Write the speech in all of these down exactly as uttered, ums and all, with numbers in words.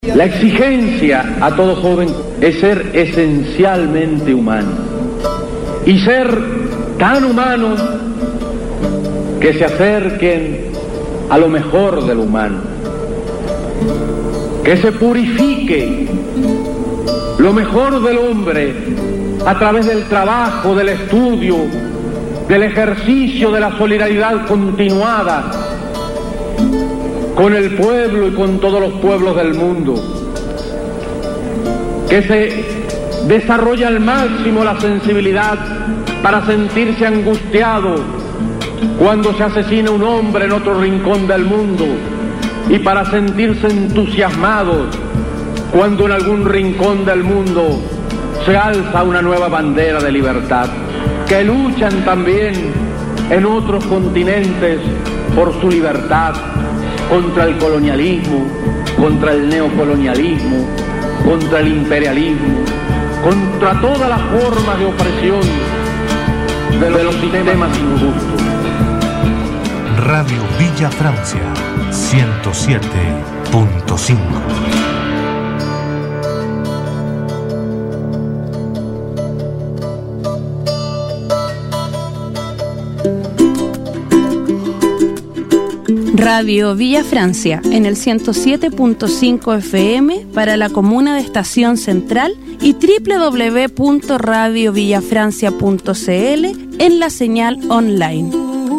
La exigencia a todo joven es ser esencialmente humano y ser tan humano que se acerquen a lo mejor del humano, que se purifique lo mejor del hombre a través del trabajo, del estudio, del ejercicio de la solidaridad continuada con el pueblo y con todos los pueblos del mundo, que se desarrolla al máximo la sensibilidad para sentirse angustiado cuando se asesina un hombre en otro rincón del mundo y para sentirse entusiasmado cuando en algún rincón del mundo se alza una nueva bandera de libertad, que luchan también en otros continentes por su libertad, contra el colonialismo, contra el neocolonialismo, contra el imperialismo, contra todas las formas de opresión de los, de los sistemas injustos. Radio Villa Francia, ciento siete punto cinco. Radio Villa Francia en el ciento siete punto cinco F M para la comuna de Estación Central y doble u doble u doble u punto radio villa francia punto c l en la señal online.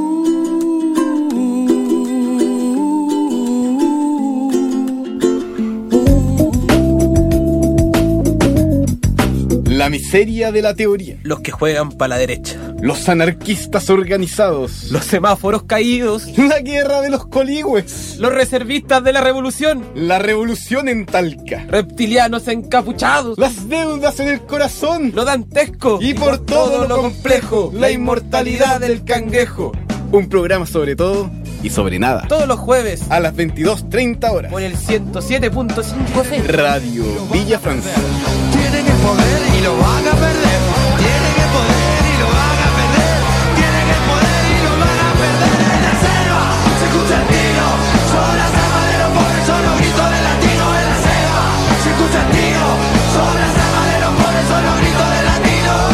La miseria de la teoría. Los que juegan para la derecha. Los anarquistas organizados. Los semáforos caídos. La guerra de los coligües. Los reservistas de la revolución. La revolución en Talca. Reptilianos encapuchados. Las deudas en el corazón. Lo dantesco. Y por, por todo, todo lo complejo, complejo. La inmortalidad del cangrejo. Un programa sobre todo y sobre nada. Todos los jueves a las veintidós treinta horas. Por el ciento siete punto cinco F M. Radio Villa Francia. Tienen el poder y lo van a perder. Tienen el poder y lo van a perder. Tienen el poder y lo van a perder. En la selva se escucha el tiro. Son las armas de los pobres, son los gritos del latino. En la selva se escucha el tiro. Son las armas de los pobres, son los gritos del latino.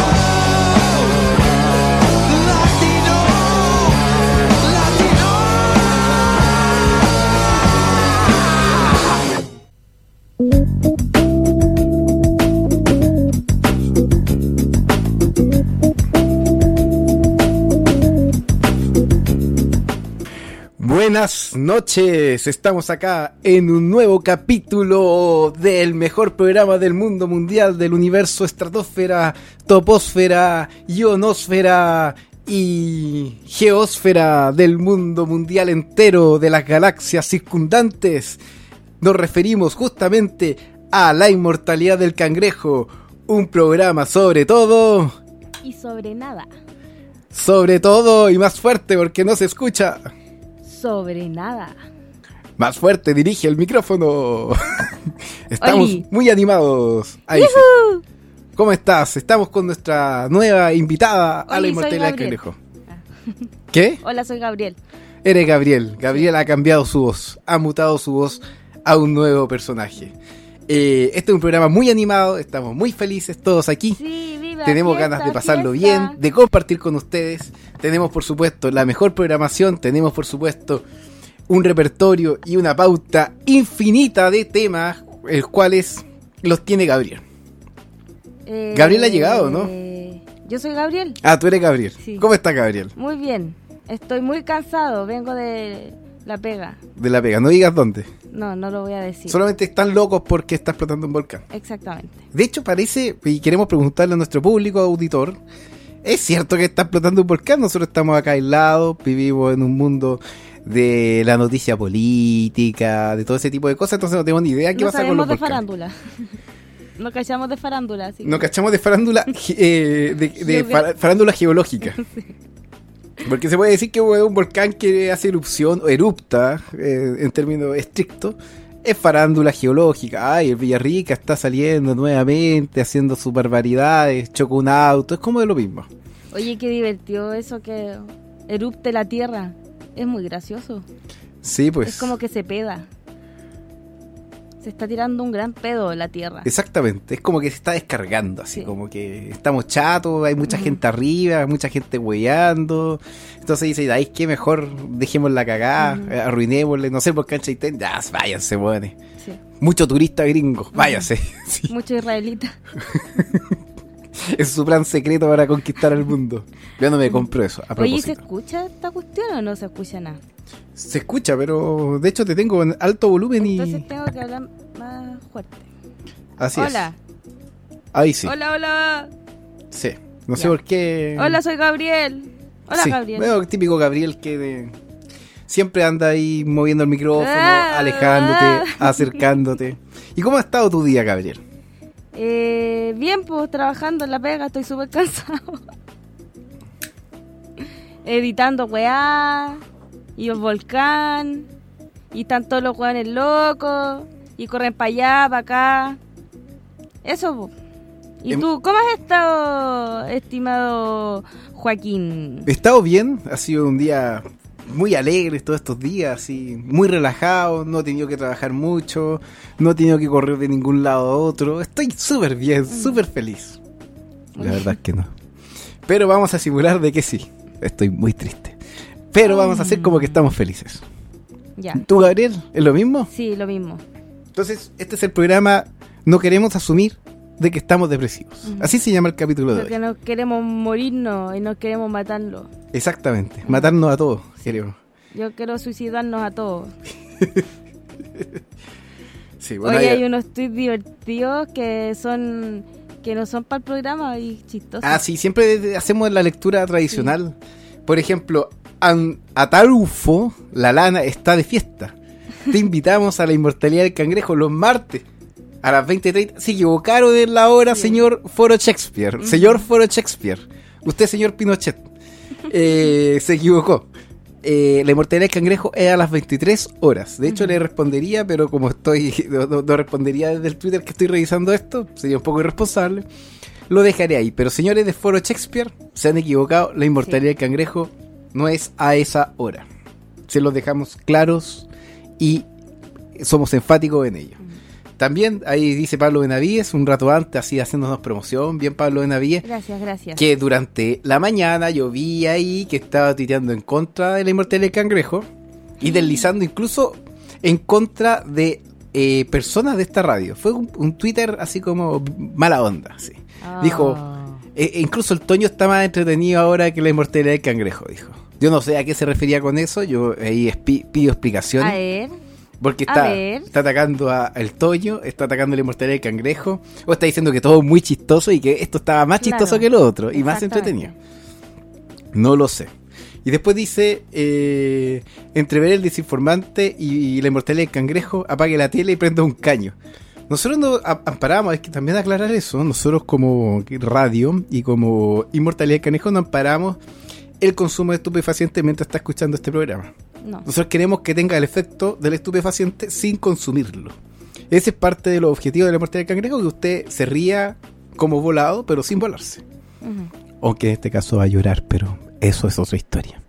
Buenas noches, estamos acá en un nuevo capítulo del mejor programa del mundo mundial, del universo, estratosfera, toposfera, ionosfera y geósfera del mundo mundial entero, de las galaxias circundantes. Nos referimos justamente a La Inmortalidad del Cangrejo, un programa sobre todo y sobre nada. Sobre todo y más fuerte porque no se escucha. Sobre nada. Más fuerte, dirige el micrófono. Estamos Oli. muy animados. Ahí sí. ¿Cómo estás? Estamos con nuestra nueva invitada Oli, a La Inmortalidad del Cangrejo. ¿Qué? Hola, soy Gabriel. Eres Gabriel. Gabriel ha cambiado su voz, ha mutado su voz a un nuevo personaje. Eh, este es un programa muy animado, estamos muy felices todos aquí. Sí, viva, tenemos fiesta, ganas de pasarlo fiesta. bien, de compartir con ustedes. Tenemos por supuesto la mejor programación, tenemos por supuesto un repertorio y una pauta infinita de temas, los cuales los tiene Gabriel. Eh, Gabriel ha llegado, ¿no? Eh, yo soy Gabriel. Ah, tú eres Gabriel. Sí. ¿Cómo está Gabriel? Muy bien, estoy muy cansado, vengo de la pega. De la pega, no digas dónde. No, no lo voy a decir. Solamente están locos porque está explotando un volcán. Exactamente. De hecho parece, y queremos preguntarle a nuestro público auditor, ¿es cierto que está explotando un volcán? Nosotros estamos acá aislados, vivimos en un mundo de la noticia política, de todo ese tipo de cosas, entonces no tenemos ni idea qué no pasa con los de volcanes. farándula. No cachamos de farándula. Así que... Nos cachamos de farándula, eh, de, de far, farándula geológica. Sí. Porque se puede decir que un volcán que hace erupción, o erupta, eh, en términos estrictos, es farándula geológica. Ay, el Villarrica está saliendo nuevamente, haciendo sus barbaridades, chocó un auto, es como de lo mismo. Oye, qué divertido eso que erupte la tierra. Es muy gracioso. Sí, pues. Es como que se peda. Se está tirando un gran pedo la tierra. Exactamente, es como que se está descargando, así Sí. como que estamos chatos, hay mucha Ujú. gente arriba, mucha gente hueando. Entonces dice, ay, que mejor dejemos la cagada, Ujú. eh, arruinémosle, no sé por qué Chaitén, ya, váyanse, weones. Sí. Mucho turista gringo, váyase. Sí, Mucho israelita. es su plan secreto para conquistar el mundo. Yo no me compro eso, a Oye, ¿se propósito. escucha esta cuestión o no se escucha nada? Se escucha, pero de hecho te tengo en alto volumen y Entonces tengo que hablar más fuerte. así Hola. es. Ahí sí, Hola, hola. sí. No sé Ya. por qué. Hola, soy Gabriel. Hola, Sí, Gabriel. veo típico Gabriel que de- siempre anda ahí moviendo el micrófono, Ah. alejándote, acercándote. ¿Y cómo ha estado tu día, Gabriel? Eh, bien, pues trabajando en la pega, estoy súper cansado. Editando weá, y el volcán, y están todos los weones locos, y corren para allá, para acá. Eso, po. ¿Y Em- tú, cómo has estado, estimado Joaquín? He estado bien, ha sido un día muy alegre todos estos días, así, muy relajado, no he tenido que trabajar mucho, no he tenido que correr de ningún lado a otro. Estoy súper bien, súper feliz. La verdad es que no. Pero vamos a simular de que sí. Estoy muy triste. Pero vamos a hacer como que estamos felices. Ya, ¿Tú, Gabriel, es lo mismo? sí, lo mismo. Entonces, este es el programa No queremos asumir de que estamos depresivos. Ujú. Así se llama el capítulo de Porque hoy. no queremos morirnos y no queremos matarlo. Exactamente. Matarnos a todos, queremos. Yo quiero suicidarnos a todos. Sí, bueno, Oye, ya- hay unos tweets divertidos que son que no son para el programa y chistosos. Ah, sí, siempre hacemos la lectura tradicional. Por ejemplo, An- Atarufo, la lana, está de fiesta. Te invitamos a la inmortalidad del cangrejo los martes a las veinte treinta. Se equivocaron en la hora, Sí. señor Foro Shakespeare. Ujú. Señor Foro Shakespeare. Usted, señor Pinochet. Eh, se equivocó. Eh, la inmortalidad del cangrejo es a las veintitrés horas. De hecho, Ujú. le respondería, pero como estoy, no, no- no respondería desde el Twitter que estoy revisando esto, sería un poco irresponsable. Lo dejaré ahí. Pero señores de Foro Shakespeare, se han equivocado. La inmortalidad del cangrejo no es a esa hora. Se los dejamos claros y somos enfáticos en ello. También ahí dice Pablo Benavides, un rato antes, así haciéndonos promoción. Bien, Pablo Benavides. Gracias, gracias. Que durante la mañana yo vi ahí que estaba tuiteando en contra de la inmortalidad del cangrejo y deslizando incluso en contra de eh, personas de esta radio. Fue un, un Twitter así como mala onda. Así. Ah. Dijo, eh, incluso el Toño está más entretenido ahora que la inmortalidad del cangrejo, dijo. Yo no sé a qué se refería con eso, yo ahí espi- pido explicaciones. A ver, Porque A está, ver. está atacando a- al Toño, está atacando la inmortalidad del cangrejo, o está diciendo que todo es muy chistoso y que esto estaba más Claro, chistoso que lo otro y más exactamente. entretenido. No lo sé. Y después dice, eh, entre ver el desinformante y, la inmortalidad del cangrejo, apague la tele y prenda un caño. Nosotros nos a- amparamos, hay que también aclarar eso, nosotros como radio y como inmortalidad del cangrejo no amparamos el consumo de estupefacientes mientras está escuchando este programa. no. Nosotros queremos que tenga el efecto del estupefaciente sin consumirlo. Ese es parte de los objetivos de la inmortalidad del cangrejo, que usted se ría como volado, pero sin volarse. Ujú. Aunque en este caso va a llorar, pero eso es otra historia.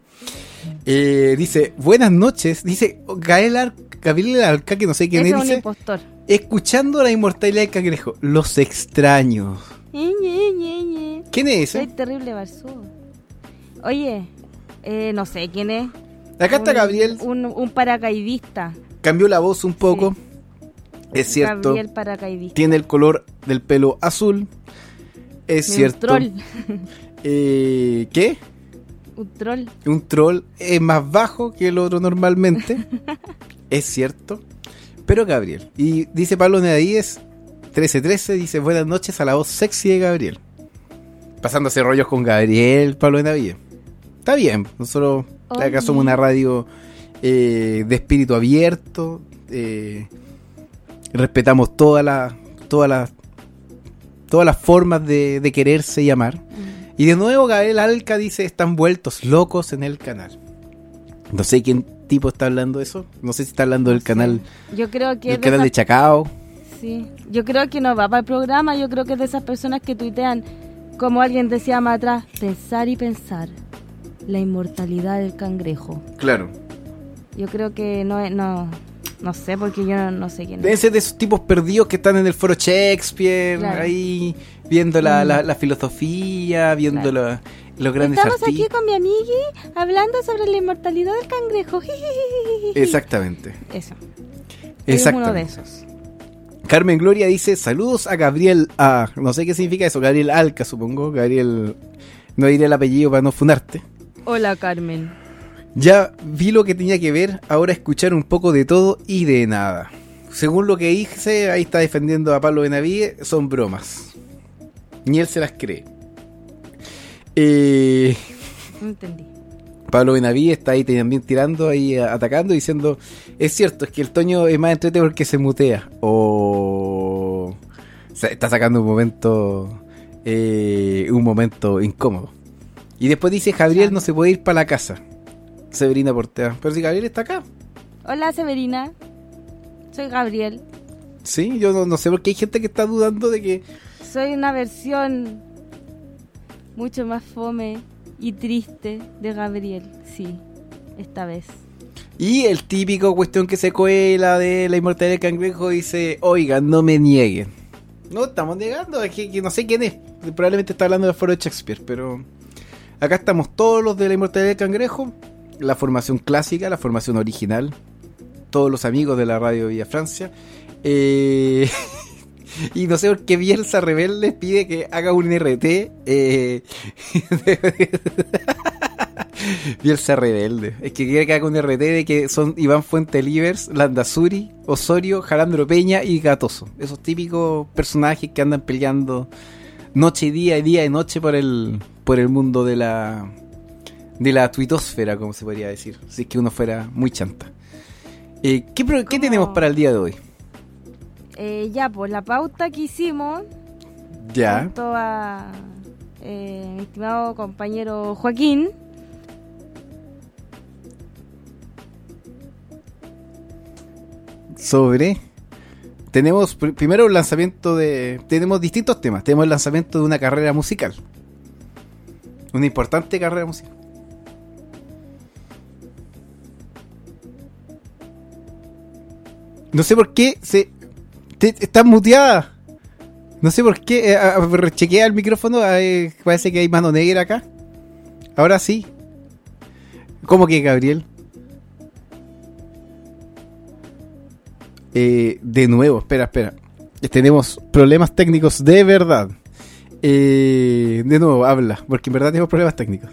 Eh, dice, buenas noches, dice Gael Ar Gabriel Arca, que no sé quién Ese es, es un dice, impostor. escuchando la inmortalidad del cangrejo, los extraños. Ñe, Ñe, Ñe, Ñe. ¿Quién es Soy ese? terrible Barzú. Oye, eh, no sé quién es. Acá está Un- Gabriel, Un, un paracaidista. cambió la voz un poco, es cierto. Gabriel paracaidista. Tiene el color del pelo azul. Es Un cierto. troll. Eh, ¿Qué? Un troll. Un troll es más bajo que el otro normalmente. Es cierto. Pero Gabriel. Y dice Pablo Neadíes, trece trece, dice buenas noches a la voz sexy de Gabriel. Pasándose rollos con Gabriel, Pablo Neadíes. Está bien. Nosotros Oye. acá somos una radio eh, de espíritu abierto. eh, respetamos todas las todas las todas las formas de, de quererse y amar. Y de nuevo Gabriel Alca dice, están vueltos locos en el canal. No sé quién tipo está hablando de eso. No sé si está hablando del Sí. canal, Yo creo que del es de canal de esas- Chacao. sí. Yo creo que no va para el programa. Yo creo que es de esas personas que tuitean, como alguien decía más atrás, pensar y pensar. La inmortalidad del cangrejo. Claro. Yo creo que no es, no, No sé, porque yo no, no sé quién Deben es. ser de esos tipos perdidos que están en el foro Shakespeare, Claro. ahí viendo la, Mm. la, la filosofía, viendo Claro. la- los grandes Estamos aquí artistas. con mi amigui hablando sobre la inmortalidad del cangrejo. Exactamente. Eso. Es uno de Exactamente. esos. Carmen Gloria dice, saludos a Gabriel A. No sé qué significa eso, Gabriel Alca, supongo. Gabriel, no diré el apellido para no funarte. Hola, Carmen. Ya vi lo que tenía que ver, ahora escuchar un poco de todo y de nada. Según lo que hice, ahí está defendiendo a Pablo Benavides, son bromas. Ni él se las cree. Eh, No entendí. Pablo Benavides está ahí también tirando, ahí atacando, diciendo, es cierto, es que el Toño es más entretenido porque se mutea. O sea, está sacando un momento, eh, un momento incómodo. Y después dice, Gabriel no se puede ir para la casa. Severina Portea. Pero si Gabriel está acá. Hola, Severina. Soy Gabriel. Sí, yo no, no sé por qué hay gente que está dudando de que... Soy una versión mucho más fome y triste de Gabriel. Sí, esta vez. Y el típico cuestión que se cuela de la inmortalidad del cangrejo dice, oigan, no me nieguen. No, estamos negando, es que, que no sé quién es. Probablemente está hablando del foro de Shakespeare, pero... Acá estamos todos los de la inmortalidad del cangrejo, la formación clásica, la formación original, todos los amigos de la radio Villa Francia. Eh... y no sé por qué Bielsa Rebelde pide que haga un R T. Eh... Bielsa Rebelde. Es que quiere que haga un R T de que son Iván Fuentelivers, Landazuri, Osorio, Jalandro Peña y Gatoso. Esos típicos personajes que andan peleando noche y día y día y noche por el por el mundo de la de la tuitosfera, como se podría decir, si es que uno fuera muy chanta. Eh, ¿qué, pro- ¿Qué ¿Cómo? tenemos para el día de hoy? Eh, ya, pues la pauta que hicimos Ya. junto a eh, mi estimado compañero Joaquín. Sobre tenemos pr- primero un lanzamiento de tenemos distintos temas. Tenemos el lanzamiento de una carrera musical, una importante carrera musical. No sé por qué se te, estás muteada. No sé por qué. Eh, a- a- chequea el micrófono. eh, parece que hay mano negra acá. Ahora sí. ¿Cómo que, Gabriel? Eh, de nuevo, espera, espera. Tenemos problemas técnicos de verdad. Eh, de nuevo, habla, porque en verdad tenemos problemas técnicos.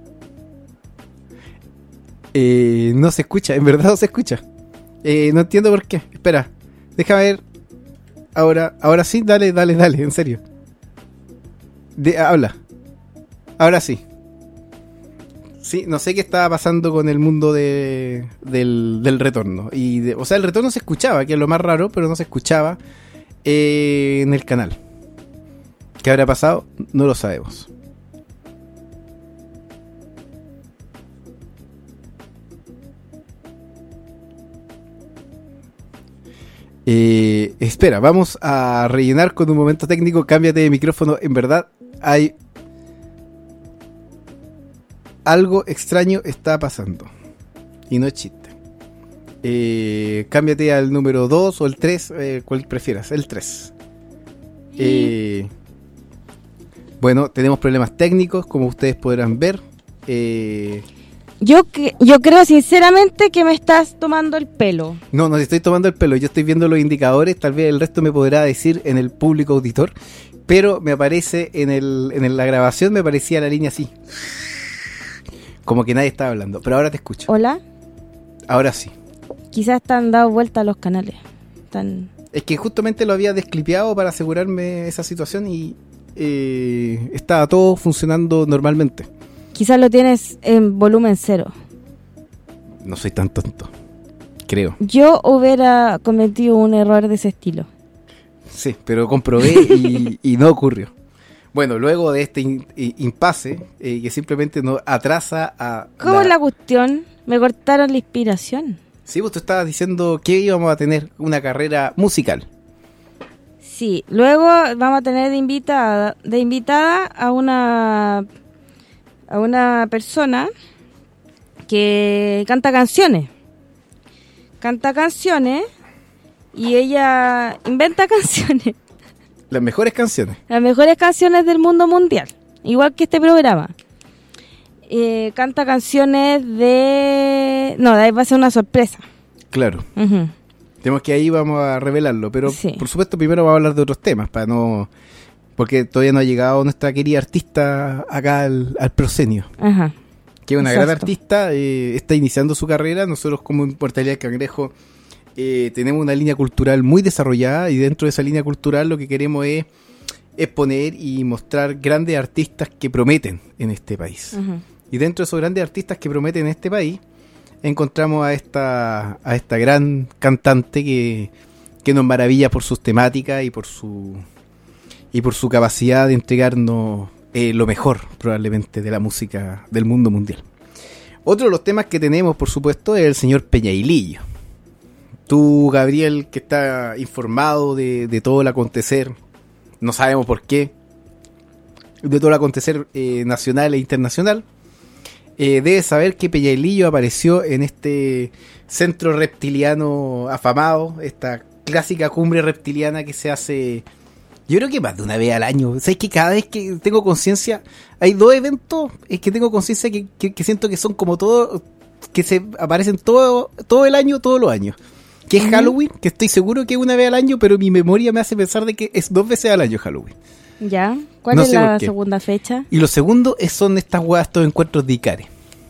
Eh, no se escucha, en verdad no se escucha. Eh, no entiendo por qué. Espera, déjame ver. Ahora, ahora sí, dale, dale, dale, en serio. De, habla. Ahora sí. Sí, no sé qué estaba pasando con el mundo de, del, del retorno. Y de- o sea, el retorno se escuchaba, que es lo más raro, pero no se escuchaba eh, en el canal. ¿Qué habrá pasado? No lo sabemos. Eh, espera, vamos a rellenar con un momento técnico. Cámbiate de micrófono. En verdad, hay algo extraño está pasando. Y no es chiste. Eh, cámbiate al número dos o el tres, eh, cual prefieras, el tres. Eh, bueno, tenemos problemas técnicos, como ustedes podrán ver. Eh, Yo, que, yo creo sinceramente que me estás tomando el pelo. no, no estoy tomando el pelo, yo estoy viendo los indicadores, tal vez el resto me podrá decir en el público auditor, pero me aparece en, el, en el- la grabación, me aparecía la línea así. Como que nadie estaba hablando, pero ahora te escucho. Hola. Ahora sí. Quizás están dado vuelta los canales. Están... Es que justamente lo había desclipeado para asegurarme esa situación y eh, estaba todo funcionando normalmente. Quizás lo tienes en volumen cero. No soy tan tonto, creo. Yo hubiera cometido un error de ese estilo. Sí, pero comprobé y, y no ocurrió. Bueno, luego de este in- i- impasse, eh, que simplemente nos atrasa a... ¿Cómo es la cuestión? Me cortaron la inspiración. Sí, vos tú estabas diciendo que íbamos a tener una carrera musical. Sí, luego vamos a tener de invitada, de invitada a una a una persona que canta canciones. canta canciones y ella inventa canciones. Las mejores canciones. Las mejores canciones del mundo mundial. Igual que este programa. Eh, canta canciones de... No, de ahí va a ser una sorpresa. Claro. Uh-huh. Tenemos que ahí vamos a revelarlo, pero Sí. por supuesto primero vamos a hablar de otros temas, para no... Porque todavía no ha llegado nuestra querida artista acá al, al proscenio. Ajá. Que es una Exacto. gran artista, eh, está iniciando su carrera. Nosotros como Portabilidad del Cangrejo eh, tenemos una línea cultural muy desarrollada y dentro de esa línea cultural lo que queremos es exponer y mostrar grandes artistas que prometen en este país. Uh-huh. Y dentro de esos grandes artistas que prometen en este país encontramos a esta a esta gran cantante que, que nos maravilla por sus temáticas y por su y por su capacidad de entregarnos Eh, lo mejor probablemente de la música del mundo mundial. Otro de los temas que tenemos, por supuesto, es el señor Peñailillo. Tú, Gabriel, que está informado de, de todo el acontecer, no sabemos por qué, de todo el acontecer eh, nacional e internacional, eh, debes saber que Peñailillo apareció en este centro reptiliano afamado, esta clásica cumbre reptiliana que se hace... Yo creo que más de una vez al año. ¿Sabes que cada vez que tengo conciencia, hay dos eventos es que tengo conciencia que, que, que siento que son como todos, que se aparecen todo, todo el año, todos los años? Que es Uh-huh. Halloween, que estoy seguro que es una vez al año, pero mi memoria me hace pensar de que es dos veces al año Halloween. ¿Ya? ¿Cuál No es sé la por qué. segunda fecha? Y lo segundo es, son estas huevas, estos encuentros de Icare.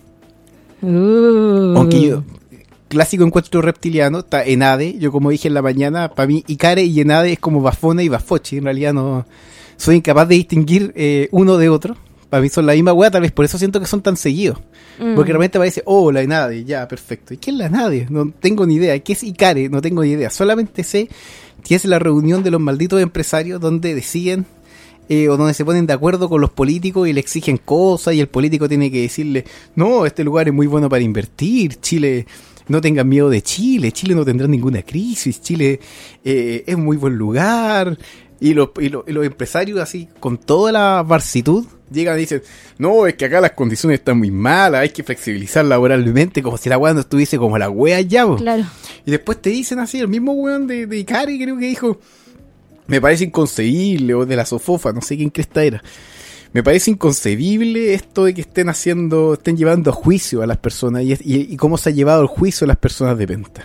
Uh. Aunque yo, clásico encuentro reptiliano, está Enade. Yo como dije en la mañana, para mí Icare y Enade es como Bafona y Bafochi. En realidad no soy incapaz de distinguir eh, uno de otro. Para mí son la misma hueá, tal vez por eso siento que son tan seguidos. Mm. Porque realmente parece, oh, la Enade, ya, perfecto. ¿Y qué es la Enade? No tengo ni idea. ¿Qué es Icare? No tengo ni idea. Solamente sé que es la reunión de los malditos empresarios donde deciden eh, o donde se ponen de acuerdo con los políticos y le exigen cosas y el político tiene que decirle, no, este lugar es muy bueno para invertir, Chile, no tengan miedo de Chile, Chile no tendrá ninguna crisis, Chile eh, es muy buen lugar. Y los, y, los, y los empresarios así, con toda la barcitud, llegan y dicen, no, es que acá las condiciones están muy malas, hay que flexibilizar laboralmente, como si la weá no estuviese como la wea ya, po. Claro. Y después te dicen así, el mismo weón de, de Icari creo que dijo, me parece inconcebible, o de la Sofofa, no sé quién cresta era, me parece inconcebible esto de que estén haciendo, estén llevando a juicio a las personas, y, y, y cómo se ha llevado el juicio a las personas de venta.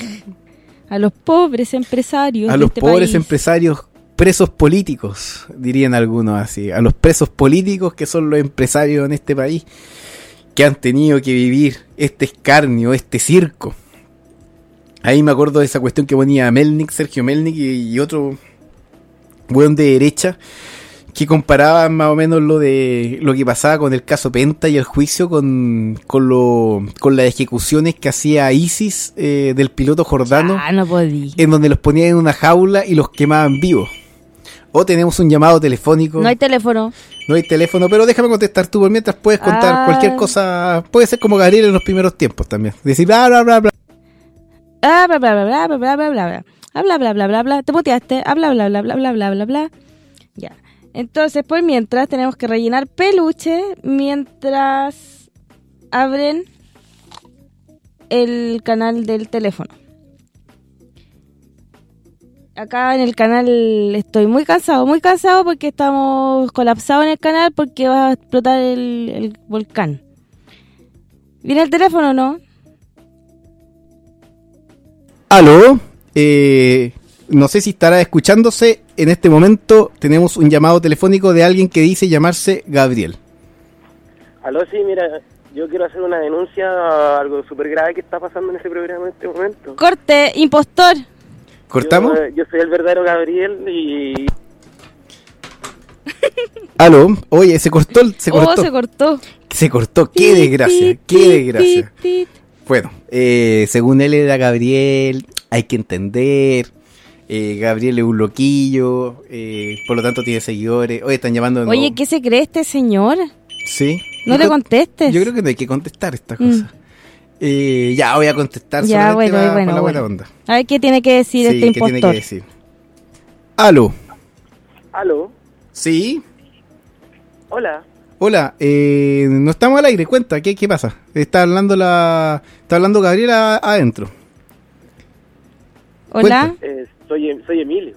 A los pobres empresarios. A de los este pobres país. empresarios, presos políticos, dirían algunos así, a los presos políticos que son los empresarios en este país, que han tenido que vivir este escarnio, este circo. Ahí me acuerdo de esa cuestión que ponía Melnik, Sergio Melnik y, y otro weón de derecha, que comparaban más o menos lo de lo que pasaba con el caso Penta y el juicio con, con, lo, con las ejecuciones que hacía ISIS eh, del piloto Jordano, Ah, no podí. en donde los ponían en una jaula y los quemaban vivos. O tenemos un llamado telefónico. No hay teléfono. No hay teléfono, pero déjame contestar tú por mientras puedes contar Ah. cualquier cosa. Puede ser como Gabriel en los primeros tiempos también. Decir bla bla bla bla. Ah, bla, bla, bla, bla, bla, bla, bla, bla, bla. Ah, bla, bla, bla, bla, bla. Te muteaste. Ah, bla, bla, bla, bla, bla, bla, bla, bla. Ya. Entonces, por mientras, tenemos que rellenar peluche mientras abren el canal del teléfono. Acá en el canal estoy muy cansado, muy cansado porque estamos colapsados en el canal porque va a explotar el, el volcán. ¿Viene el teléfono o no? Aló, eh, no sé si estará escuchándose. En este momento tenemos un llamado telefónico de alguien que dice llamarse Gabriel. Aló, sí, mira, yo quiero hacer una denuncia a algo súper grave que está pasando en ese programa en este momento. Corte, impostor. ¿Cortamos? Yo, yo soy el verdadero Gabriel y... Aló, oye, se cortó, el- se cortó. Oh, se cortó. Se cortó, qué Tit, desgracia, tit, qué tit, desgracia. tit, tit. Bueno, eh, según él era Gabriel, hay que entender, eh, Gabriel es un loquillo, eh, por lo tanto tiene seguidores. Oye, están llamando de nuevo. Oye, ¿qué se cree este señor? Sí. No Yo le creo- contestes. Yo creo que no hay que contestar estas Mm. cosas. Eh, ya voy a contestar Ya, solamente bueno, para, bueno, para la buena bueno. onda. A ver qué tiene que decir Sí, este ¿qué tiene que impostor. decir? Aló, Aló, sí, hola. hola, eh, no estamos al aire, cuenta, ¿qué, qué pasa? Está hablando la, está hablando Gabriela adentro. Hola. Eh, soy, soy Emilio.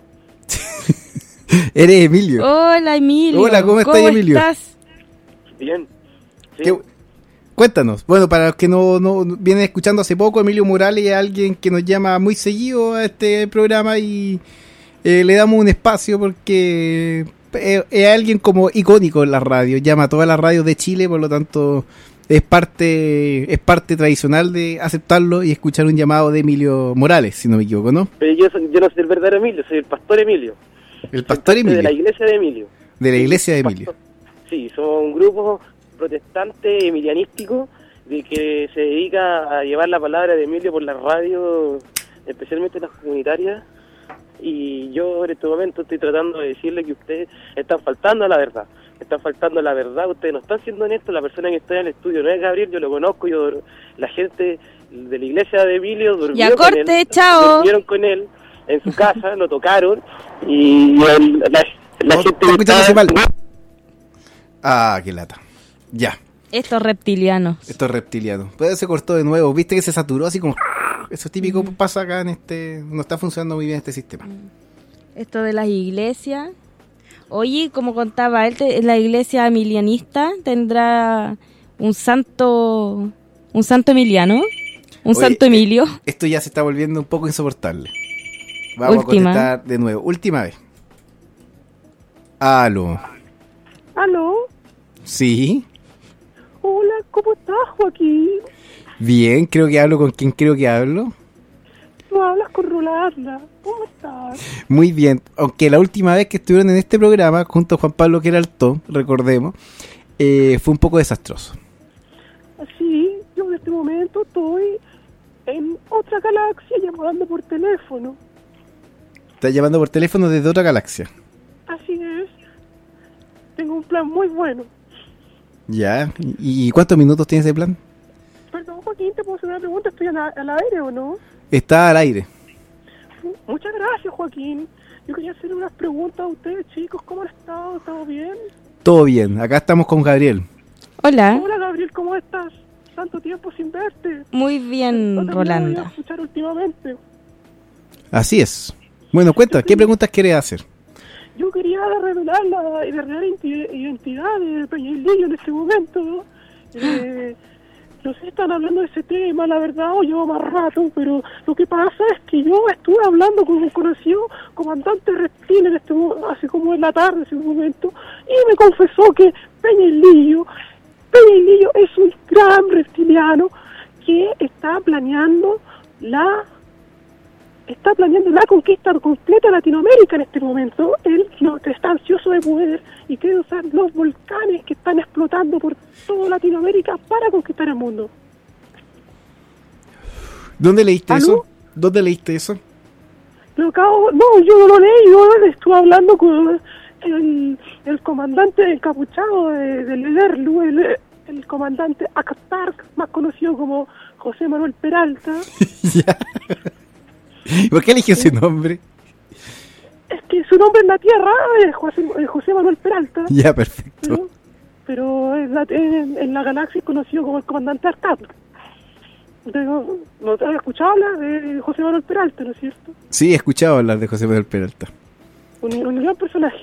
Eres Emilio. Hola, Emilio. Hola, ¿cómo estás, Emilio? estás? Bien. Sí. ¿Qué- Cuéntanos. Bueno, para los que no, no no vienen escuchando hace poco, Emilio Morales es alguien que nos llama muy seguido a este programa y eh, le damos un espacio porque es, es alguien como icónico en la radio. Llama a todas las radios de Chile, por lo tanto es parte es parte tradicional de aceptarlo y escuchar un llamado de Emilio Morales, si no me equivoco, ¿no? Pero yo, soy- yo no soy el verdadero Emilio, soy el pastor Emilio. El pastor Soy parte Emilio, De la iglesia de Emilio. de la iglesia de Emilio. Sí, somos un grupo protestante emilianístico de que se dedica a llevar la palabra de Emilio por la radio, especialmente las comunitarias. Y yo en este momento estoy tratando de decirle que ustedes están faltando a la verdad. Están faltando a la verdad, ustedes no están siendo honestos. La persona que está en el estudio no es Gabriel, yo lo conozco. Yo, la gente de la iglesia de Emilio durmió Ya, con corte, él, chao. durmieron con él en su casa, lo tocaron y el- la, la No, gente está escuchándose mal. está- Ah, qué lata. Ya. Estos reptilianos. Esto es reptiliano. Puede se cortó de nuevo. Viste que se saturó así como. Eso es típico, pasa acá en este. No está funcionando muy bien este sistema. Esto de las iglesias. Oye, como contaba él, te- la iglesia emilianista tendrá un santo, un santo Emiliano, un Oye, santo Emilio. eh, esto ya se está volviendo un poco insoportable. Vamos Última. a contestar de nuevo. Última vez. Aló. ¿Aló? Sí. Hola, ¿cómo estás, Joaquín? Bien, creo que hablo con quien creo que hablo. Tú hablas con Rolanda. ¿Cómo estás? Muy bien. Aunque la última vez que estuvieron en este programa, junto a Juan Pablo Queraltó, recordemos, eh, fue un poco desastroso. Sí, yo en este momento estoy en otra galaxia llamando por teléfono. Estás llamando por teléfono desde otra galaxia. Así es. Tengo un plan muy bueno. Ya. ¿Y cuántos minutos tiene ese plan? Perdón, Joaquín, ¿te puedo hacer una pregunta? ¿Estoy al, al aire o no? Está al aire. Muchas gracias, Joaquín. Yo quería hacerle unas preguntas a ustedes, chicos. ¿Cómo han estado? ¿Todo bien? Todo bien. Acá estamos con Gabriel. Hola. Hola, Gabriel, ¿cómo estás? Tanto tiempo sin verte. Muy No bien, te había Rolanda. podido escuchar últimamente. Así es. Bueno, cuenta, ¿qué preguntas quieres hacer? Yo quería revelar la verdadera inti- identidad de Peñailillo en este momento. Eh, no sé si están hablando de ese tema, la verdad, o llevo más rato, pero lo que pasa es que yo estuve hablando con un conocido comandante reptil en este mo- hace como en la tarde, en ese momento, y me confesó que Peñailillo, Peñailillo es un gran reptiliano que está planeando la está planeando la conquista completa de Latinoamérica en este momento. Él no, está ansioso de poder y quiere usar los volcanes que están explotando por toda Latinoamérica para conquistar el mundo. ¿Dónde leíste ¿Aló? eso? ¿Dónde leíste eso? Lo acabo, no, yo no lo leí, yo estuve hablando con el, el comandante encapuchado de, de Lederlu, el, el comandante Aktark, más conocido como José Manuel Peralta. Ya. ¿Por qué eligió ese nombre? Es que su nombre en la tierra es José, eh, José Manuel Peralta. Ya, perfecto. Pero, pero en, la, en, en la galaxia es conocido como el comandante Arcad. ¿No, no te has escuchado hablar de José Manuel Peralta, no es cierto? Sí, he escuchado hablar de José Manuel Peralta. Un, un gran personaje.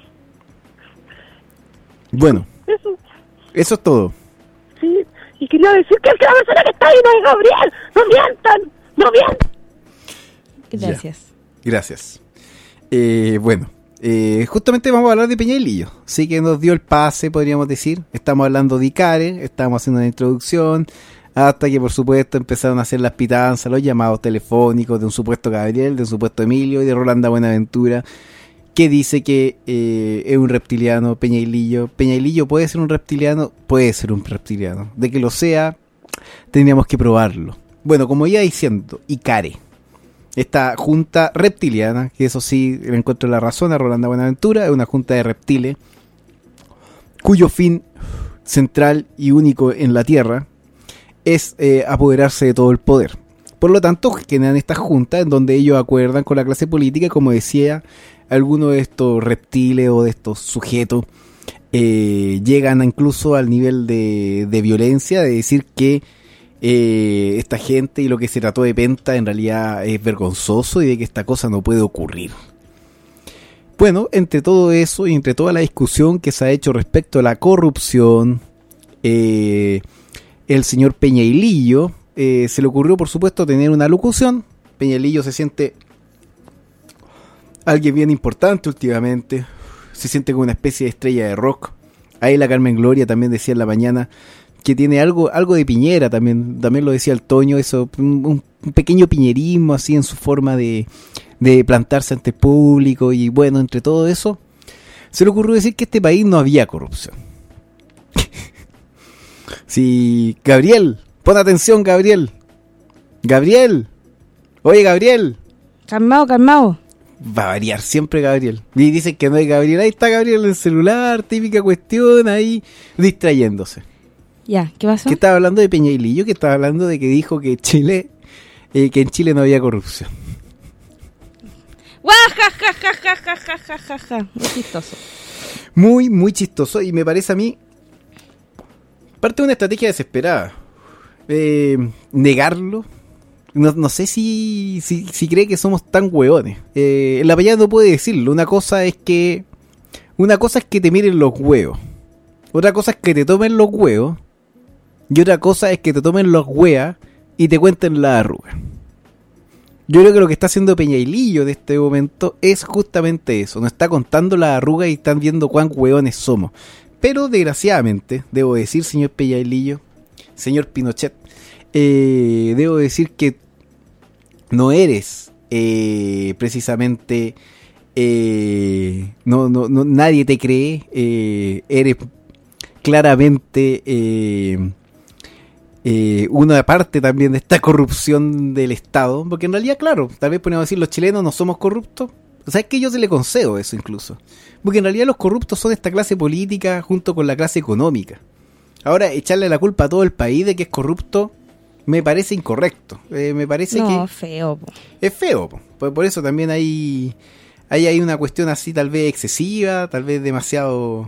Bueno, Eso, eso es todo. sí. Y quería decir que el que la persona que está ahí no es Gabriel. ¡No mientan! ¡No mientan! Gracias. Gracias. Eh, bueno, eh, justamente vamos a hablar de Peñailillo. Sí que nos dio el pase, podríamos decir. Estamos hablando de Icare, estamos haciendo una introducción, hasta que por supuesto empezaron a hacer las pitanzas, los llamados telefónicos de un supuesto Gabriel, de un supuesto Emilio y de Rolanda Buenaventura, que dice que eh, es un reptiliano, Peñailillo. Peñailillo puede ser un reptiliano, puede ser un reptiliano. De que lo sea, tendríamos que probarlo. Bueno, como iba diciendo, Icare. Esta junta reptiliana, que eso sí, le encuentro la razón a Rolanda Buenaventura, es una junta de reptiles cuyo fin central y único en la Tierra es eh, apoderarse de todo el poder. Por lo tanto, generan estas juntas en donde ellos acuerdan con la clase política, y como decía, algunos de estos reptiles o de estos sujetos eh, llegan incluso al nivel de, de violencia, de decir que eh, esta gente, y lo que se trató de Penta en realidad es vergonzoso y de que esta cosa no puede ocurrir. Bueno, entre todo eso y entre toda la discusión que se ha hecho respecto a la corrupción, eh, el señor Peñailillo eh, se le ocurrió, por supuesto, tener una locución. Peñailillo se siente alguien bien importante últimamente, se siente como una especie de estrella de rock. Ahí la Carmen Gloria también decía en la mañana que tiene algo algo de Piñera, también también lo decía el Toño, eso, un, un pequeño piñerismo así en su forma de, de plantarse ante el público. Y bueno, entre todo eso se le ocurrió decir que en este país no había corrupción. Sí, Gabriel, pon atención, Gabriel. Gabriel, oye, Gabriel. Calmado, calmado. Va a variar siempre Gabriel. Y dicen que no hay Gabriel. Ahí está Gabriel en el celular, típica cuestión, ahí distrayéndose. Ya, ¿qué pasó? Que estaba hablando de Peñailillo, que estaba hablando de que dijo que Chile, eh, que en Chile no había corrupción. ¡Guajajajajajajajaja! Muy chistoso. Muy, muy chistoso. Y me parece a mí parte de una estrategia desesperada. Eh, negarlo. No, no sé si, si, si cree que somos tan hueones. Eh, en la payada no puede decirlo. Una cosa es que una cosa es que te miren los huevos. Otra cosa es que te tomen los huevos. Y otra cosa es que te tomen los hueas y te cuenten la arruga. Yo creo que lo que está haciendo Peñailillo en este momento es justamente eso. Nos está contando la arruga y están viendo cuán hueones somos. Pero desgraciadamente, debo decir, señor Peñailillo, señor Pinochet, eh, debo decir que no eres eh, precisamente, eh, no, no, no, nadie te cree, eh, eres claramente eh, eh, una parte también de esta corrupción del Estado, porque en realidad, claro, tal vez podemos decir los chilenos no somos corruptos. O sea, es que yo se le concedo eso incluso, porque en realidad los corruptos son esta clase política junto con la clase económica. Ahora, echarle la culpa a todo el país de que es corrupto me parece incorrecto. Eh, me parece no, que No, feo. Po. Es feo, po. Por, por eso también hay, hay hay una cuestión así tal vez excesiva, tal vez demasiado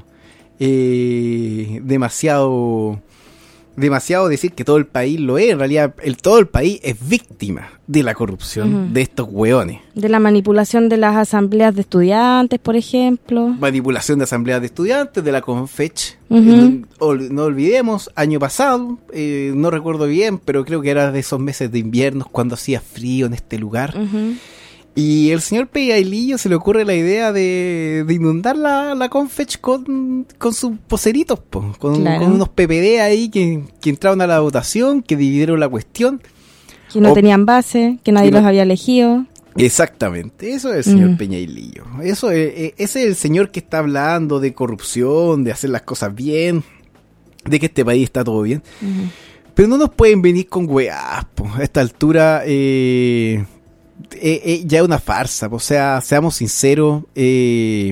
eh, demasiado demasiado decir que todo el país lo es. En realidad el todo el país es víctima de la corrupción, uh-huh, de estos hueones. De la manipulación de las asambleas de estudiantes, por ejemplo. Manipulación de asambleas de estudiantes, de la Confech. Uh-huh. Eh, no, no olvidemos, año pasado, eh, no recuerdo bien, pero creo que era de esos meses de invierno cuando hacía frío en este lugar. Uh-huh. Y el señor Peñailillo se le ocurre la idea de, de inundar la, la Confech con, con sus poseritos, po, con, claro, con unos P P D ahí que, que entraron a la votación, que dividieron la cuestión. Que no o, tenían base, que nadie que no, los había elegido. Exactamente, eso es el señor uh-huh. Peñailillo. Eso es, ese es el señor que está hablando de corrupción, de hacer las cosas bien, de que este país está todo bien. Uh-huh. Pero no nos pueden venir con weás, po. A esta altura... Eh, Eh, eh, ya es una farsa, o sea, seamos sinceros, eh,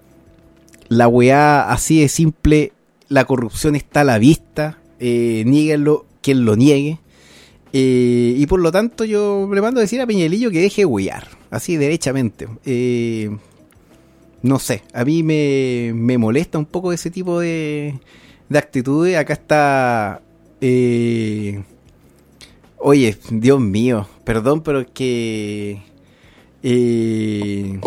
la weá así de simple, la corrupción está a la vista, eh, niéguenlo quien lo niegue, eh, y por lo tanto yo le mando a decir a Peñailillo que deje wear, así derechamente. Eh, no sé, a mí me, me molesta un poco ese tipo de, de actitudes. Acá está... Eh, Oye, Dios mío, perdón, pero es que... Eh...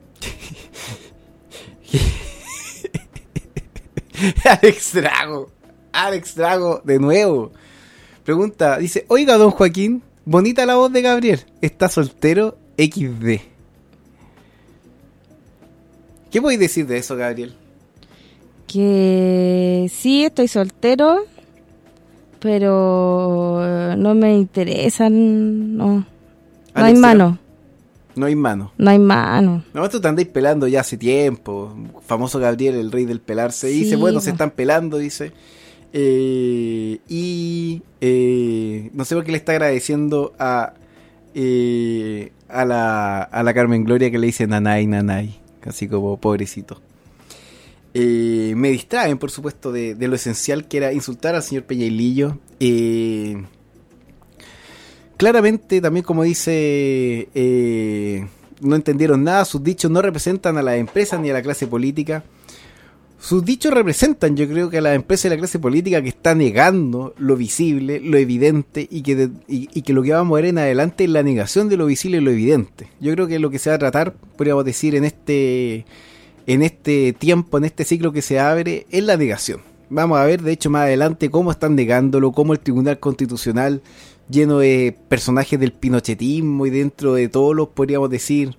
Alex Drago, Alex Drago, de nuevo. Pregunta, dice, oiga, don Joaquín, bonita la voz de Gabriel, ¿está soltero? equis de. ¿Qué podéis decir de eso, Gabriel? Que sí, estoy soltero... pero no me interesan, no, no hay mano. No hay mano. No hay mano. No, esto te andáis pelando ya hace tiempo. Famoso Gabriel, el rey del pelarse. Sí, dice, bueno, no. se están pelando, dice. Eh, y eh, no sé por qué le está agradeciendo a eh, a la a la Carmen Gloria que le dice nanay, nanay. Así como pobrecito. Eh, me distraen, por supuesto, de, de lo esencial que era insultar al señor Peñailillo. Eh, claramente, también como dice, eh, no entendieron nada, sus dichos no representan a la empresa ni a la clase política. sus dichos representan, yo creo, que a la empresa y la clase política que está negando lo visible, lo evidente, y que, de, y, y que lo que va a mover en adelante es la negación de lo visible y lo evidente. Yo creo que lo que se va a tratar, podríamos decir, en este, en este tiempo, en este ciclo que se abre, es la negación. Vamos a ver, de hecho, más adelante cómo están negándolo, cómo el Tribunal Constitucional, lleno de personajes del pinochetismo y dentro de todos los, podríamos decir,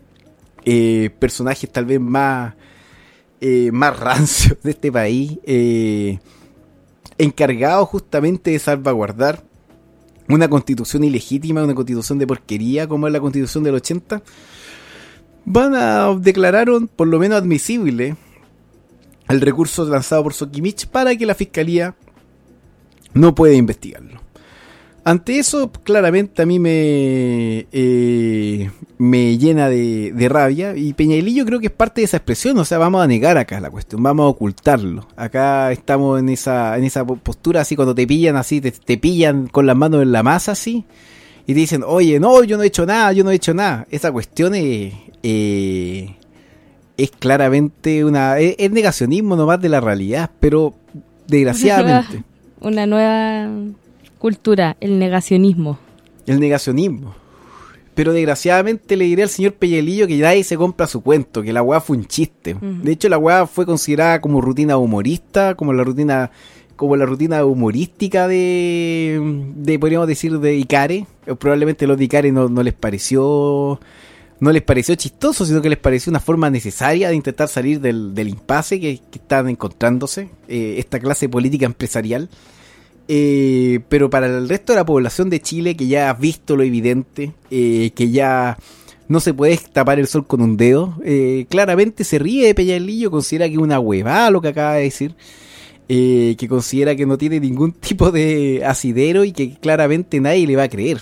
eh, personajes tal vez más... Eh, más rancio de este país, eh, encargado justamente de salvaguardar una constitución ilegítima, una constitución de porquería como es la constitución del ochenta, van a declararon por lo menos admisible el recurso lanzado por Sokimich para que la fiscalía no pueda investigarlo. Ante eso, claramente a mí me eh, me llena de, de rabia, y Peñalillo creo que es parte de esa expresión. O sea, vamos a negar acá la cuestión, vamos a ocultarlo. Acá estamos en esa en esa postura así, cuando te pillan así, te, te pillan con las manos en la masa así, y te dicen, oye, no, yo no he hecho nada, yo no he hecho nada. Esa cuestión es, eh, es claramente una es, es negacionismo nomás de la realidad, pero desgraciadamente. Una nueva... cultura, el negacionismo. El negacionismo. Pero desgraciadamente le diré al señor Peñalillo que nadie se compra su cuento, que la weá fue un chiste. Uh-huh. De hecho, la weá fue considerada como rutina humorista, como la rutina, como la rutina humorística de, de podríamos decir, de Icare. Probablemente los de Icare no, no les pareció, no les pareció chistoso, sino que les pareció una forma necesaria de intentar salir del, del impasse que, que están encontrándose eh, esta clase política empresarial. Eh, pero para el resto de la población de Chile, que ya ha visto lo evidente, eh, que ya no se puede tapar el sol con un dedo, eh, claramente se ríe de Peñalillo, considera que es una huevada lo que acaba de decir, eh, que considera que no tiene ningún tipo de asidero y que claramente nadie le va a creer.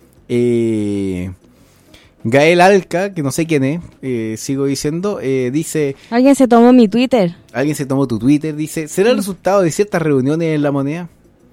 eh, Gael Alca, que no sé quién es, eh, sigo diciendo, eh, dice... Alguien se tomó mi Twitter. Alguien se tomó tu Twitter, dice, ¿será el resultado de ciertas reuniones en La Moneda?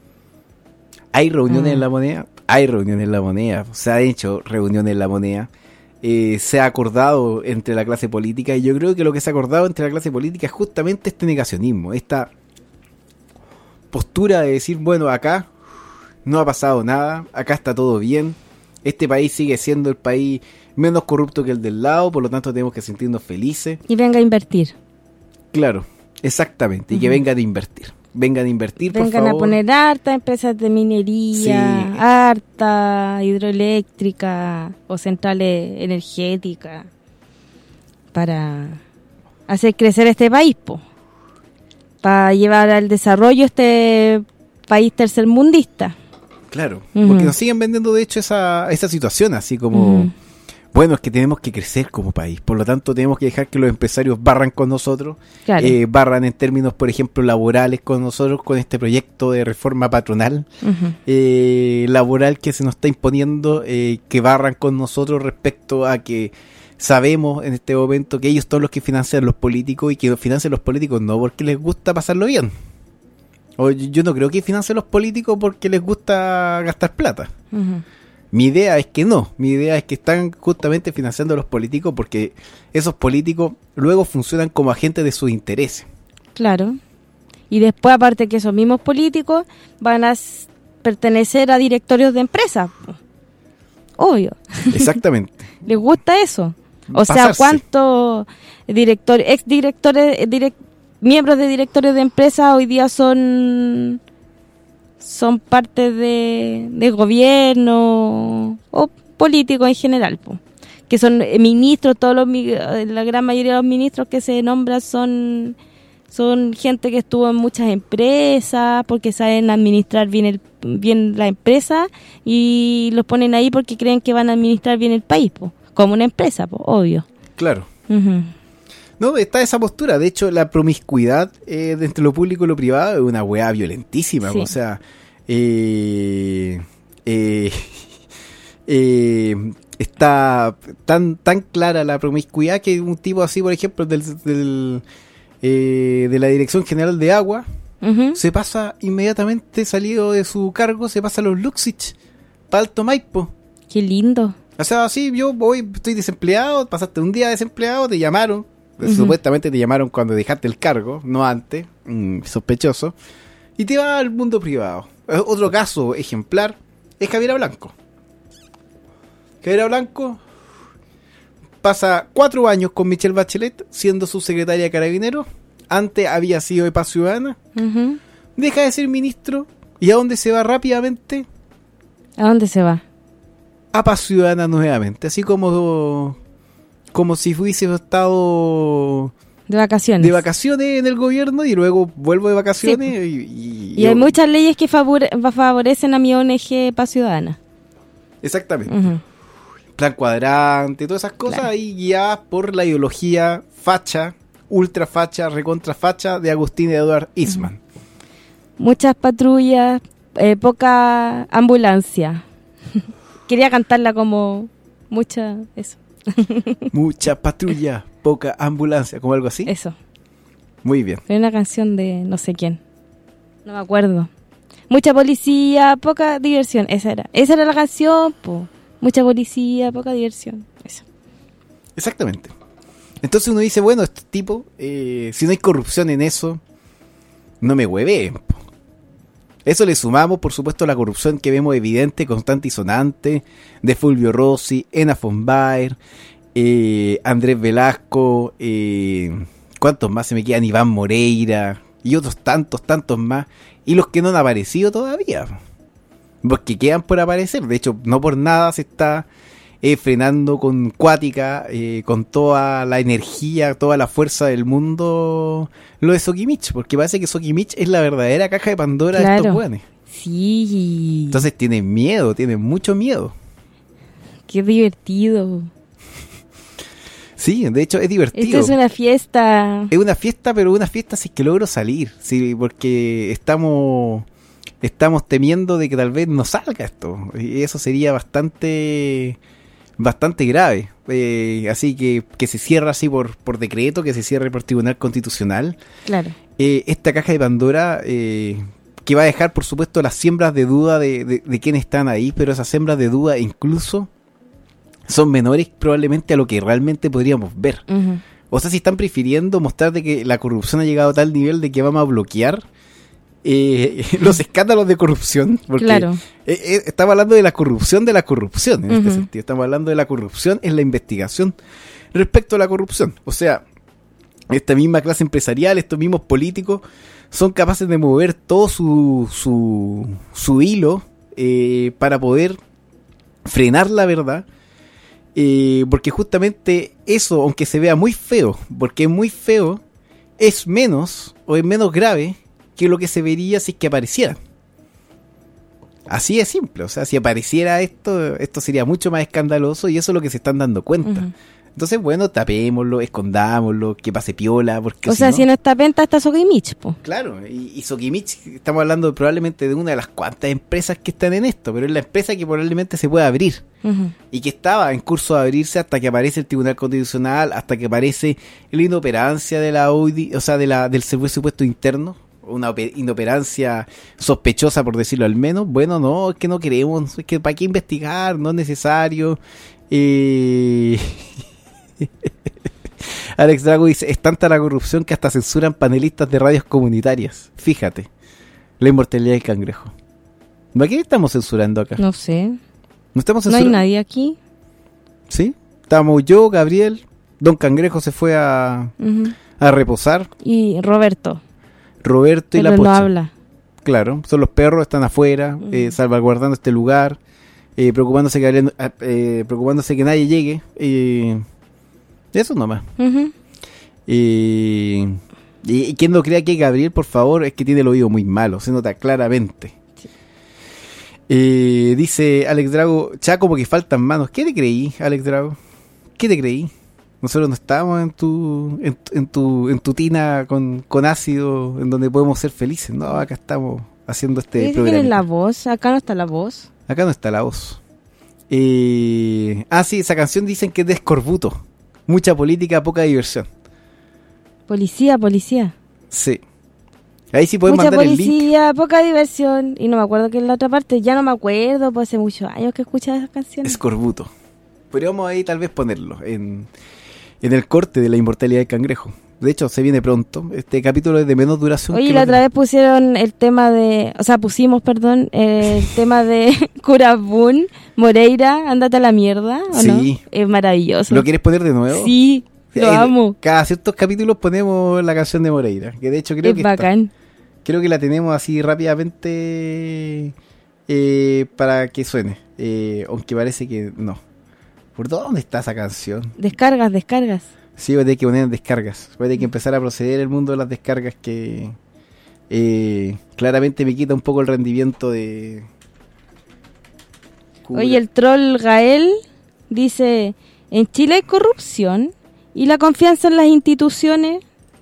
¿Hay reuniones ah. en La Moneda? Hay reuniones en La Moneda. Se han hecho reuniones en La Moneda. Eh, se ha acordado entre la clase política. Y yo creo que lo que se ha acordado entre la clase política es justamente este negacionismo. Esta postura de decir, bueno, acá no ha pasado nada. Acá está todo bien. Este país sigue siendo el país menos corrupto que el del lado. Por lo tanto, tenemos que sentirnos felices. Y venga a invertir. Claro, exactamente. Y uh-huh. que vengan a invertir. Vengan a invertir, Vengan por favor. a poner harta empresas de minería, sí. harta hidroeléctrica o centrales energéticas para hacer crecer este país, po, para llevar al desarrollo este país tercermundista. Claro, uh-huh. porque nos siguen vendiendo de hecho esa, esa situación así como... Uh-huh. Bueno, es que tenemos que crecer como país, por lo tanto tenemos que dejar que los empresarios barran con nosotros, claro. eh, barran en términos, por ejemplo, laborales con nosotros, con este proyecto de reforma patronal, uh-huh. eh, laboral que se nos está imponiendo, eh, que barran con nosotros respecto a que sabemos en este momento que ellos son los que financian los políticos y que financian los políticos no porque les gusta pasarlo bien. O yo no creo que financien los políticos porque les gusta gastar plata. Uh-huh. Mi idea es que no, mi idea es que están justamente financiando a los políticos porque esos políticos luego funcionan como agentes de sus intereses. Claro, y después aparte que esos mismos políticos van a s- pertenecer a directorios de empresas, obvio. Exactamente. ¿Les gusta eso? O Pasarse. sea, ¿cuántos directores, ex directores, direct, miembros de directorios de empresas hoy día son... son parte de, de gobierno o políticos en general, po, que son ministros, todos los la gran mayoría de los ministros que se nombran son son gente que estuvo en muchas empresas porque saben administrar bien el bien la empresa y los ponen ahí porque creen que van a administrar bien el país, po, como una empresa, po, obvio. Claro. Uh-huh. No, está esa postura. De hecho, la promiscuidad eh, entre lo público y lo privado es una weá violentísima. Sí. O sea, eh, eh, eh, está tan tan clara la promiscuidad que un tipo así, por ejemplo, del, del eh, de la Dirección General de Agua, uh-huh. se pasa inmediatamente, salido de su cargo, se pasa a los Luxich para Alto Maipo. Qué lindo. O sea, así yo voy, estoy desempleado, pasaste un día desempleado, te llamaron, Ujú. Supuestamente te llamaron cuando dejaste el cargo, no antes, mm, sospechoso, y te va al mundo privado. Eh, Otro caso ejemplar es Javiera Blanco. Javiera Blanco pasa cuatro años con Michelle Bachelet siendo subsecretaria de Carabineros. Antes había sido de Paz Ciudadana. Ujú. Deja de ser ministro. ¿Y a dónde se va rápidamente? ¿A dónde se va? A Paz Ciudadana nuevamente. Así como, como si hubiese estado De vacaciones. de vacaciones en el gobierno y luego vuelvo de vacaciones. Sí, y, y- Y hay muchas leyes que favore- favorecen a mi O N G Paz Ciudadana. Exactamente. Ujú. Plan cuadrante, todas esas cosas Claro. ahí guiadas por la ideología facha, ultra facha, recontra facha de Agustín Eduard Eastman. Muchas patrullas, eh, poca ambulancia. Quería cantarla como mucha, eso. Mucha patrulla, poca ambulancia, como algo así. Eso. Muy bien. Era una canción de no sé quién. No me acuerdo. Mucha policía, poca diversión. Esa era. Esa era la canción, po. Mucha policía, poca diversión. Eso. Exactamente. Entonces uno dice, bueno, este tipo, eh, si no hay corrupción en eso, no me hueve. Eso le sumamos, por supuesto, la corrupción que vemos evidente, constante y sonante, de Fulvio Rossi, Ena von Baer, eh, Andrés Velasco, eh, ¿cuántos más se me quedan? Iván Moreira, y otros tantos, tantos más, y los que no han aparecido todavía, porque quedan por aparecer. De hecho, no por nada se está eh, frenando con Cuática, eh, con toda la energía, toda la fuerza del mundo, lo de Sokimich, porque parece que Sokimich es la verdadera caja de Pandora de Claro. estos hueones. Sí. Entonces tienen miedo, tienen mucho miedo. Qué divertido. Sí, de hecho es divertido. Esto es una fiesta. Es una fiesta, pero una fiesta si es que logro salir, sí, porque estamos estamos temiendo de que tal vez no salga esto, y eso sería bastante bastante grave. Eh, así que que se cierra así por por decreto, que se cierre por Tribunal Constitucional. Claro. Eh, esta caja de Pandora eh, que va a dejar, por supuesto, las siembras de duda de, de, de quiénes están ahí, pero esas siembras de duda incluso son menores probablemente a lo que realmente podríamos ver. Ujú. O sea, si están prefiriendo mostrar de que la corrupción ha llegado a tal nivel de que vamos a bloquear eh, los escándalos de corrupción. Porque Claro. eh, eh, estamos hablando de la corrupción de la corrupción, en este Ujú. sentido. Estamos hablando de la corrupción en la investigación respecto a la corrupción. O sea, esta misma clase empresarial, estos mismos políticos, son capaces de mover todo su, su, su hilo eh, para poder frenar la verdad. Eh, porque justamente eso, aunque se vea muy feo, porque es muy feo, es menos o es menos grave que lo que se vería si es que apareciera. Así de simple, o sea, si apareciera esto, esto sería mucho más escandaloso y eso es lo que se están dando cuenta. Ujú. Entonces, bueno, tapémoslo, escondámoslo, que pase piola, porque O si sea, no- si no está venta, está Sokimich, po. Claro, y, y Sokimich, estamos hablando probablemente de una de las cuantas empresas que están en esto, pero es la empresa que probablemente se pueda abrir. Ujú. Y que estaba en curso de abrirse hasta que aparece el Tribunal Constitucional, hasta que aparece la inoperancia de la audi, o sea, de la del presupuesto interno, una ope- inoperancia sospechosa, por decirlo al menos. Bueno, no, es que no queremos, es que para qué investigar, no es necesario. Eh... Alex Drago dice, es tanta la corrupción que hasta censuran panelistas de radios comunitarias. Fíjate, la inmortalidad del cangrejo. ¿A quién estamos censurando acá? No sé. ¿No estamos No hay censurando? nadie aquí. ¿Sí? Estábamos yo, Gabriel, Don Cangrejo se fue a, Ujú. a reposar, Y Roberto. Roberto y Pero la no Pocha. habla. Claro, son los perros, están afuera, Mm. eh, salvaguardando este lugar, eh, preocupándose, que, Gabriel- ah, eh, preocupándose que nadie llegue. Eh, eso nomás. Ujú. Eh, y, y quien no crea que es Gabriel, por favor, es que tiene el oído muy malo, se nota claramente. Sí. Eh, dice Alex Drago, cha, como que faltan manos. ¿Qué te creí, Alex Drago? ¿Qué te creí? Nosotros no estábamos en tu en, tu- en tu en tu tina con, con ácido en donde podemos ser felices. No, acá estamos haciendo este Dice que programa. tiene la voz. Acá no está la voz. Acá no está la voz. Eh, ah, sí, esa canción dicen que es de Escorbuto. Mucha política, poca diversión. Policía, policía. Sí. Ahí sí pueden Mucha mandar el link. policía, poca diversión. Y no me acuerdo que en la otra parte. Ya no me acuerdo, pues hace muchos años que escuchaba esas canciones. Escorbuto. Podríamos ahí tal vez ponerlo en, en el corte de la inmortalidad del cangrejo. De hecho, se viene pronto. Este capítulo es de menos duración. Oye, que la los otra de- vez pusieron el tema de, o sea, pusimos, perdón, eh, el tema de Curabún, Moreira, ándate a la mierda, ¿o no? Sí. Es maravilloso. ¿Lo quieres poner de nuevo? Sí, lo Eh, amo. Cada ciertos capítulos ponemos la canción de Moreira, que de hecho creo Es que está. bacán. Creo que la tenemos así rápidamente eh, para que suene. Eh, aunque parece que no. ¿Por dónde está esa canción? Descargas, descargas. Sí, voy a tener que poner en descargas. Voy a tener que empezar a proceder el mundo de las descargas que eh, claramente me quita un poco el rendimiento de... Oye, el troll Gael dice, en Chile hay corrupción y la confianza en las instituciones.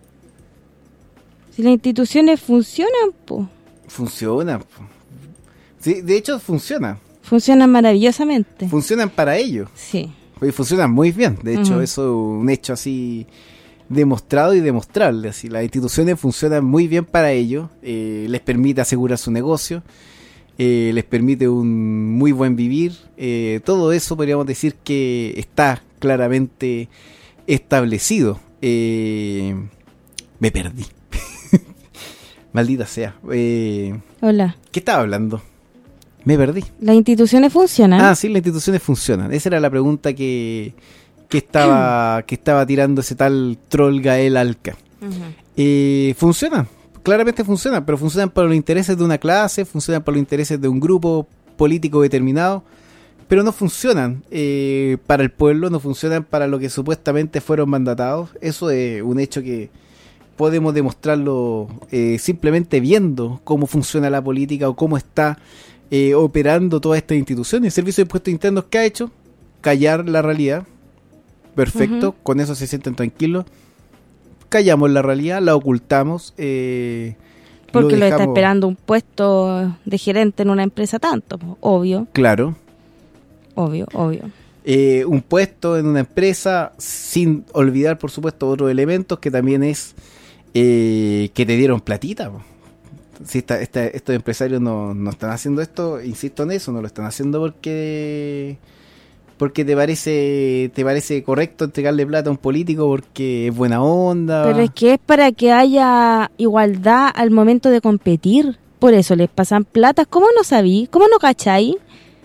Si las instituciones funcionan, pues, Funciona. po. Sí, de hecho funciona. funcionan maravillosamente. Funcionan para ellos. Sí. Y funcionan muy bien. De hecho, Ujú. eso es un hecho así demostrado y demostrable. Así, las instituciones funcionan muy bien para ellos. Eh, les permite asegurar su negocio. Eh, les permite un muy buen vivir. Eh, todo eso podríamos decir que está claramente establecido. Eh, me perdí. Maldita sea. Eh, Hola. ¿Qué estaba hablando? Me perdí. ¿Las instituciones funcionan? Ah, sí, las instituciones funcionan. Esa era la pregunta que, que estaba que estaba tirando ese tal troll Gael Alca. Ujú. Eh, funcionan, claramente funcionan, pero funcionan para los intereses de una clase, funcionan para los intereses de un grupo político determinado, pero no funcionan eh, para el pueblo, no funcionan para lo que supuestamente fueron mandatados. Eso es un hecho que podemos demostrarlo eh, simplemente viendo cómo funciona la política o cómo está eh, operando todas estas instituciones. El Servicio de Impuestos Internos, ¿qué ha hecho? Callar la realidad. Perfecto, Ujú. con eso se sienten tranquilos. Callamos la realidad, la ocultamos. Eh, Porque lo, está dejamos- esperando un puesto de gerente en una empresa tanto, po. obvio, Claro. obvio, obvio. Eh, un puesto en una empresa, sin olvidar, por supuesto, otros elementos que también es eh, que te dieron platita. po. Si esta, esta- estos empresarios no, no están haciendo esto, insisto en eso, no lo están haciendo porque porque te parece te parece correcto entregarle plata a un político porque es buena onda. Pero es que es para que haya igualdad al momento de competir. Por eso les pasan platas. ¿Cómo no sabí? ¿Cómo no cachai?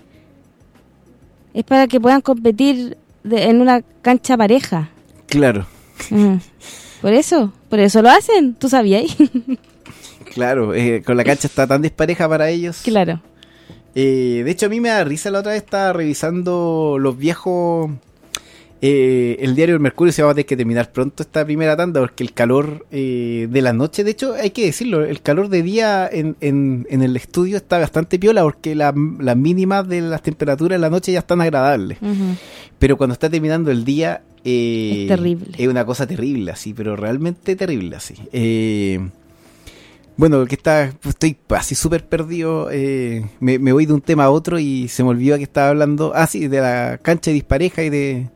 Es para que puedan competir de- en una cancha pareja. Claro, Mm. Por eso, por eso lo hacen. ¿Tú sabías? claro, eh, con la cancha está tan dispareja para ellos. Claro. Eh, de hecho, a mí me da risa la otra vez, estaba revisando los viejos. Eh, el diario El Mercurio se va a tener que terminar pronto esta primera tanda porque el calor eh, de la noche, de hecho, hay que decirlo, el calor de día en, en, en el estudio está bastante piola porque la- las mínimas de las temperaturas en la noche ya están agradables. Ujú. Pero cuando está terminando el día. eh, Es terrible. Es una cosa terrible, así, pero realmente terrible, así. Eh. Bueno, que está, estoy así súper perdido, eh, me, me voy de un tema a otro y se me olvidó que estaba hablando, ah sí, de la cancha de dispareja y de,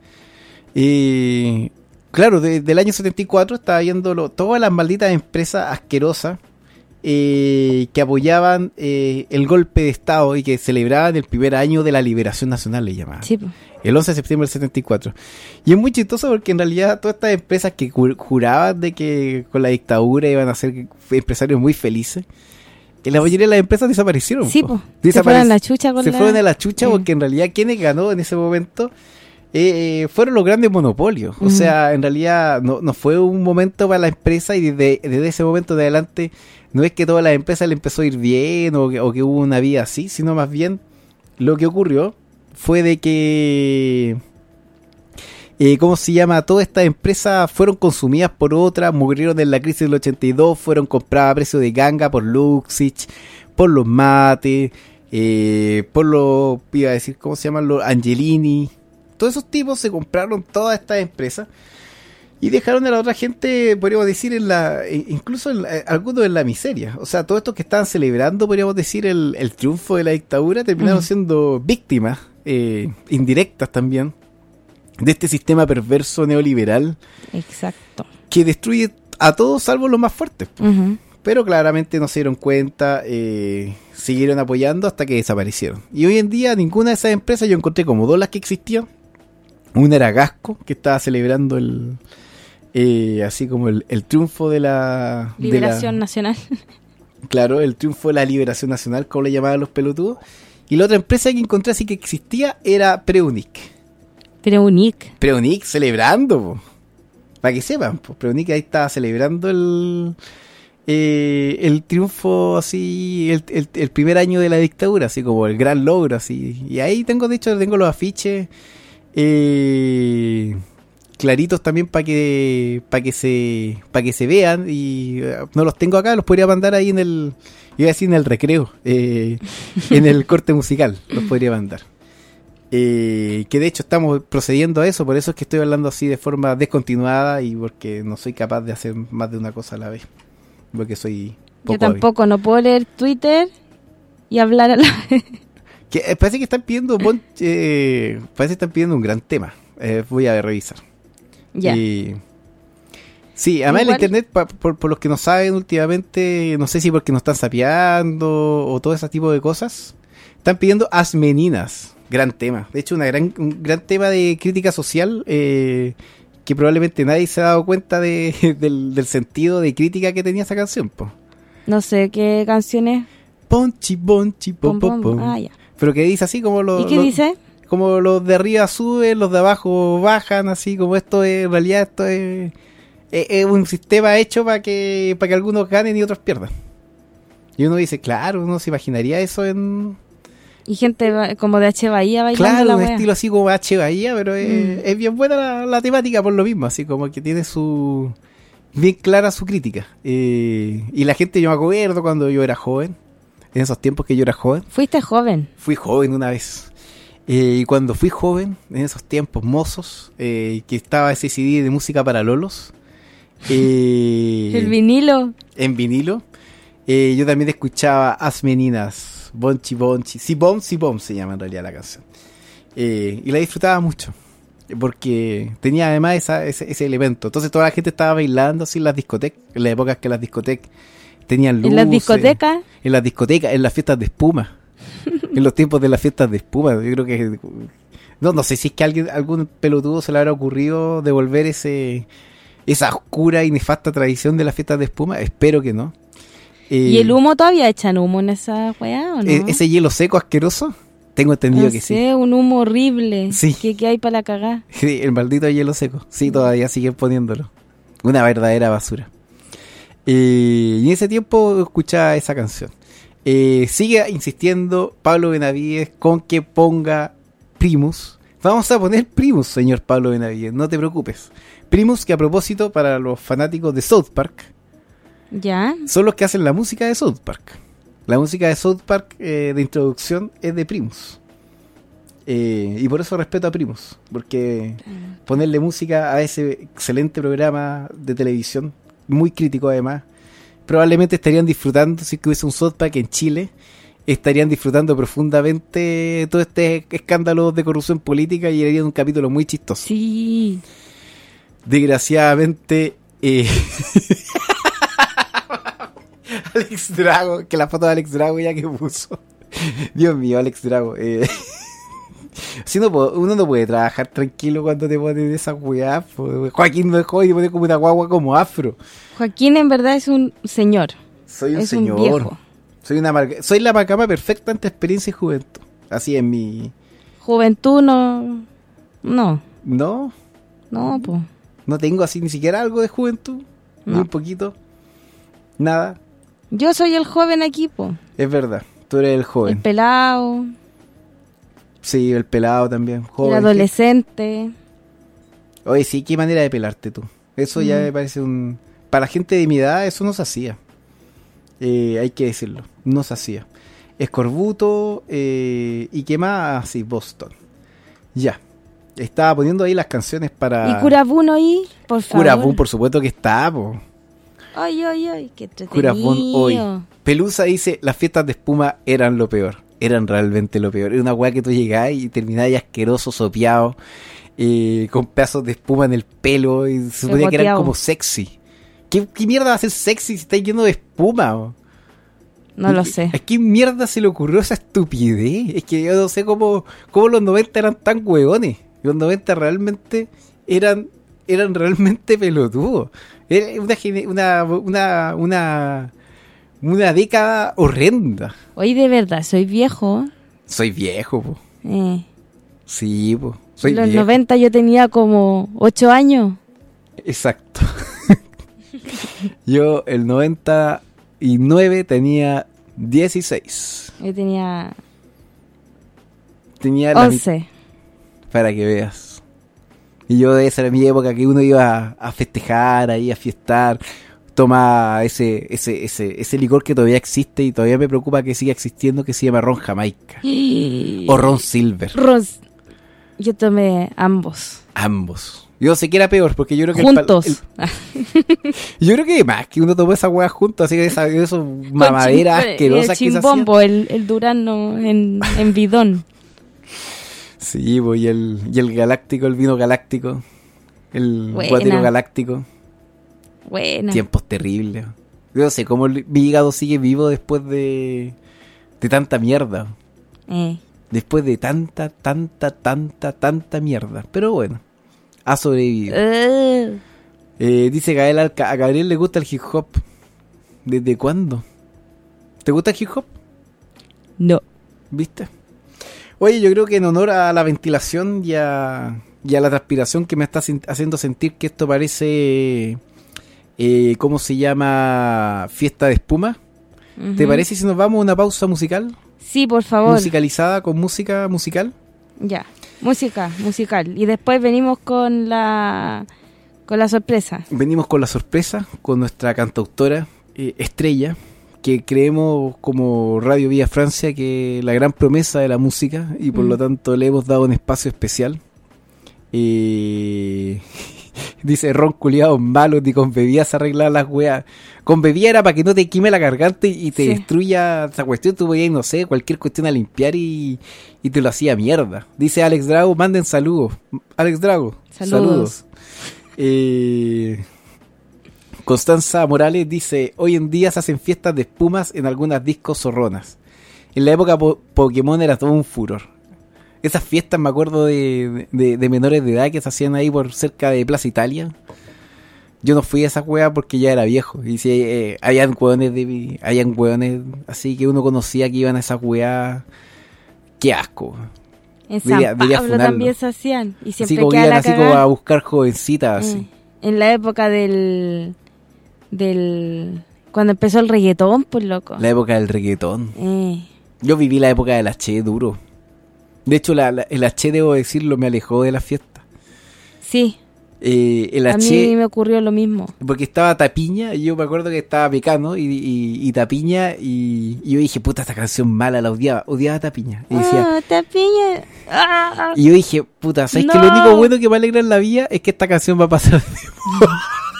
eh, claro, de- del año setenta y cuatro estaba viendo todas las malditas empresas asquerosas eh, que apoyaban eh, el golpe de Estado y que celebraban el primer año de la liberación nacional, le llamaban. Sí, po. El once de septiembre del setenta y cuatro. Y es muy chistoso porque en realidad todas estas empresas que ju- juraban de que con la dictadura iban a ser empresarios muy felices, en la mayoría de las empresas desaparecieron. Sí, po. po. Se Desaparec- fueron a la chucha con Se la- fueron a la chucha Sí. porque en realidad quienes ganó en ese momento eh, fueron los grandes monopolios. O Ujú. sea, en realidad no, no fue un momento para la empresa y desde, desde ese momento de adelante no es que todas las empresas le empezó a ir bien o que, o que hubo una vida así, sino más bien lo que ocurrió fue de que eh, ¿cómo se llama? Todas estas empresas fueron consumidas por otras, murieron en la crisis del ochenta y dos, fueron compradas a precio de ganga por Luxich, por los Mate, eh, por los, iba a decir, ¿cómo se llaman? Los Angelini. Todos esos tipos se compraron todas estas empresas y dejaron a la otra gente, podríamos decir, en la, e- incluso en la- algunos en la miseria. O sea, todos estos que estaban celebrando, podríamos decir, el, el triunfo de la dictadura, terminaron Ujú. siendo víctimas eh, indirectas también de este sistema perverso neoliberal Exacto. que destruye a todos salvo los más fuertes. po. Ujú. Pero claramente no se dieron cuenta, eh, siguieron apoyando hasta que desaparecieron. Y hoy en día ninguna de esas empresas, yo encontré como dos las que existían, Una era Gasco, que estaba celebrando el eh, así como el, el triunfo de la... Liberación de la, nacional. Claro, el triunfo de la liberación nacional, como le llamaban los pelotudos. Y la otra empresa que encontré así que existía era Preunic. Preunic. Preunic celebrando, para que sepan, pues, Preunic ahí estaba celebrando el eh, el triunfo, así, el, el, el primer año de la dictadura, así como el gran logro, así. Y ahí tengo, de hecho, tengo los afiches eh, claritos también para que para que se para que se vean, y uh, no los tengo acá, los podría mandar ahí en el, iba a decir en el recreo, eh, en el corte musical, los podría mandar. Eh, que de hecho estamos procediendo a eso, por eso es que estoy hablando así de forma descontinuada y porque no soy capaz de hacer más de una cosa a la vez, porque soy poco Yo tampoco, hábil. no puedo leer Twitter y hablar a la vez. Que, eh, parece que están pidiendo bon, eh, parece que están pidiendo un gran tema, eh, voy a revisar. Ya. Y, sí, además Igual. el internet, pa, por, por los que no saben últimamente, no sé si porque nos están sapeando o todo ese tipo de cosas, están pidiendo asmeninas. Gran tema. De hecho, una gran, un gran tema de crítica social eh, que probablemente nadie se ha dado cuenta de, del, del sentido de crítica que tenía esa canción. Po. No sé qué canción es. Ponchi, ponchi, pom, Pom, pom, pom. pom. Ah, ya. Pero que dice así como los... ¿Y qué los- dice? Como los de arriba suben, los de abajo bajan, así como esto es, en realidad esto es, es, es un sistema hecho para que, para que algunos ganen y otros pierdan. Y uno dice, claro, uno se imaginaría eso en... Y gente ba- como de H. Bahía bailando Claro, la un wea. estilo así como H. Bahía, pero es, Mm. es bien buena la, la temática por lo mismo, así como que tiene su... bien clara su crítica. Eh, y la gente, yo me acuerdo cuando yo era joven, en esos tiempos que yo era joven, Fuiste joven. fui joven una vez. Eh, y cuando fui joven, en esos tiempos mozos, eh, que estaba ese C D de música para lolos, eh, El vinilo. en vinilo, eh, yo también escuchaba Asmeninas, Bonchi Bonchi, Si Bom, Si Bom se llama en realidad la canción. Eh, y la disfrutaba mucho, porque tenía además esa, ese, ese elemento. Entonces toda la gente estaba bailando así en las discotecas, en las épocas que las discotecas tenían luces. En las discotecas. En las discotecas, en las fiestas de espuma. En los tiempos de las fiestas de espuma. Yo creo que... No, no sé si es que a alguien, algún pelotudo se le habrá ocurrido devolver ese esa oscura y nefasta tradición de las fiestas de espuma. Espero que no. Eh, ¿Y el humo todavía echan humo en esa weá o no? eh, ¿Ese hielo seco asqueroso? Tengo entendido no que sé, un humo horrible. Sí. ¿Qué, qué hay para la cagá? sí. El maldito hielo seco. Sí, todavía siguen poniéndolo. Una verdadera basura. Eh, y en ese tiempo escuchaba esa canción. Eh, sigue insistiendo Pablo Benavides con que ponga Primus. Vamos a poner Primus, señor Pablo Benavides, no te preocupes. Primus, que a propósito, para los fanáticos de South Park, ¿Ya? son los que hacen la música de South Park. La música de South Park eh, de introducción es de Primus. Eh, y por eso respeto a Primus, porque ponerle música a ese excelente programa de televisión, muy crítico además, probablemente estarían disfrutando, si es que hubiese un South Park en Chile, estarían disfrutando profundamente todo este escándalo de corrupción política y harían un capítulo muy chistoso. Sí. Desgraciadamente, eh... Alex Drago, que la foto de Alex Drago ya que puso. Dios mío, Alex Drago. Eh... Si no puedo, uno no puede trabajar tranquilo cuando te ponen esas weas. Po. Joaquín no es joven y pone como una guagua como afro. Joaquín en verdad es un señor. Soy un es señor. un viejo. Soy una amalga- soy la amalgama perfecta entre experiencia y juventud. Así es mi... Juventud no... No, No, no, pues. no tengo así ni siquiera algo de juventud. Ni No. un poquito. Nada. Yo soy el joven aquí, po. Es verdad. Tú eres el joven. El pelado, Sí, el pelado también. Joven. el adolescente. Oye, sí, qué manera de pelarte tú. Eso ya Mm. me parece un... Para la gente de mi edad eso no se hacía. Eh, hay que decirlo. No se hacía. Escorbuto eh, y qué más. Ah, sí, Boston. Ya. Estaba poniendo ahí las canciones para... ¿Y Curabún hoy? Por favor. Curabún, por supuesto que está, po. Ay, ay, ay, qué Curabún hoy. entretenido. Pelusa dice, las fiestas de espuma eran lo peor. Eran realmente lo peor. Era una weá que tú llegabas y terminabas ahí asqueroso, sopeado, eh, con pedazos de espuma en el pelo y se suponía que eran Pegoteado. como sexy. ¿Qué, ¿Qué mierda va a ser sexy si está lleno de espuma? O? No lo sé. ¿A qué mierda se le ocurrió esa estupidez? Es que yo no sé cómo, cómo los noventa eran tan hueones. Los noventa realmente eran eran realmente pelotudos. Era una, gene- una, una, una, una década horrenda. Hoy de verdad, soy viejo. Soy viejo, po. Eh, Sí, po. Soy en los viejo. noventa yo tenía como ocho años. Exacto. Yo el noventa y nueve tenía dieciséis. Yo tenía Tenía la mit- once. para que veas. Y yo, esa era mi época que uno iba a, a festejar, ahí a fiestar, toma ese, ese, ese, ese licor que todavía existe y todavía me preocupa que siga existiendo, que se llama ron Jamaica o ron Silver, Ros- Yo tomé ambos. ambos. Yo sé que era peor porque yo creo que el pal- Juntos. el- yo creo que más que uno tomó esa hueá juntos, así que esa, esos mamaderas Con chim- asquerosas el que se hacían. chimbombo, el, el durano en, en bidón. Sí, pues, y el, y el galáctico, el vino galáctico, el Buena. guatero galáctico. Buena. Tiempos terribles. Yo no sé cómo el- mi hígado sigue vivo después de, de tanta mierda. Eh. Después de tanta, tanta, tanta, tanta mierda. Pero bueno, ha sobrevivido. Eh, Eh, dice Gael, Alca- a Gabriel le gusta el hip hop. ¿Desde cuándo? ¿Te gusta el hip hop? no. ¿Viste? Oye, yo creo que en honor a la ventilación y a, y a la transpiración que me está sin- haciendo sentir que esto parece, eh, ¿cómo se llama? Fiesta de espuma. ¿Te Ujú. parece si nos vamos a una pausa musical? Sí, por favor. Musicalizada con música musical. Ya. Música, musical. Y después venimos con la con la sorpresa. Venimos con la sorpresa, con nuestra cantautora eh, estrella, que creemos como Radio Villa Francia que la gran promesa de la música y por Mm. lo tanto le hemos dado un espacio especial. Eh, dice Ron culiado malo, ni con bebidas se arreglan las weas. Con bebida era para que no te queme la garganta y te Sí. destruya esa cuestión. Tú podías, no sé, cualquier cuestión a limpiar y, y te lo hacía mierda. Dice Alex Drago, manden saludos. Alex Drago, Saludos. saludos. Eh, Constanza Morales dice, hoy en día se hacen fiestas de espumas en algunas discos zorronas. En la época po- Pokémon era todo un furor. Esas fiestas me acuerdo de, de, de menores de edad que se hacían ahí por cerca de Plaza Italia. Yo no fui a esa hueá porque ya era viejo. Y si eh, habían hueones de mi- habían hueones así que uno conocía que iban a esa hueá. Qué asco. En Diría- San diría Pablo funarlo. también se hacían. Y Así siempre como que queda iban la así como cagada. a buscar jovencitas así. Eh, En la época del del cuando empezó el reggaetón, pues loco. La época del reggaetón. Eh, Yo viví la época del H duro. De hecho, la, la- el H, debo decirlo, me alejó de la fiesta. sí, Eh, el a H, mí me ocurrió lo mismo. porque estaba Tapiña, y yo me acuerdo que estaba Pecano y, y, y Tapiña, y, y yo dije, puta, esta canción mala, la odiaba, odiaba a Tapiña. Y decía, Ah, Tapiña. Ah. y yo dije, puta, ¿sabes que No. lo único bueno que me alegra en la vida es que esta canción va a pasar de moda?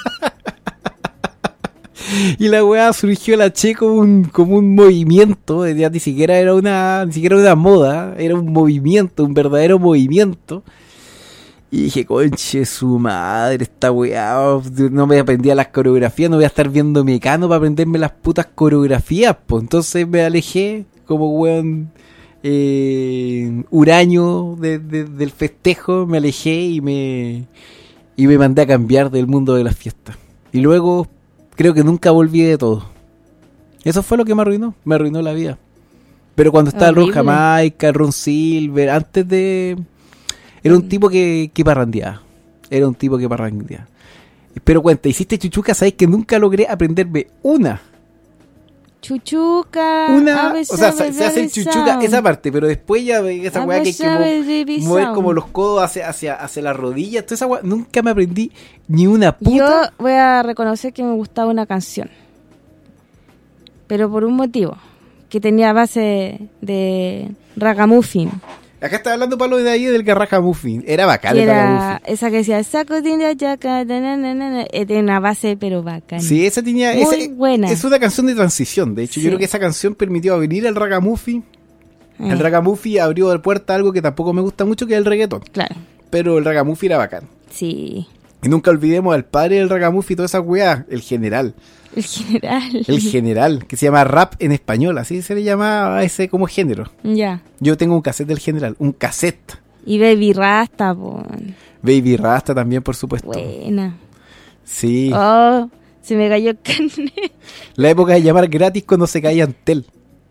Y la weá surgió la Che como un, como un movimiento, ya ni siquiera era una, ni siquiera una moda, era un movimiento, un verdadero movimiento. Y dije, conche su madre, esta weá, no me aprendía las coreografías, no voy a estar viendo Mecano para aprenderme las putas coreografías, pues. Entonces me alejé como weón eh, huraño de, de- del festejo, me alejé y me, y me mandé a cambiar del mundo de las fiestas. Y luego creo que nunca volví de todo. Eso fue lo que me arruinó, me arruinó la vida. Pero cuando estaba el Ron Horrible. Jamaica, el Ron Silver, antes de... Era un tipo que, que parrandeaba. Era un tipo que parrandeaba. Pero cuenta, hiciste chuchuca, sabes que nunca logré aprenderme una. Chuchuca. Una, ave, o sea, sabe, se, se hace el sabe, chuchuca sound. esa parte, pero después ya esa Ave, weá que hay que sabe, mo- baby mover sound. como los codos hacia, hacia, hacia las rodillas, toda esa weá, nunca me aprendí ni una Yo puta. voy a reconocer que me gustaba una canción. Pero por un motivo. Que tenía base de ragamuffin. Acá está hablando Pablo de ahí del Garraja Muffin. Era bacán Que el era Ragamuffin. esa que decía, saco de yaca, na, na, na, na", eh, tiene una base pero bacán. Sí, esa tenía. Muy esa- buena. Es una canción de transición. De hecho, Sí. yo creo que esa canción permitió abrir el Ragamuffin. Eh, El Ragamuffin abrió de puerta a algo que tampoco me gusta mucho, que es el reggaetón. Claro, Pero el Ragamuffin era bacán. sí. Y nunca olvidemos al padre del Ragamuffin y toda esa weá, el general. El general. El general, que se llama rap en español, así se le llama a ese como género. Ya. Yo tengo un cassette del general, un cassette. Y Baby Rasta, po. Baby Rasta también, por supuesto. Buena. Sí. Oh, se me cayó el carnet. La época de llamar gratis cuando se caía Antel.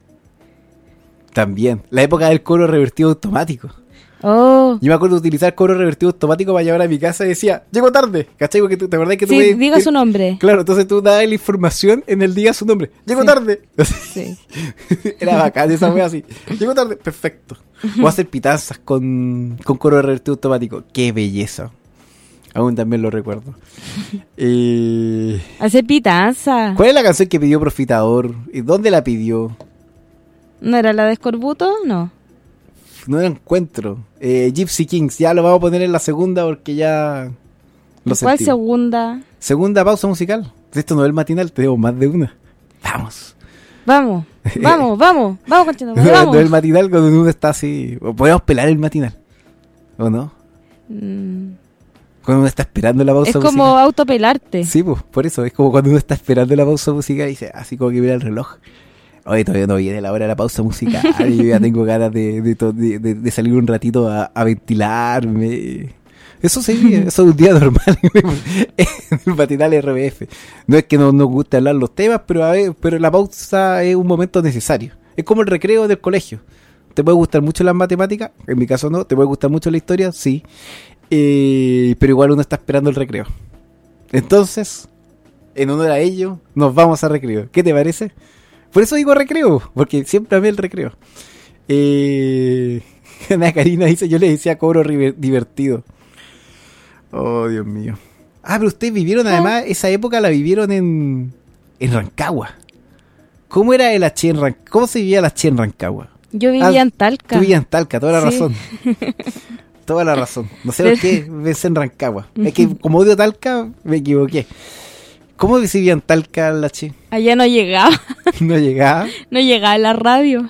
También. La época del cobro revertido automático. Oh. Yo me acuerdo de utilizar cobro revertido automático para llevar a mi casa y decía, llego tarde, ¿cachai? Porque tú, ¿te acordás que tú Sí, me- diga su nombre. Claro, entonces tú dabas la información en el día su nombre. Llego Sí. tarde. Sí. Era bacán esa wea así. Llego tarde, perfecto. O hacer pitanzas con, con cobro revertido automático. Qué belleza. Aún también lo recuerdo. Eh, Hacer pitanza. ¿Cuál es la canción que pidió Profitador? ¿Y dónde la pidió? ¿No era la de Escorbuto? No. No la encuentro. Eh, Gypsy Kings, ya lo vamos a poner en la segunda porque ya lo ¿Cuál sentimos. segunda? Segunda pausa musical. Esto no es el matinal, tenemos más de una. Vamos. Vamos, vamos, vamos, vamos, continuando, No, vamos. no es el matinal cuando uno está así. O podemos pelar el matinal. ¿O no? Mm, Cuando uno está esperando la pausa es musical. como autopelarte. Sí, pues, por eso. Es como cuando uno está esperando la pausa musical y dice, así como que mira el reloj. Oye, todavía no viene la hora de la pausa musical. Y yo ya tengo ganas de, de, to- de, de- de salir un ratito a, a ventilarme. Eso sí, eso es un día normal en el matinal R B F. No es que no nos guste hablar los temas, pero a ver, pero la pausa es un momento necesario. Es como el recreo del colegio. ¿Te puede gustar mucho las matemáticas? En mi caso no. ¿Te puede gustar mucho la historia? Sí. Eh, pero igual uno está esperando el recreo. Entonces, en honor a ello, nos vamos a recreo. ¿Qué te parece? Por eso digo recreo, porque siempre amé el recreo. Eh, Ana Karina dice, yo le decía cobro river- divertido. Oh, Dios mío. Ah, pero ustedes vivieron, además, esa época la vivieron en, en Rancagua. ¿Cómo era el H en Rancagua? ¿Cómo se vivía el H en Rancagua? Yo vivía Ah, en Talca. Tú vivías en Talca, toda la Sí. razón. Toda la razón. No sé por qué ves en Rancagua. Es que como odio Talca, me equivoqué. ¿Cómo se vivía en Talca el H? Allá no llegaba, No llegaba. no llegaba a la radio.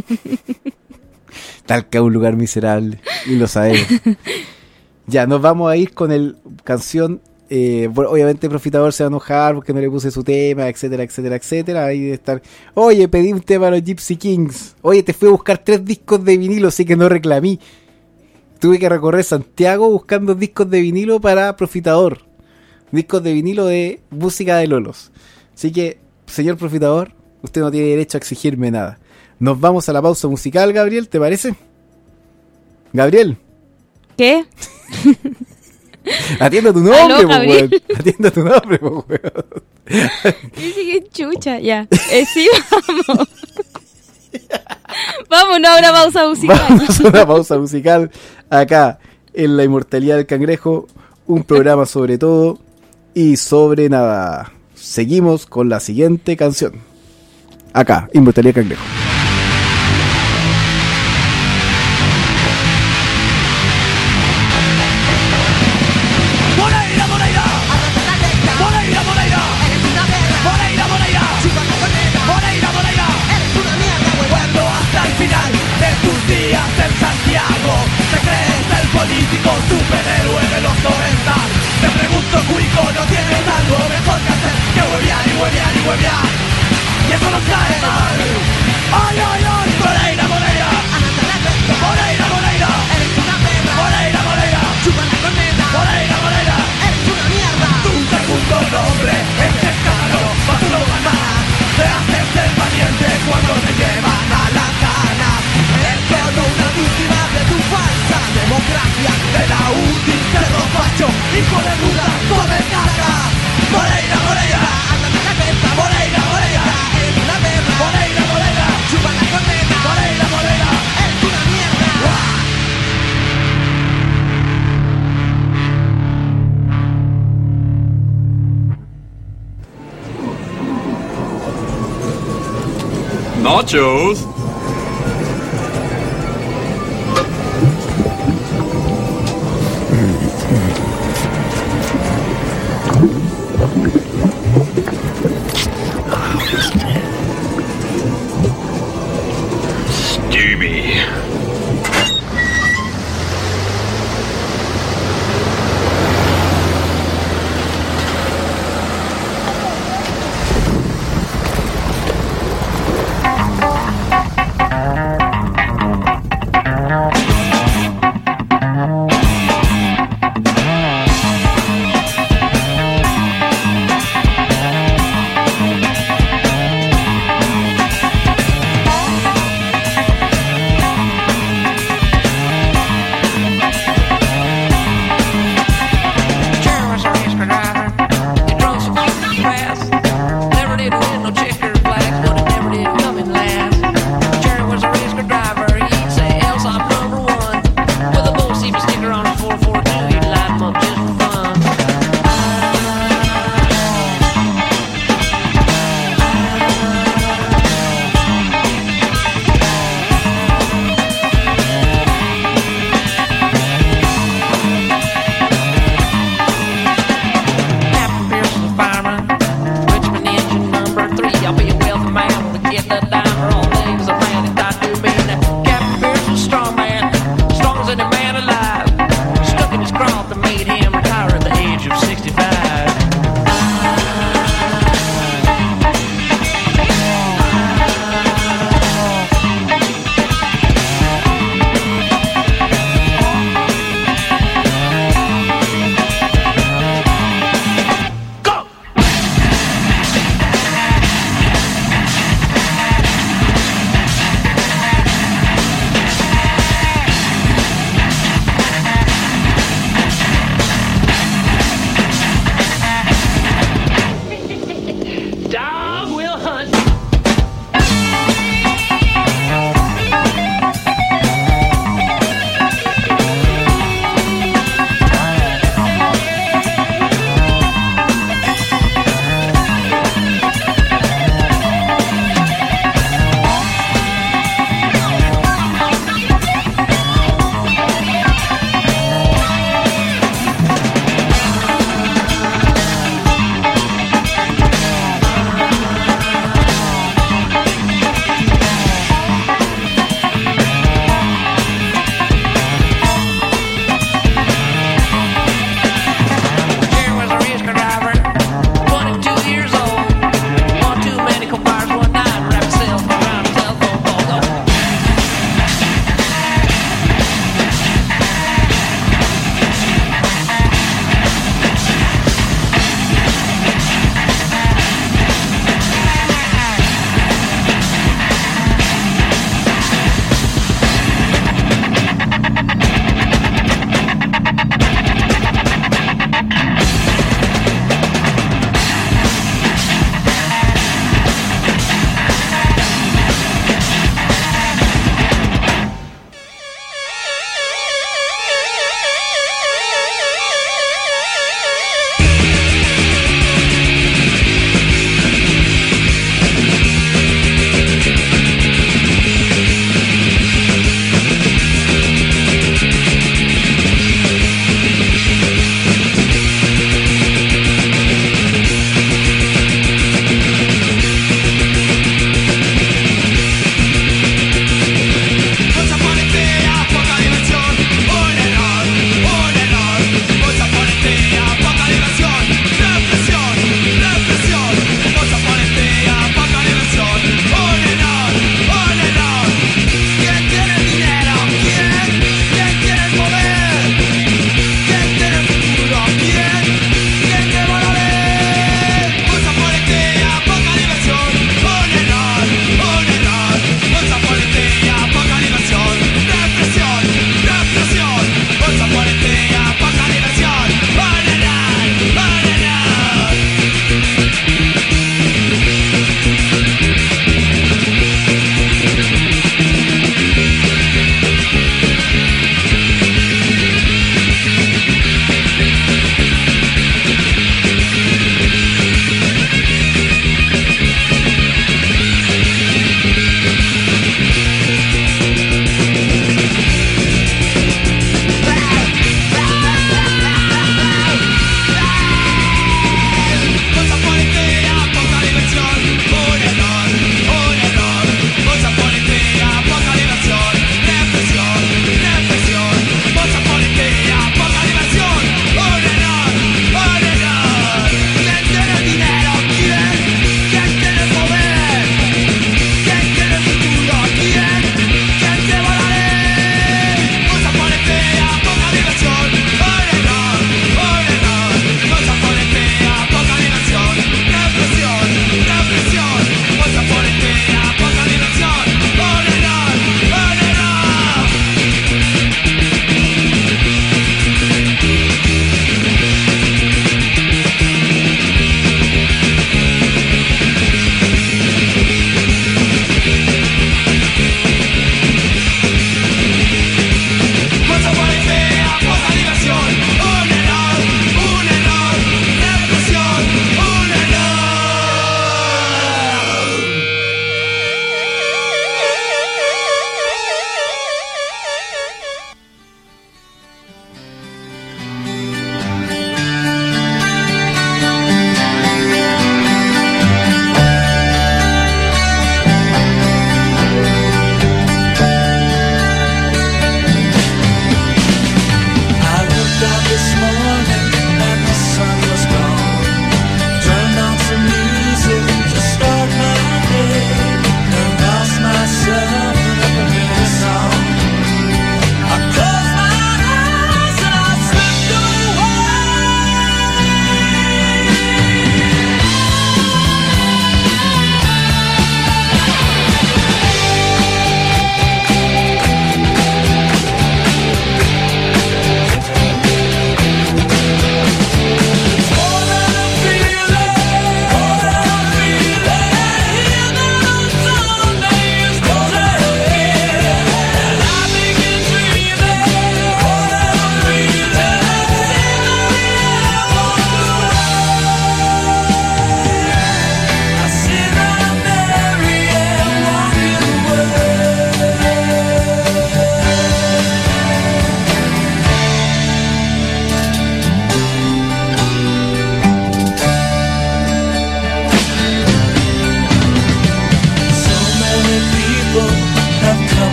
Talca es un lugar miserable. Y lo sabemos. Ya, nos vamos a ir con el canción. Eh, bueno, obviamente Profitador se va a enojar porque no le puse su tema, etcétera, etcétera, etcétera. Ahí de estar. Oye, pedí un tema a los Gypsy Kings. Oye, te fui a buscar tres discos de vinilo, así que no reclamí. Tuve que recorrer Santiago buscando discos de vinilo para Profitador. Discos de vinilo de música de lolos. Así que, señor Profitador, usted no tiene derecho a exigirme nada. Nos vamos a la pausa musical, Gabriel, ¿te parece? Gabriel, ¿Qué? atienda tu nombre, Aló, po, Gabriel. weón. Atienda tu nombre, po, weón. Dice que chucha, ya. Eh, sí, vamos. Vámonos a una pausa musical. Vamos a una pausa musical acá en La Inmortalidad del Cangrejo, un programa sobre todo y sobre nada. Seguimos con la siguiente canción. Acá, Inmortalidad del Cangrejo. Moreira, Moreira, Moreira, Moreira, Moreira, Moreira, Moreira, Moreira, cuando hasta el final de tus días en Santiago te crees el político superhéroe de los noventa. Te pregunto, Cuico, ¿no tienes algo mejor que hacer que huevear y huevear y huevear? Y eso nos cae mal. Ay, ay, ay, Moreira, Moreira, Moreira, Moreira, Moreira, Moreira, Moreira, Moreira, tu segundo nombre es escándalo, mas no ganas. Te haces el valiente cuando te llevan a la cana. Es solo una víctima de tu falsa democracia, de la útil cerdo facho, hijo de duda, come caca. Moreira, Moreira, Moreira, Moreira, Moreira, Moreira, Moreira, Moreira, es una mierda. Nachos. Stevie.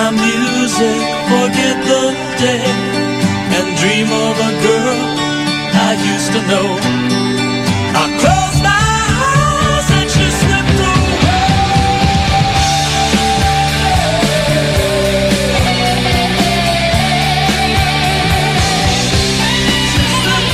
my music, forget the day, and dream of a girl I used to know. I close my eyes and she slipped away. She slipped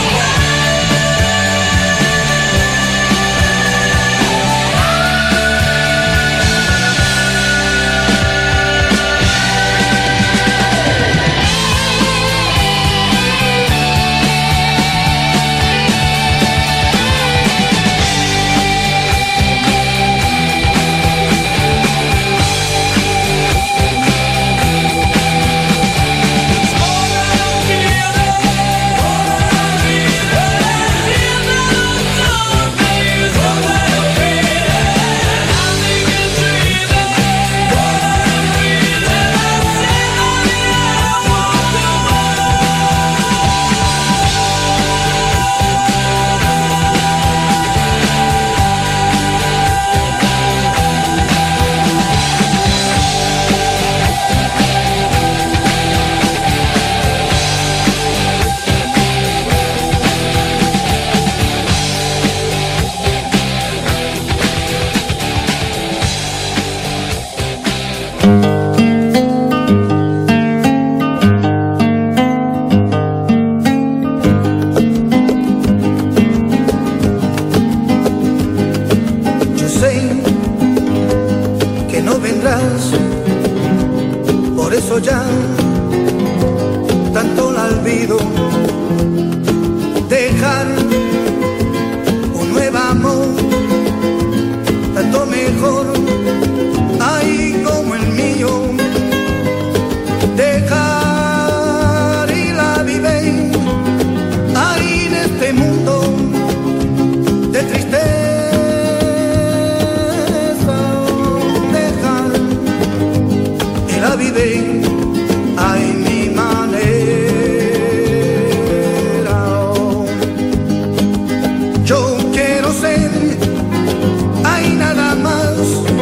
ya tanto la olvido, dejar un nuevo amor, tanto mejor, ahí como el mío, dejar y la vive, ahí en este mundo de tristeza, dejar y la vive. Ay, mi manera, yo quiero ser, hay nada más,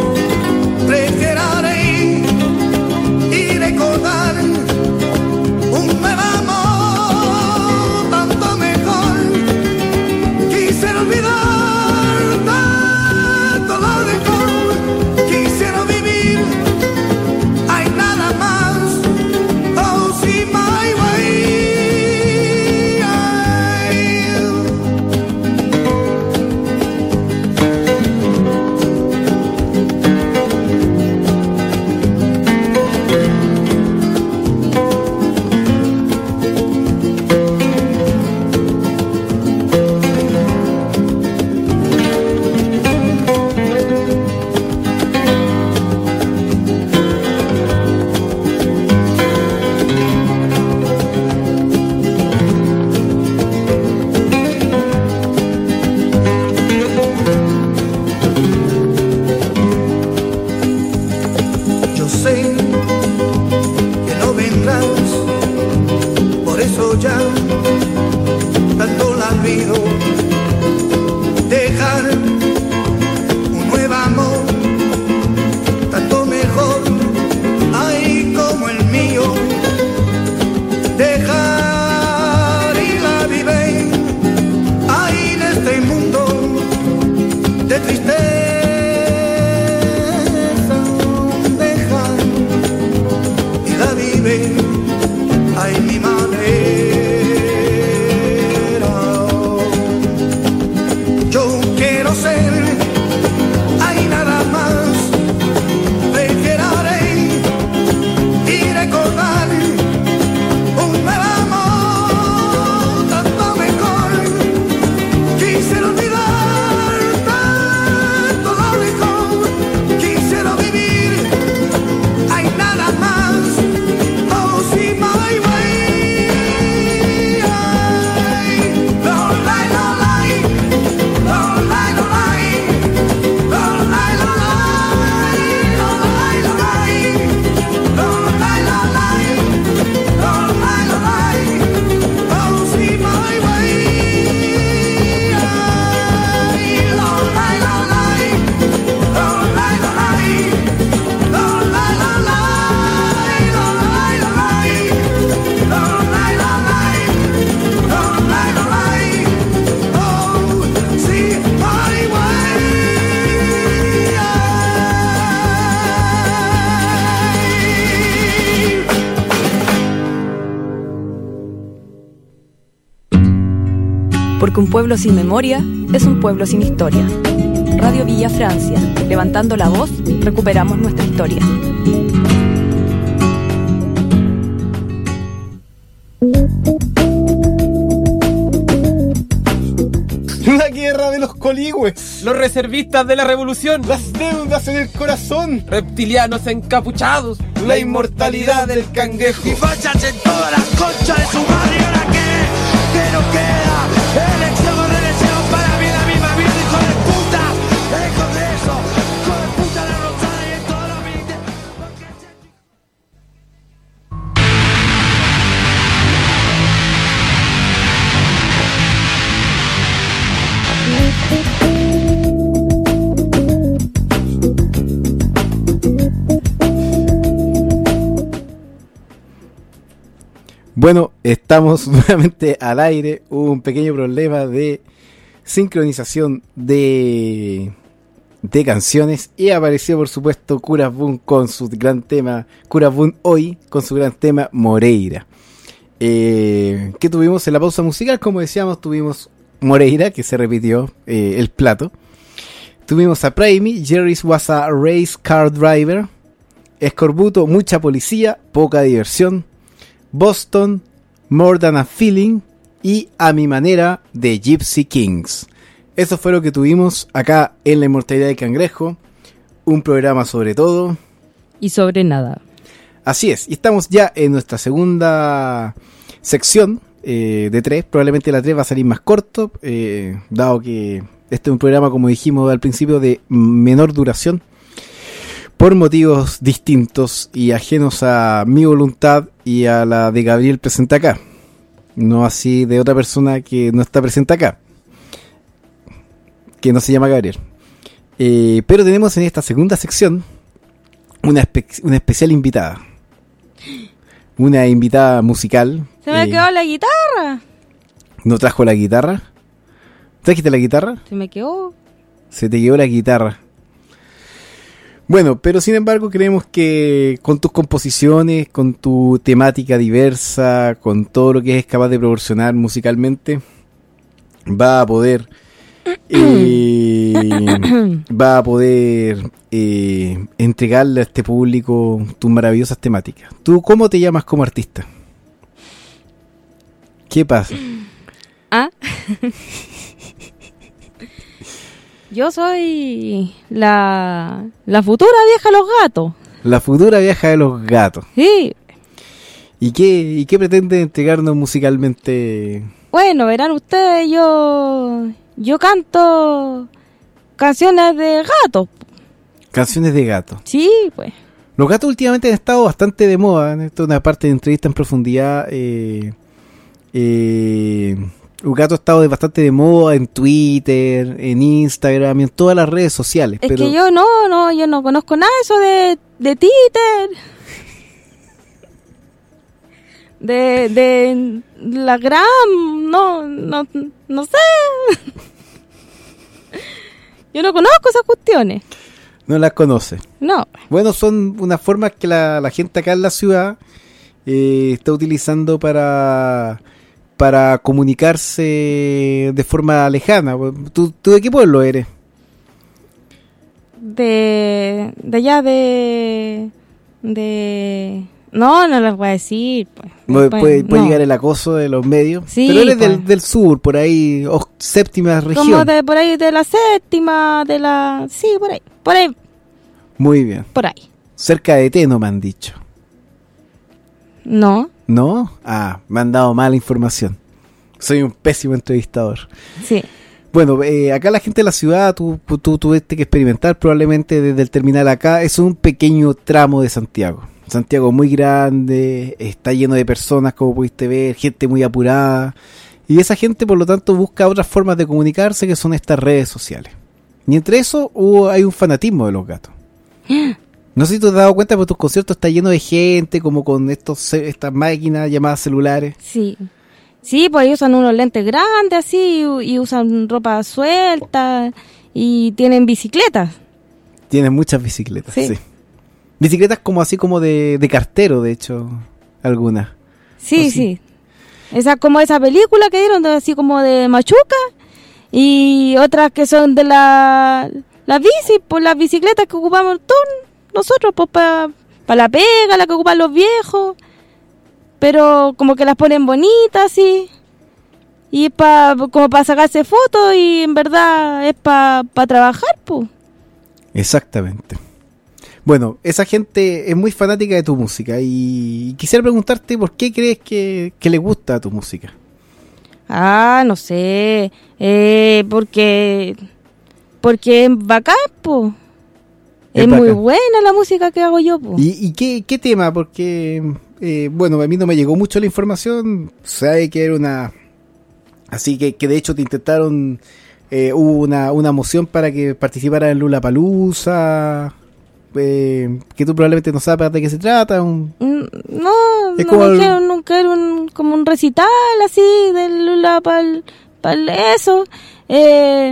preferiré y recordar un nuevo amor, tanto mejor, quisiera olvidar tanto lo mejor, quisiera vivir, hay nada más. See my way. Ay, mi manera. Porque un pueblo sin memoria es un pueblo sin historia. Radio Villa Francia, levantando la voz, recuperamos nuestra historia. La guerra de los coligües, Los reservistas de la revolución. las deudas en el corazón, Reptilianos encapuchados. la inmortalidad del cangrejo. Y fachas en todas las conchas de su madre. ¿Y ahora qué? ¿Qué nos queda? Elección o reelección para mí la misma vida, hijo de puta. El Congreso, hijo de puta, la rosada y en todos los ministerios. Bueno, estamos nuevamente al aire. Hubo un pequeño problema de sincronización de, de canciones y apareció por supuesto Curas Boom con su gran tema, Curas Boom hoy con su gran tema Moreira. Eh, ¿Qué tuvimos en la pausa musical? Como decíamos, tuvimos Moreira, que se repitió eh, el plato. Tuvimos a Praimi, Jerry's was a race car driver. Escorbuto, mucha policía, poca diversión. Boston, More Than a Feeling y A Mi Manera de Gypsy Kings. Eso fue lo que tuvimos acá en La Inmortalidad del Cangrejo, un programa sobre todo y sobre nada. Así es, y estamos ya en nuestra segunda sección eh, de tres. Probablemente la tres va a salir más corto, eh, dado que este es un programa, como dijimos al principio, de menor duración, por motivos distintos y ajenos a mi voluntad y a la de Gabriel presente acá. No así de otra persona que no está presente acá, que no se llama Gabriel. Eh, pero tenemos en esta segunda sección una, espe- una especial invitada. Una invitada musical. Se me eh, quedó la guitarra. ¿No trajo la guitarra? ¿Trajiste la guitarra? Se me quedó. Se te quedó la guitarra. Bueno, pero sin embargo creemos que con tus composiciones, con tu temática diversa, con todo lo que eres capaz de proporcionar musicalmente, va a poder eh, va a poder eh, entregarle a este público tus maravillosas temáticas. ¿Tú cómo te llamas como artista? ¿Qué pasa? ¿Ah? Yo soy la, la futura vieja de los gatos. La futura vieja de los gatos. Sí. ¿Y qué, y qué pretende entregarnos musicalmente? Bueno, verán ustedes, yo yo canto canciones de gatos. Canciones de gatos. Sí, pues. Los gatos últimamente han estado bastante de moda. En Esto es una parte de entrevista en profundidad. Eh, eh, los gatos ha estado de bastante de moda en Twitter, en Instagram y en todas las redes sociales. Es pero que yo no, no, yo no conozco nada de eso de, de Twitter. De, de la Gram, no, no, no sé. Yo no conozco esas cuestiones. no las conoce. No. Bueno, son unas formas que la, la gente acá en la ciudad eh, está utilizando para... para comunicarse de forma lejana. ¿Tú, tú de qué pueblo eres? De, de allá de, de, no, no les voy a decir. Pues. Puede, Después, puede, puede no. llegar el acoso de los medios. Sí, pero eres pues. del, del sur, por ahí, o séptima región. Como de por ahí de la séptima, de la, sí, por ahí, por ahí, Muy bien. por ahí. Cerca de Teno me han dicho. No, ¿No? Ah, me han dado mala información. Soy un pésimo entrevistador. sí. Bueno, eh, acá la gente de la ciudad, tú, tú tuviste que experimentar probablemente desde el terminal acá, es un pequeño tramo de Santiago. Santiago muy grande, está lleno de personas, como pudiste ver, gente muy apurada. Y esa gente, por lo tanto, busca otras formas de comunicarse, que son estas redes sociales. Y entre eso hubo, hay un fanatismo de los gatos. No sé si te has dado cuenta, pero tus conciertos están llenos de gente, como con estos estas máquinas llamadas celulares. Sí. Sí, pues ellos usan unos lentes grandes así y, y usan ropa suelta y tienen bicicletas. Tienen muchas bicicletas, sí. Sí. Bicicletas como así como de, de cartero, de hecho, algunas. Sí, ¿O sí? sí. Esa como esa película que dieron, de- así como de Machuca, y otras que son de la, la bici, pues las bicicletas que ocupamos todos nosotros, pues para pa la pega, la que ocupan los viejos, pero como que las ponen bonitas, así, y pa, como para sacarse fotos, y en verdad es para pa trabajar, pues. Exactamente. Bueno, esa gente es muy fanática de tu música y quisiera preguntarte por qué crees que, que le gusta tu música. Ah, no sé, eh, porque porque es bacán, po. Es Es, muy bacán. buena la música que hago yo, po. ¿Y, y qué, qué tema? Porque, eh, bueno, a mí no me llegó mucho la información, sabe que era una... Así que, que de hecho te intentaron, eh, hubo una, una moción para que participara en Lollapalooza, eh, que tú probablemente no sabes de qué se trata. Un, Mm, No, Es no como me el- dijeron nunca, era un, como un recital así de Lula pal, pal eso. Eh,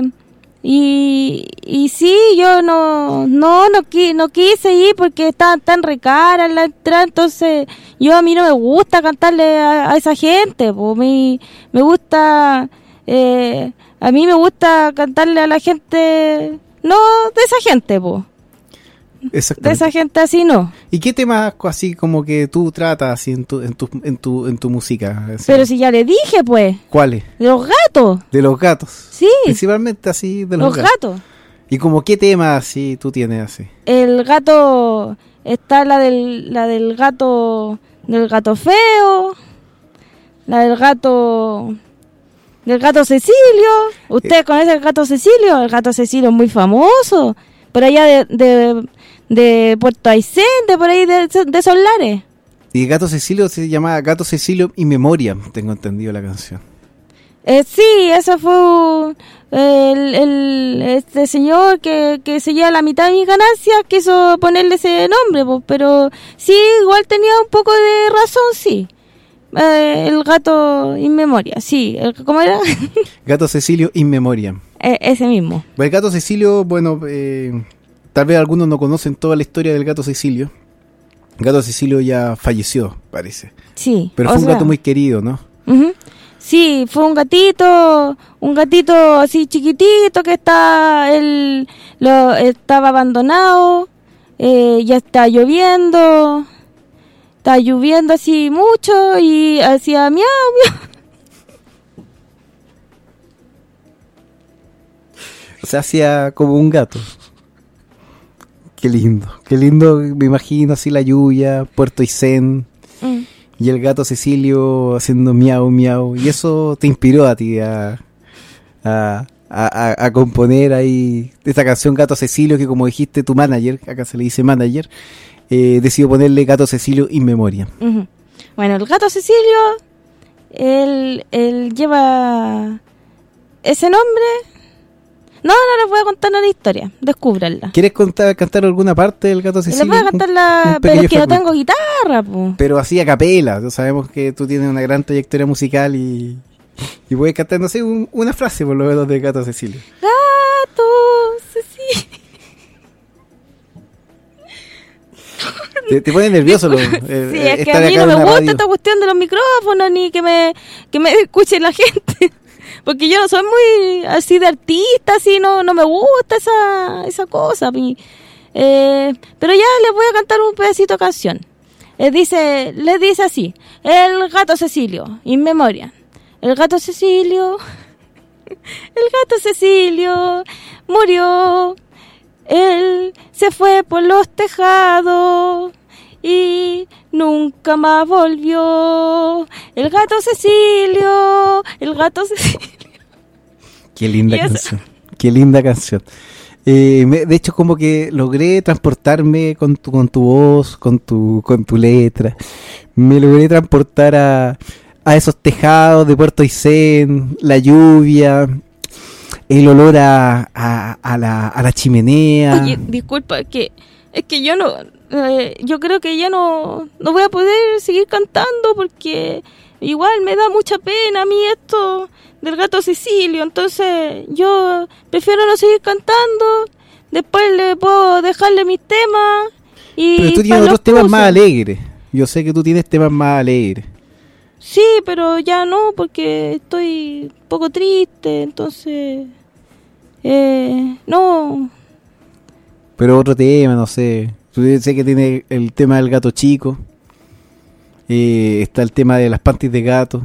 y, y sí, yo no no no, qui, no quise ir porque estaban tan recaras la entrada, entonces yo a mí no me gusta cantarle a, a esa gente, pues me, me gusta, eh, a mí me gusta cantarle a la gente, no de esa gente, pues. De exactamente. esa gente así no. ¿Y qué temas así como que tú tratas así en tu, en tu, en tu, en tu música? Así? Pero si ya le dije, pues, ¿Cuáles? de los gatos. De los gatos. Sí, Principalmente así de los, los gatos. ¿Y como qué temas así tú tienes así? El gato, está la del, la del gato, del gato feo, la del gato, del gato Cecilio. ¿Ustedes conocen el gato Cecilio? El gato Cecilio es muy famoso. Por allá de, de, de Puerto Aysén, de por ahí de, de esos lares. Y el Gato Cecilio se llama Gato Cecilio in Memoria, tengo entendido la canción. Eh, sí, eso fue un- el, el, este señor que, que se lleva la mitad de mis ganancias, quiso ponerle ese nombre, pues, pero sí, igual tenía un poco de razón, sí. Eh, el gato in memoria, sí. El, ¿Cómo era? Gato Cecilio in Memoria. Eh, ese mismo. El Gato Cecilio, bueno, eh, tal vez algunos no conocen toda la historia del Gato Cecilio. El Gato Cecilio ya falleció, parece. Sí. Pero o fue un sea, gato muy querido, ¿no? ujú. Sí, fue un gatito, un gatito así chiquitito que está, él lo, estaba abandonado, eh, ya está lloviendo, está lloviendo así mucho y hacía miau, miau. O sea, hacía como un gato. Qué lindo, qué lindo, me imagino así la lluvia, Puerto Aysén, Mm. y el Gato Cecilio haciendo miau, miau. Y eso te inspiró a ti a, a, a, a componer ahí esta canción Gato Cecilio, que como dijiste tu manager, acá se le dice manager, eh, decidió ponerle Gato Cecilio in Memoria. Ujú. Bueno, el gato Cecilio, él, él lleva ese nombre. No, no les voy a contar la historia, descúbranla. ¿Quieres contar, cantar alguna parte del Gato Cecilio? Les voy a cantar Un- la... un Pero pequeño es que no fragmento. tengo guitarra, po. Pero así a capela, ¿no? Sabemos que tú tienes una gran trayectoria musical y, y puedes cantar, no sé, un- una frase por lo menos de Gato Cecilio. Gato Cecilio. Te, te pone nervioso lo, eh, Sí, eh, es que estar a mí acá no en me una gusta radio. esta cuestión de los micrófonos ni que me que me escuche la gente. Porque yo no soy muy así de artista, así no no me gusta esa esa cosa. a mí. Eh, pero ya les voy a cantar un pedacito de canción. Eh, dice, les dice así: el gato Cecilio, in memoria. El gato Cecilio, el gato Cecilio murió. Él se fue por los tejados y nunca más volvió. El gato Cecilio, el gato Cecilio. Qué linda Y eso. canción, qué linda canción. Eh, me- de hecho, como que logré transportarme con tu, con tu voz, con tu, con tu letra. Me logré transportar a, a esos tejados de Puerto Aysén, la lluvia, el olor a, a, a la, a la chimenea. Oye, disculpa, es que es que yo no, eh, yo creo que ya no, no voy a poder seguir cantando porque igual me da mucha pena a mí esto del gato Cecilio, entonces yo prefiero no seguir cantando, después le puedo dejarle mis temas y Pero tú pa' tienes los otros temas cruces. más alegres. Yo sé que tú tienes temas más alegres. Sí, pero ya no, porque estoy un poco triste, entonces... Eh, no. Pero otro tema, no sé. Sé que tiene el tema del gato chico. Eh, está el tema de las panties de gato.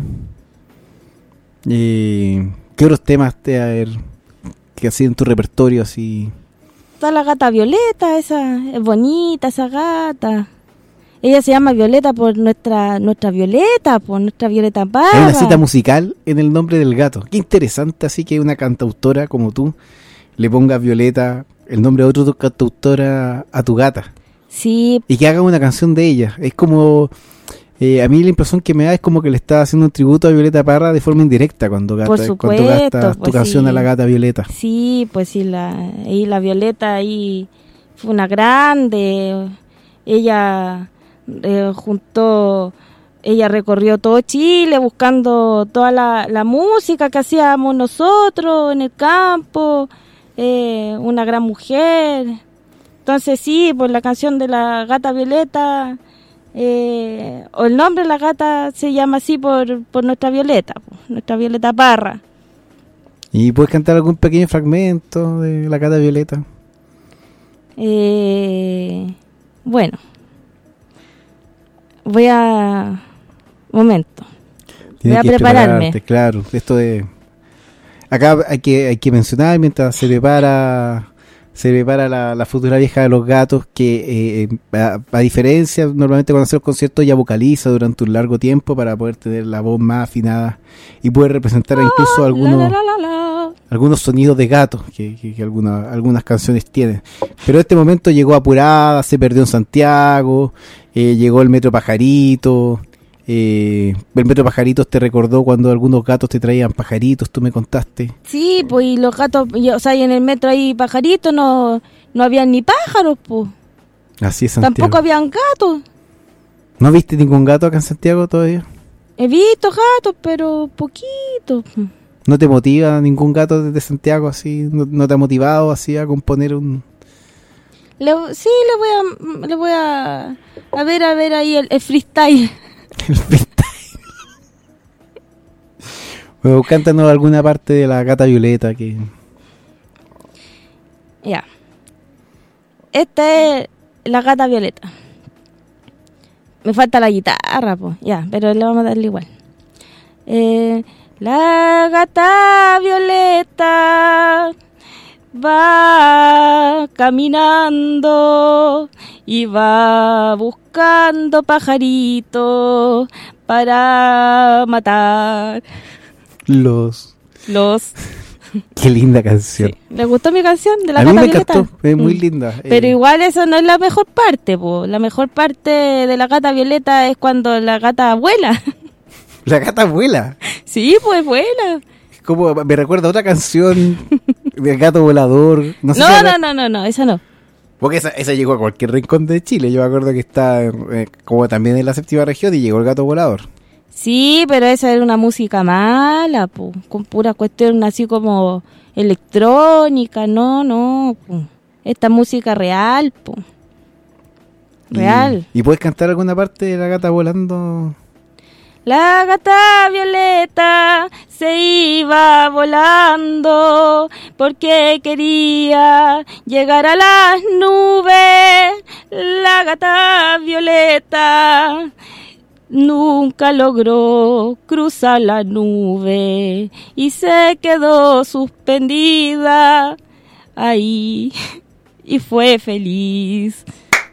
Eh, ¿Qué otros temas te a ver que así en tu repertorio así? Está la gata Violeta, esa es bonita esa gata. Ella se llama Violeta por nuestra nuestra Violeta, por nuestra Violeta Parra. Hay una cita musical en el nombre del gato. Qué interesante, así que una cantautora como tú le ponga Violeta, el nombre de otra cantautora a tu gata. Sí. Y que haga una canción de ella. Es como... Eh, a mí la impresión que me da es como que le está haciendo un tributo a Violeta Parra de forma indirecta cuando, gata, Por supuesto, cuando gastas pues tu canción sí. a la gata Violeta. Sí, pues sí, la, y la Violeta ahí fue una grande. Ella eh, juntó, ella recorrió todo Chile buscando toda la, la música que hacíamos nosotros en el campo. Eh, una gran mujer. Entonces sí, pues la canción de la gata Violeta... Eh, o el nombre de la gata se llama así por, por nuestra Violeta, nuestra Violeta Parra. ¿Y puedes cantar algún pequeño fragmento de la gata Violeta? Eh, bueno, voy a... momento. Tienes voy a que prepararme. Claro, esto de... Acá hay que, hay que mencionar mientras se prepara... Se prepara la, la futura vieja de los gatos que, eh, a, a diferencia, normalmente cuando hace los conciertos ella vocaliza durante un largo tiempo para poder tener la voz más afinada y poder representar Ah, incluso algunos la, la, la, la. algunos sonidos de gato que, que, que alguna, algunas canciones tienen. Pero en este momento llegó apurada, se perdió en Santiago, eh, llegó el Metro Pajarito. Eh, el Metro Pajaritos te recordó cuando algunos gatos te traían pajaritos, tú me contaste. Sí, pues y los gatos, y, o sea, y en el metro ahí pajaritos no, no habían ni pájaros, pues. Así es, Santiago. Tampoco habían gatos. ¿No viste ningún gato acá en Santiago todavía? He visto gatos, pero poquitos. ¿No te motiva ningún gato desde Santiago así? ¿No, no te ha motivado así a componer un...? Le, sí, le voy a, le voy a, a ver, a ver ahí el, el freestyle. El freestyle. Bueno, cántanos alguna parte de la gata Violeta que... Ya. Esta es la gata Violeta. Me falta la guitarra, pues. Ya, pero le vamos a darle igual. Eh, la gata Violeta va caminando y va buscando pajaritos para matar. Los... Los... Qué linda canción. Sí. ¿Le gustó mi canción de la a gata mí me Violeta? encantó, es muy Mm. linda. Pero eh, igual eso no es la mejor parte, po. La mejor parte de la gata Violeta es cuando la gata vuela. La gata vuela. Sí, pues vuela. Como me recuerda a otra canción del gato volador. No, sé No, si no, era- no, no, no, esa no. Porque esa, esa llegó a cualquier rincón de Chile. Yo me acuerdo que está eh, como también en la séptima región y llegó el gato volador. Sí, pero esa era una música mala, po, con pura cuestión así como electrónica, no, no, po. Esta música real, po. Real. ¿Y, ¿Y puedes cantar alguna parte de la gata volando? La gata Violeta se iba volando porque quería llegar a las nubes. La gata Violeta nunca logró cruzar la nube y se quedó suspendida ahí y fue feliz.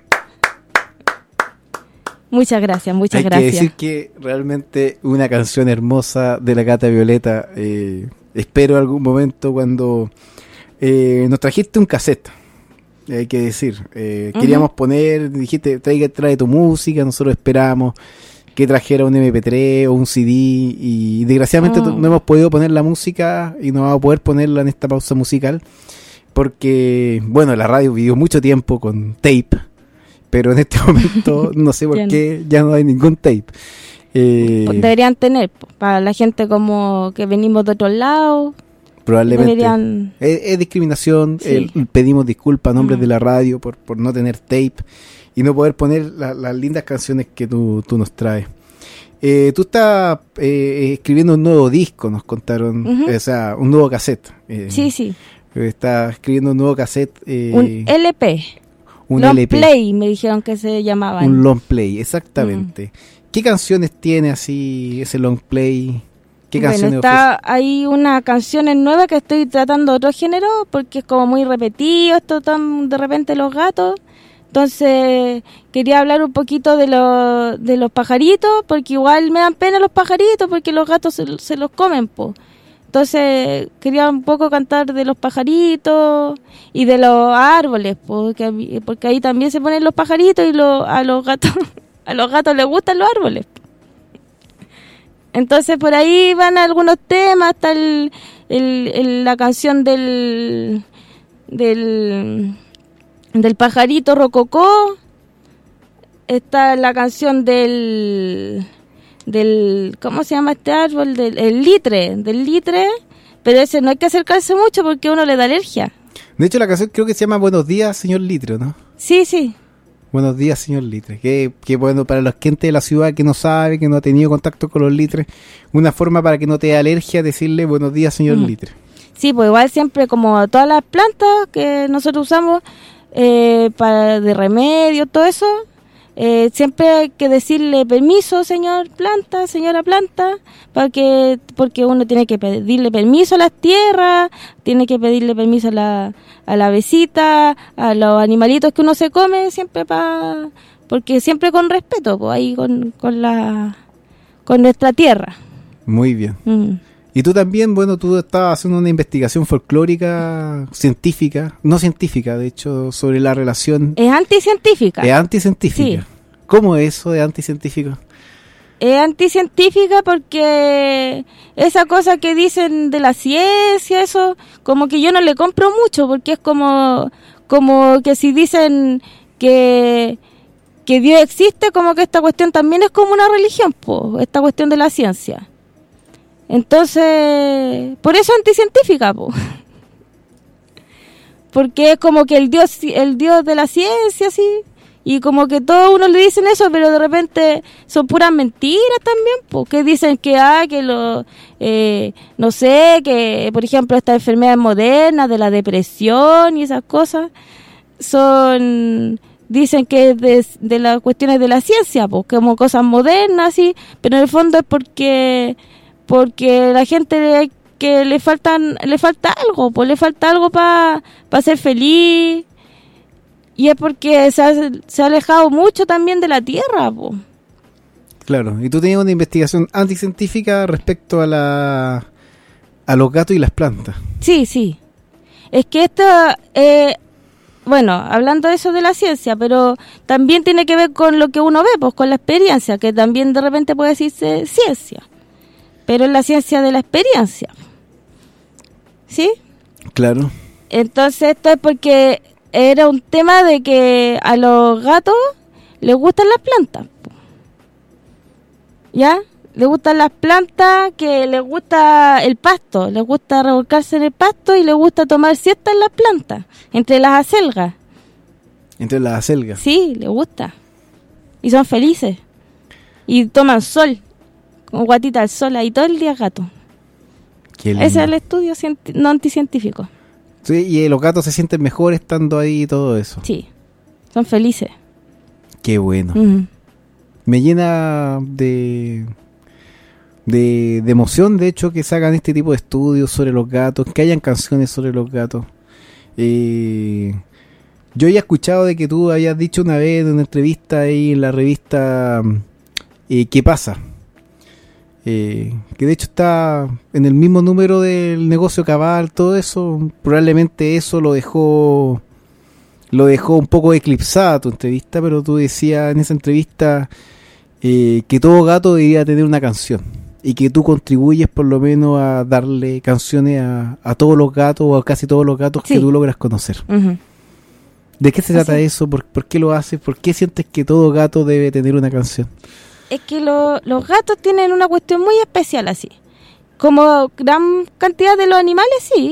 Muchas gracias, muchas Hay gracias. que decir que realmente una canción hermosa de la gata Violeta. Eh, espero algún momento cuando eh, nos trajiste un cassette. Hay que decir, eh, Ujú. queríamos poner, dijiste, trae, trae tu música, nosotros esperamos que trajera un eme pe tres o un ce de y desgraciadamente Oh. no hemos podido poner la música y no vamos a poder ponerla en esta pausa musical porque, bueno, la radio vivió mucho tiempo con tape, pero en este momento no sé por Ya no. qué ya no hay ningún tape. Eh, Deberían tener, po, para la gente como que venimos de otros lados. probablemente deberían- es, es discriminación. Sí. eh, pedimos disculpas a nombre Mm. de la radio por, por no tener tape y no poder poner la- las lindas canciones que tú, tú nos traes. Eh, tú estás eh, escribiendo un nuevo disco, nos contaron, Ujú. o sea, un nuevo cassette. Eh, Sí, sí. Estás escribiendo un nuevo cassette. eh, Un L P. un Long L P. Play, me dijeron que se llamaban. Un long play, exactamente. ¿Qué canciones tiene así ese long play? ¿Qué Bueno, canciones está hay una canciones nueva que estoy tratando de otro género porque es como muy repetido esto tan de repente los gatos. Entonces quería hablar un poquito de los de los pajaritos porque igual me dan pena los pajaritos porque los gatos se, se los comen, po. Entonces quería un poco cantar de los pajaritos y de los árboles, porque a mí- porque ahí también se ponen los pajaritos y lo, a los gatos a los gatos les gustan los árboles. Entonces por ahí van algunos temas, está el, el- el- la canción del del del pajarito rococó, está la canción del del ¿cómo se llama este árbol? Del el litre, del litre, pero ese no hay que acercarse mucho porque a uno le da alergia. De hecho, la canción creo que se llama Buenos días, señor Litre, ¿no? Sí, sí. Buenos días, señor Litre. Que, que bueno, para la gente de la ciudad que no sabe, que no ha tenido contacto con los litres, una forma para que no te dé alergia decirle buenos días, señor Mm. Litre. Sí, pues igual siempre como todas las plantas que nosotros usamos eh, para de remedio, todo eso, eh, siempre hay que decirle permiso, señor planta, señora planta, para que, porque uno tiene que pedirle permiso a las tierras, tiene que pedirle permiso a la, a la avecita, a los animalitos que uno se come, siempre para, porque siempre con respeto, pues ahí con, con la, con nuestra tierra. Muy bien. Mm. Y tú también, bueno, tú estabas haciendo una investigación folclórica, científica, no científica, de hecho, sobre la relación... Es anticientífica. Es anticientífica. Sí. ¿Cómo es eso de anticientífico? Es anticientífica porque esa cosa que dicen de la ciencia, eso, como que yo no le compro mucho, porque es como, como que si dicen que, que Dios existe, como que esta cuestión también es como una religión, po, esta cuestión de la ciencia. Entonces, por eso es anticientífica, po. Porque es como que el Dios, el Dios de la ciencia, sí. Y como que todos uno le dicen eso, pero de repente son puras mentiras también, porque dicen que, ah, que lo, eh, no sé, que por ejemplo estas enfermedades modernas de la depresión y esas cosas, son, dicen que es de, de las cuestiones de la ciencia, pues, como cosas modernas, sí, pero en el fondo es porque, porque la gente que le faltan, le falta algo, pues le falta algo para pa ser feliz. Y es porque se ha, se ha alejado mucho también de la tierra, po. Claro, y tú tenías una investigación anticientífica respecto a la a los gatos y las plantas. Sí, sí. Es que esto, eh, bueno, hablando de eso de la ciencia, pero también tiene que ver con lo que uno ve, pues con la experiencia, que también de repente puede decirse ciencia, pero es la ciencia de la experiencia. ¿Sí? Claro. Entonces esto es porque era un tema de que a los gatos les gustan las plantas, po. ¿Ya? Les gustan las plantas, que les gusta el pasto, les gusta revolcarse en el pasto y les gusta tomar siesta en las plantas, entre las acelgas. Entre las acelgas. Sí, les gusta. Y son felices. Y toman sol, con guatita al sol, ahí todo el día gato. Qué lindo. Ese es el estudio cienti- no anticientífico. Sí, y los gatos se sienten mejor estando ahí y todo eso. Sí, son felices. Qué bueno. Mm. Me llena de, de de emoción, de hecho, que se hagan este tipo de estudios sobre los gatos, que hayan canciones sobre los gatos. Eh, yo había escuchado de que tú habías dicho una vez en una entrevista ahí en la revista eh, ¿Qué pasa? Eh, que de hecho está en el mismo número del negocio cabal, todo eso, probablemente eso lo dejó lo dejó un poco eclipsada tu entrevista, pero tú decías en esa entrevista eh, que todo gato debería tener una canción y que tú contribuyes por lo menos a darle canciones a, a todos los gatos o a casi todos los gatos Sí. que tú logras conocer. Uh-huh. ¿De qué se trata Así. eso? ¿Por, ¿Por qué lo haces? ¿Por qué sientes que todo gato debe tener una canción? Es que lo- los gatos tienen una cuestión muy especial así. Como gran cantidad de los animales, sí,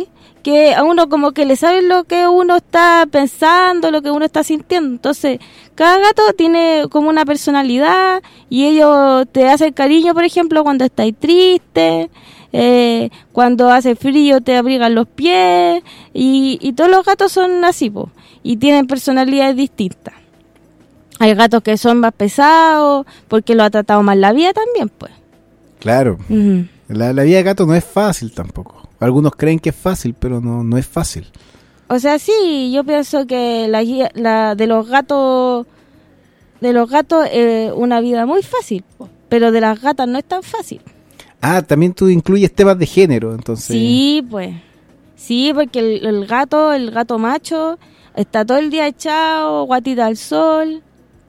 que a uno como que le sabe lo que uno está pensando, lo que uno está sintiendo. Entonces, cada gato tiene como una personalidad y ellos te hacen cariño, por ejemplo, cuando estás triste, eh, cuando hace frío te abrigan los pies y, y todos los gatos son así, po, y tienen personalidades distintas. Hay gatos que son más pesados porque lo ha tratado mal la vida también, pues. Claro. Uh-huh. La, la vida de gato no es fácil tampoco. Algunos creen que es fácil, pero no, no es fácil. O sea, sí, yo pienso que la, la de los gatos, de los gatos es una vida muy fácil, po, pero de las gatas no es tan fácil. Ah, también tú incluyes temas de género, entonces. Sí, pues. Sí, porque el, el gato, el gato macho, está todo el día echado, guatita al sol.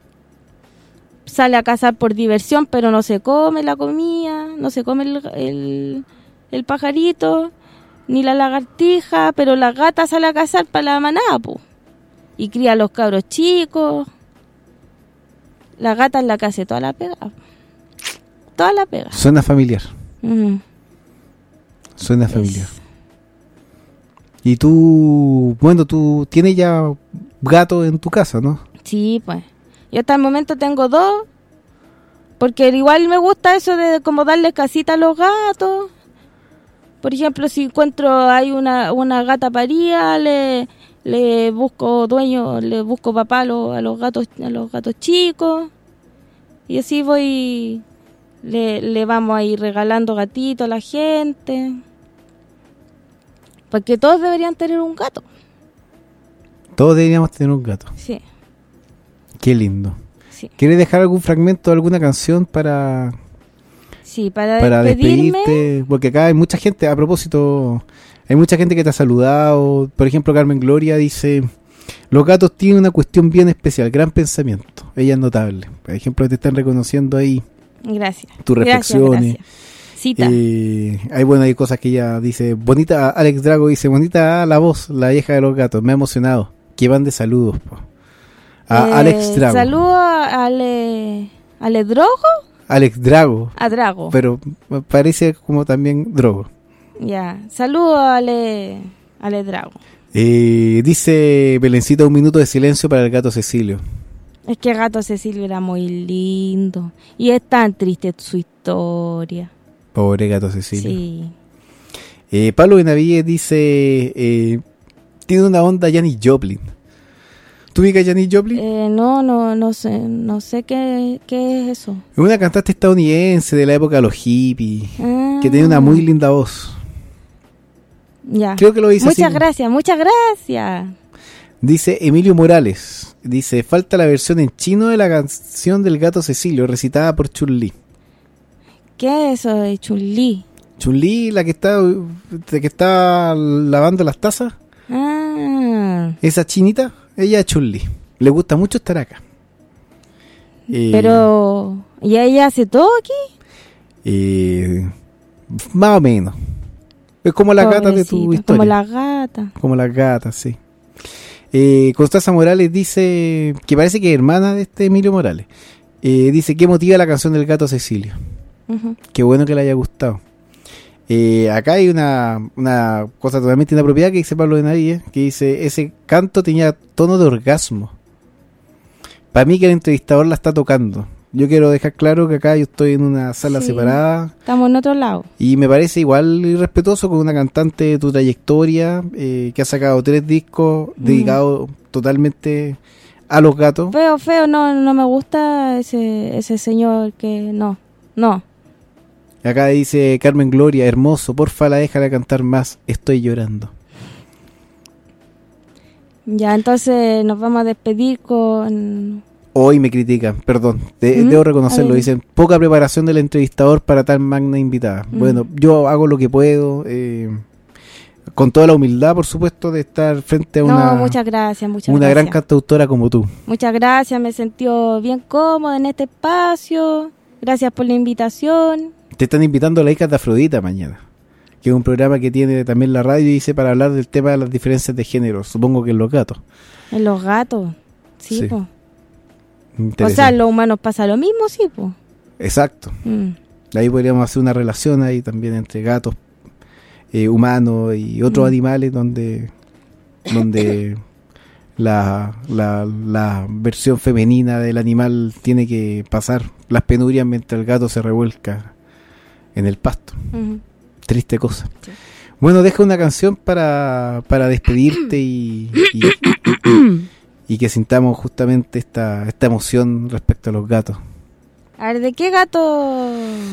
Sale a cazar por diversión, pero no se come la comida, no se come el, el, el pajarito, ni la lagartija, pero la gata sale a cazar para la manada, po, y cría a los cabros chicos. La gata es la que hace toda la pega. Toda la pega. Suena familiar. Uh-huh. Suena familiar. Es. Y tú, bueno, tú tienes ya gato en tu casa, ¿no? Sí, pues. Yo hasta el momento tengo dos, porque igual me gusta eso de como darle casita a los gatos. Por ejemplo, si encuentro hay una una gata paría, le le busco dueño, le busco papá a los, a los gatos a los gatos chicos. Y así voy, le, le vamos a ir regalando gatitos a la gente. Porque todos deberían tener un gato. Todos deberíamos tener un gato. Sí. Qué lindo. Sí. ¿Quieres dejar algún fragmento de alguna canción para, sí, para, para despedirme? despedirte? Porque acá hay mucha gente, a propósito, hay mucha gente que te ha saludado. Por ejemplo, Carmen Gloria dice: los gatos tienen una cuestión bien especial, gran pensamiento. Ella es notable. Por ejemplo, te están reconociendo ahí. Gracias. Tus reflexiones. Gracias, gracias. Eh, hay bueno, hay cosas que ella dice. Bonita, Alex Drago dice: bonita la voz, la vieja de los gatos. Me ha emocionado. Que van de saludos, po. A eh, Alex Drago. Saludo a Ale, Ale Drogo. Alex Drago. A Drago. Pero parece como también Drogo. Ya. Saludo a Ale, Ale Drago. Eh, dice Belencita: un minuto de silencio para el gato Cecilio. Es que el gato Cecilio era muy lindo. Y es tan triste su historia. Pobre gato Cecilio. Sí. Eh, Pablo Benavides dice: eh, tiene una onda Janis Joplin. ¿Tú ubicas a Janis Joplin? Eh, no, no, no sé, no sé qué, qué es eso. Es una cantante estadounidense de la época de los hippies, ah. que tiene una muy linda voz. Ya. Creo que lo dice Muchas así. gracias, muchas gracias. Dice Emilio Morales, dice: falta la versión en chino de la canción del gato Cecilio, recitada por Chun-Li. ¿Qué es eso de Chun-Li? Chun-Li, la que está, la que está lavando las tazas. Ah. Esa chinita. Ella es Chun-Li. Le gusta mucho estar acá. Eh, Pero, ¿y ella hace todo aquí? Eh, más o menos. Es como la gata de tu historia. Como la gata. Como la gata, sí. Eh, Constanza Morales dice que parece que es hermana de este Emilio Morales. Eh, dice que motiva la canción del gato Cecilio. Uh-huh. Qué bueno que le haya gustado. Eh, acá hay una, una cosa totalmente inapropiada que dice Pablo de Navidad, que dice: ese canto tenía tono de orgasmo. Para mí que el entrevistador la está tocando. Yo quiero dejar claro que acá yo estoy en una sala sí, separada. Estamos en otro lado. Y me parece igual irrespetuoso con una cantante de tu trayectoria, eh, que ha sacado tres discos mm. dedicados totalmente a los gatos. Feo, feo, no, no me gusta ese, ese señor que... No, no. Acá dice Carmen Gloria: hermoso, porfa la déjala cantar más, estoy llorando. Ya, entonces nos vamos a despedir con... Hoy me critican, perdón, de, ¿Mm? debo reconocerlo, dicen: poca preparación del entrevistador para tan magna invitada. ¿Mm? Bueno, yo hago lo que puedo, eh, con toda la humildad, por supuesto, de estar frente a una, no, muchas gracias, muchas una gracias. gran cantautora como tú. Muchas gracias, me sentí bien cómoda en este espacio, gracias por la invitación. Te están invitando a la hija de Afrodita mañana, que es un programa que tiene también la radio, y dice para hablar del tema de las diferencias de género, supongo que en los gatos. En los gatos, sí, sí. Po. O sea, en los humanos pasa lo mismo, sí, po. Exacto. Mm. Ahí podríamos hacer una relación ahí también entre gatos, eh, humanos y otros Mm. animales donde donde la, la, la versión femenina del animal tiene que pasar las penurias mientras el gato se revuelca en el pasto. Ujú. Triste cosa. Sí. Bueno, deja una canción para, para despedirte y, y, y que sintamos justamente esta, esta emoción respecto a los gatos. A ver, ¿de qué gato?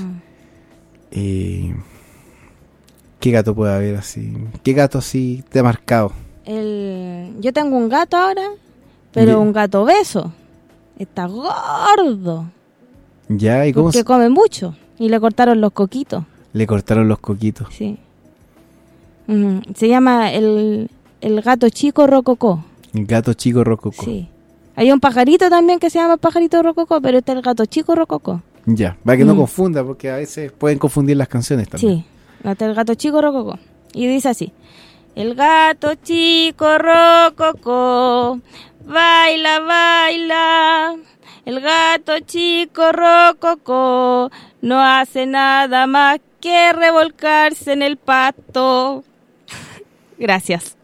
Eh, ¿Qué gato puede haber así? ¿Qué gato así te ha marcado? El... Yo tengo un gato ahora, pero Ya. un gato obeso. Está gordo. ¿Ya? ¿Y cómo Porque se- come mucho. Y le cortaron los coquitos. le cortaron los coquitos? Sí. Ujú. Se llama el, el gato chico rococó. El gato chico rococó. Sí. Hay un pajarito también que se llama pajarito rococó, pero este es el gato chico rococó. Ya, para que no Mm. confunda, porque a veces pueden confundir las canciones también. Sí. Este es el gato chico rococó. Y dice así. El gato chico rococó, baila, baila. El gato chico rococó no hace nada más que revolcarse en el pasto. Gracias.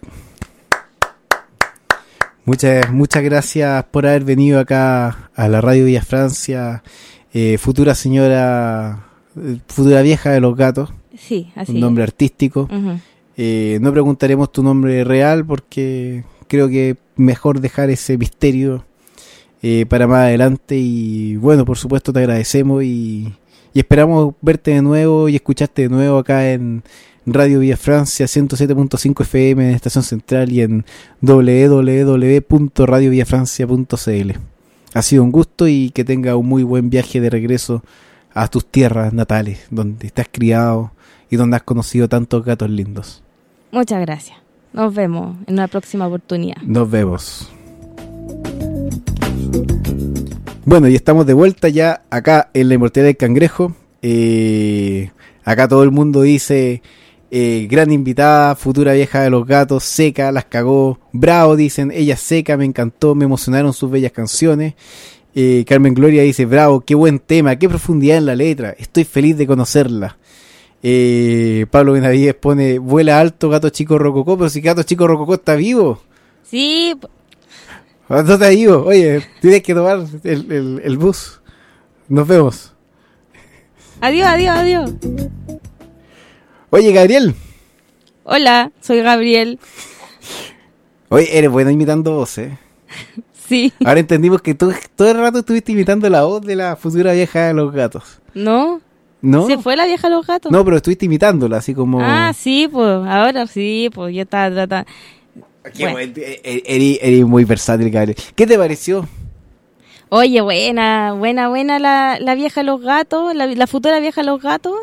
Muchas, muchas gracias por haber venido acá a la Radio Villa Francia, eh, futura señora, eh, futura vieja de los gatos, Sí, así un nombre es. artístico. Ujú. Eh, no preguntaremos tu nombre real porque creo que mejor dejar ese misterio eh, para más adelante. Y bueno, por supuesto te agradecemos y, y esperamos verte de nuevo y escucharte de nuevo acá en Radio Villa Francia ciento siete punto cinco F M en Estación Central y en doble u doble u doble u punto radio villa francia punto c l. Ha sido un gusto y que tenga un muy buen viaje de regreso a tus tierras natales, donde estás criado y donde has conocido tantos gatos lindos. Muchas gracias. Nos vemos en una próxima oportunidad. Nos vemos. Bueno, y estamos de vuelta ya acá en la Inmortalidad del Cangrejo. Eh, acá todo el mundo dice, eh, gran invitada, futura vieja de los gatos, seca, las cagó. Bravo, dicen, ella seca, me encantó, me emocionaron sus bellas canciones. Eh, Carmen Gloria dice, bravo, qué buen tema, qué profundidad en la letra, estoy feliz de conocerla. Eh, Pablo Benavides pone, vuela alto gato chico rococó, pero si gato chico rococó está vivo. Sí, p- No te digo, oye, tienes que tomar el, el, el bus. Nos vemos. adiós, adiós, adiós. Oye, Gabriel. Hola, soy Gabriel. Oye, eres bueno imitando voces. Sí. Ahora entendimos que tú todo el rato estuviste imitando la voz de la futura vieja de los gatos. ¿No? ¿No? ¿Se fue la vieja de los gatos? No, pero estuviste imitándola, así como... Ah, sí, pues, ahora sí, pues yo estaba tratando... Qué Bueno. buen- e- e- Eres eres muy versátil, Gabriel. ¿Qué te pareció? Oye, buena, buena, buena la, la vieja de los gatos, la, la futura vieja de los gatos.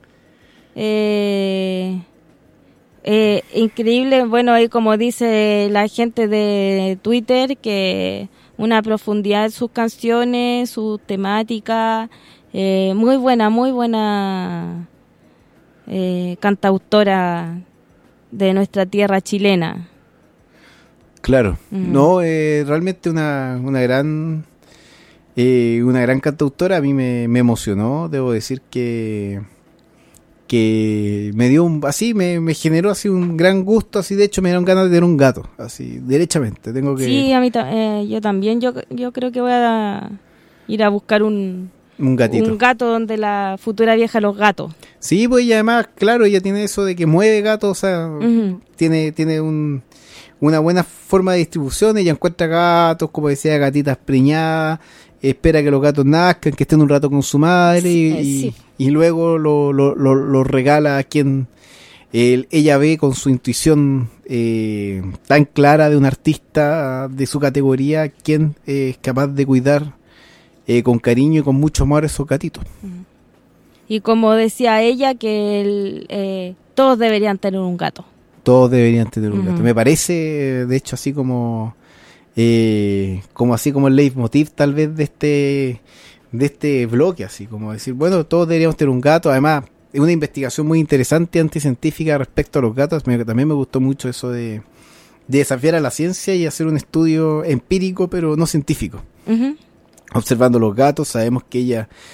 Eh, eh, increíble, bueno, ahí como dice la gente de Twitter, que una profundidad en sus canciones, su temática, eh, muy buena, muy buena eh, cantautora de nuestra tierra chilena. Claro. Ujú. No, eh, realmente una, una gran... Eh, una gran cantautora, a mí me, me emocionó, debo decir que que me dio un, así, me, me generó así un gran gusto, así de hecho me dieron ganas de tener un gato, así, derechamente, tengo que, Sí, a mí ta- eh, yo también, yo, yo creo que voy a ir a buscar un, un gatito. un gato donde la futura vieja los gatos. Sí, pues y además, claro, ella tiene eso de que mueve gatos, o sea, Ujú. tiene, tiene un, una buena forma de distribución, ella encuentra gatos, como decía, gatitas preñadas, espera que los gatos nazcan, que estén un rato con su madre y, Sí, eh, y- sí. y luego lo, lo, lo, lo regala a quien él- ella ve con su intuición eh, tan clara de un artista de su categoría, quien eh, es capaz de cuidar eh, con cariño y con mucho amor a esos gatitos. Y como decía ella, que el, eh, todos deberían tener un gato. Todos deberían tener un Ujú. gato. Me parece, de hecho, así como eh, como así como el leitmotiv tal vez de este de este bloque, así como decir, bueno, todos deberíamos tener un gato. Además, es una investigación muy interesante, anticientífica respecto a los gatos. Me- también me gustó mucho eso de, de desafiar a la ciencia y hacer un estudio empírico, pero no científico. Ujú. Observando los gatos, sabemos que ella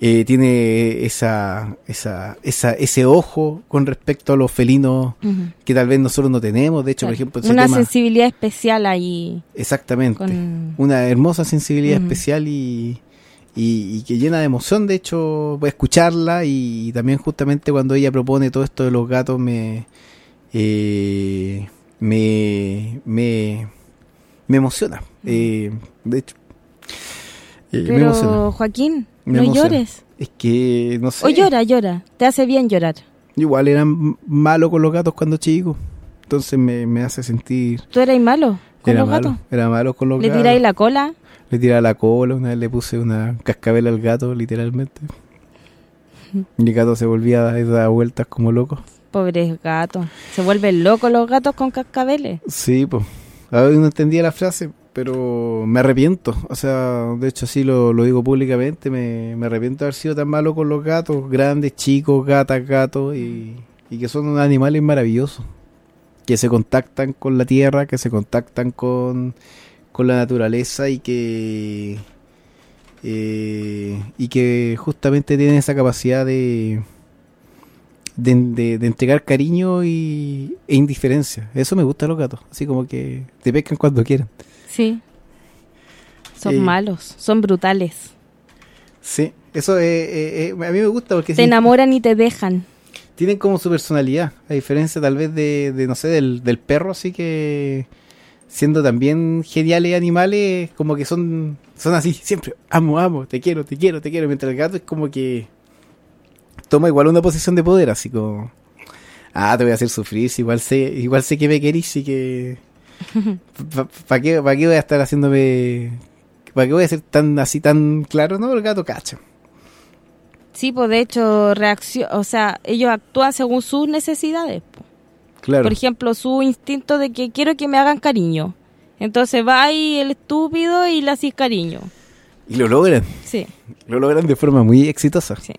eh, tiene esa, esa, esa, ese ojo con respecto a los felinos uh-huh. que tal vez nosotros no tenemos. De hecho, claro. por ejemplo, ese una tema, sensibilidad especial ahí. Exactamente. Con... Una hermosa sensibilidad uh-huh. especial y, y, y que llena de emoción. De hecho, voy a escucharla y también justamente cuando ella propone todo esto de los gatos me, eh, me, me, me emociona. Uh-huh. Eh, de hecho, eh, Pero, me emociona. Joaquín, me no emociona. llores. Es que, no sé. O llora, llora. Te hace bien llorar. Igual eran malo con los gatos cuando chico. Entonces me, me hace sentir... ¿Tú eras malo con era los malo, gatos? Era malo con los ¿Le gatos. tiráis la cola? Le tiraba la cola. Una vez le puse una cascabel al gato, literalmente. Y el gato se volvía a dar, dar vueltas como loco. Pobres gatos. Se vuelven locos los gatos con cascabeles. Sí, pues. A ver, no entendía la frase, pero me arrepiento. O sea, de hecho así lo, lo digo públicamente. Me, me arrepiento de haber sido tan malo con los gatos. Grandes, chicos, gatas, gatos. Y, y que son animales maravillosos. Que se contactan con la tierra, que se contactan con, con la naturaleza y que... Eh, y que justamente tienen esa capacidad de... De, de, de entregar cariño y, e indiferencia. Eso me gusta de los gatos. Así como que te pescan cuando quieran. Sí. Son eh, malos, son brutales. Sí, eso eh, eh, eh, a mí me gusta porque... Te sí, enamoran y te dejan. Tienen como su personalidad, a diferencia tal vez de, de no sé, del, del perro, así que... Siendo también geniales animales, como que son son así, siempre, amo, amo, te quiero, te quiero, te quiero. Mientras el gato es como que... toma igual una posición de poder, así como, ah, te voy a hacer sufrir, si igual sé, igual sé que me querís y que, ¿para pa qué, pa qué voy a estar haciéndome, para qué voy a ser tan así tan claro? No, el gato cacha. Sí, pues de hecho, reacción, o sea, ellos actúan según sus necesidades. Po. Claro. Por ejemplo, su instinto de que quiero que me hagan cariño. Entonces va ahí el estúpido y le haces cariño. Y lo logran. Sí. Lo logran de forma muy exitosa. Sí.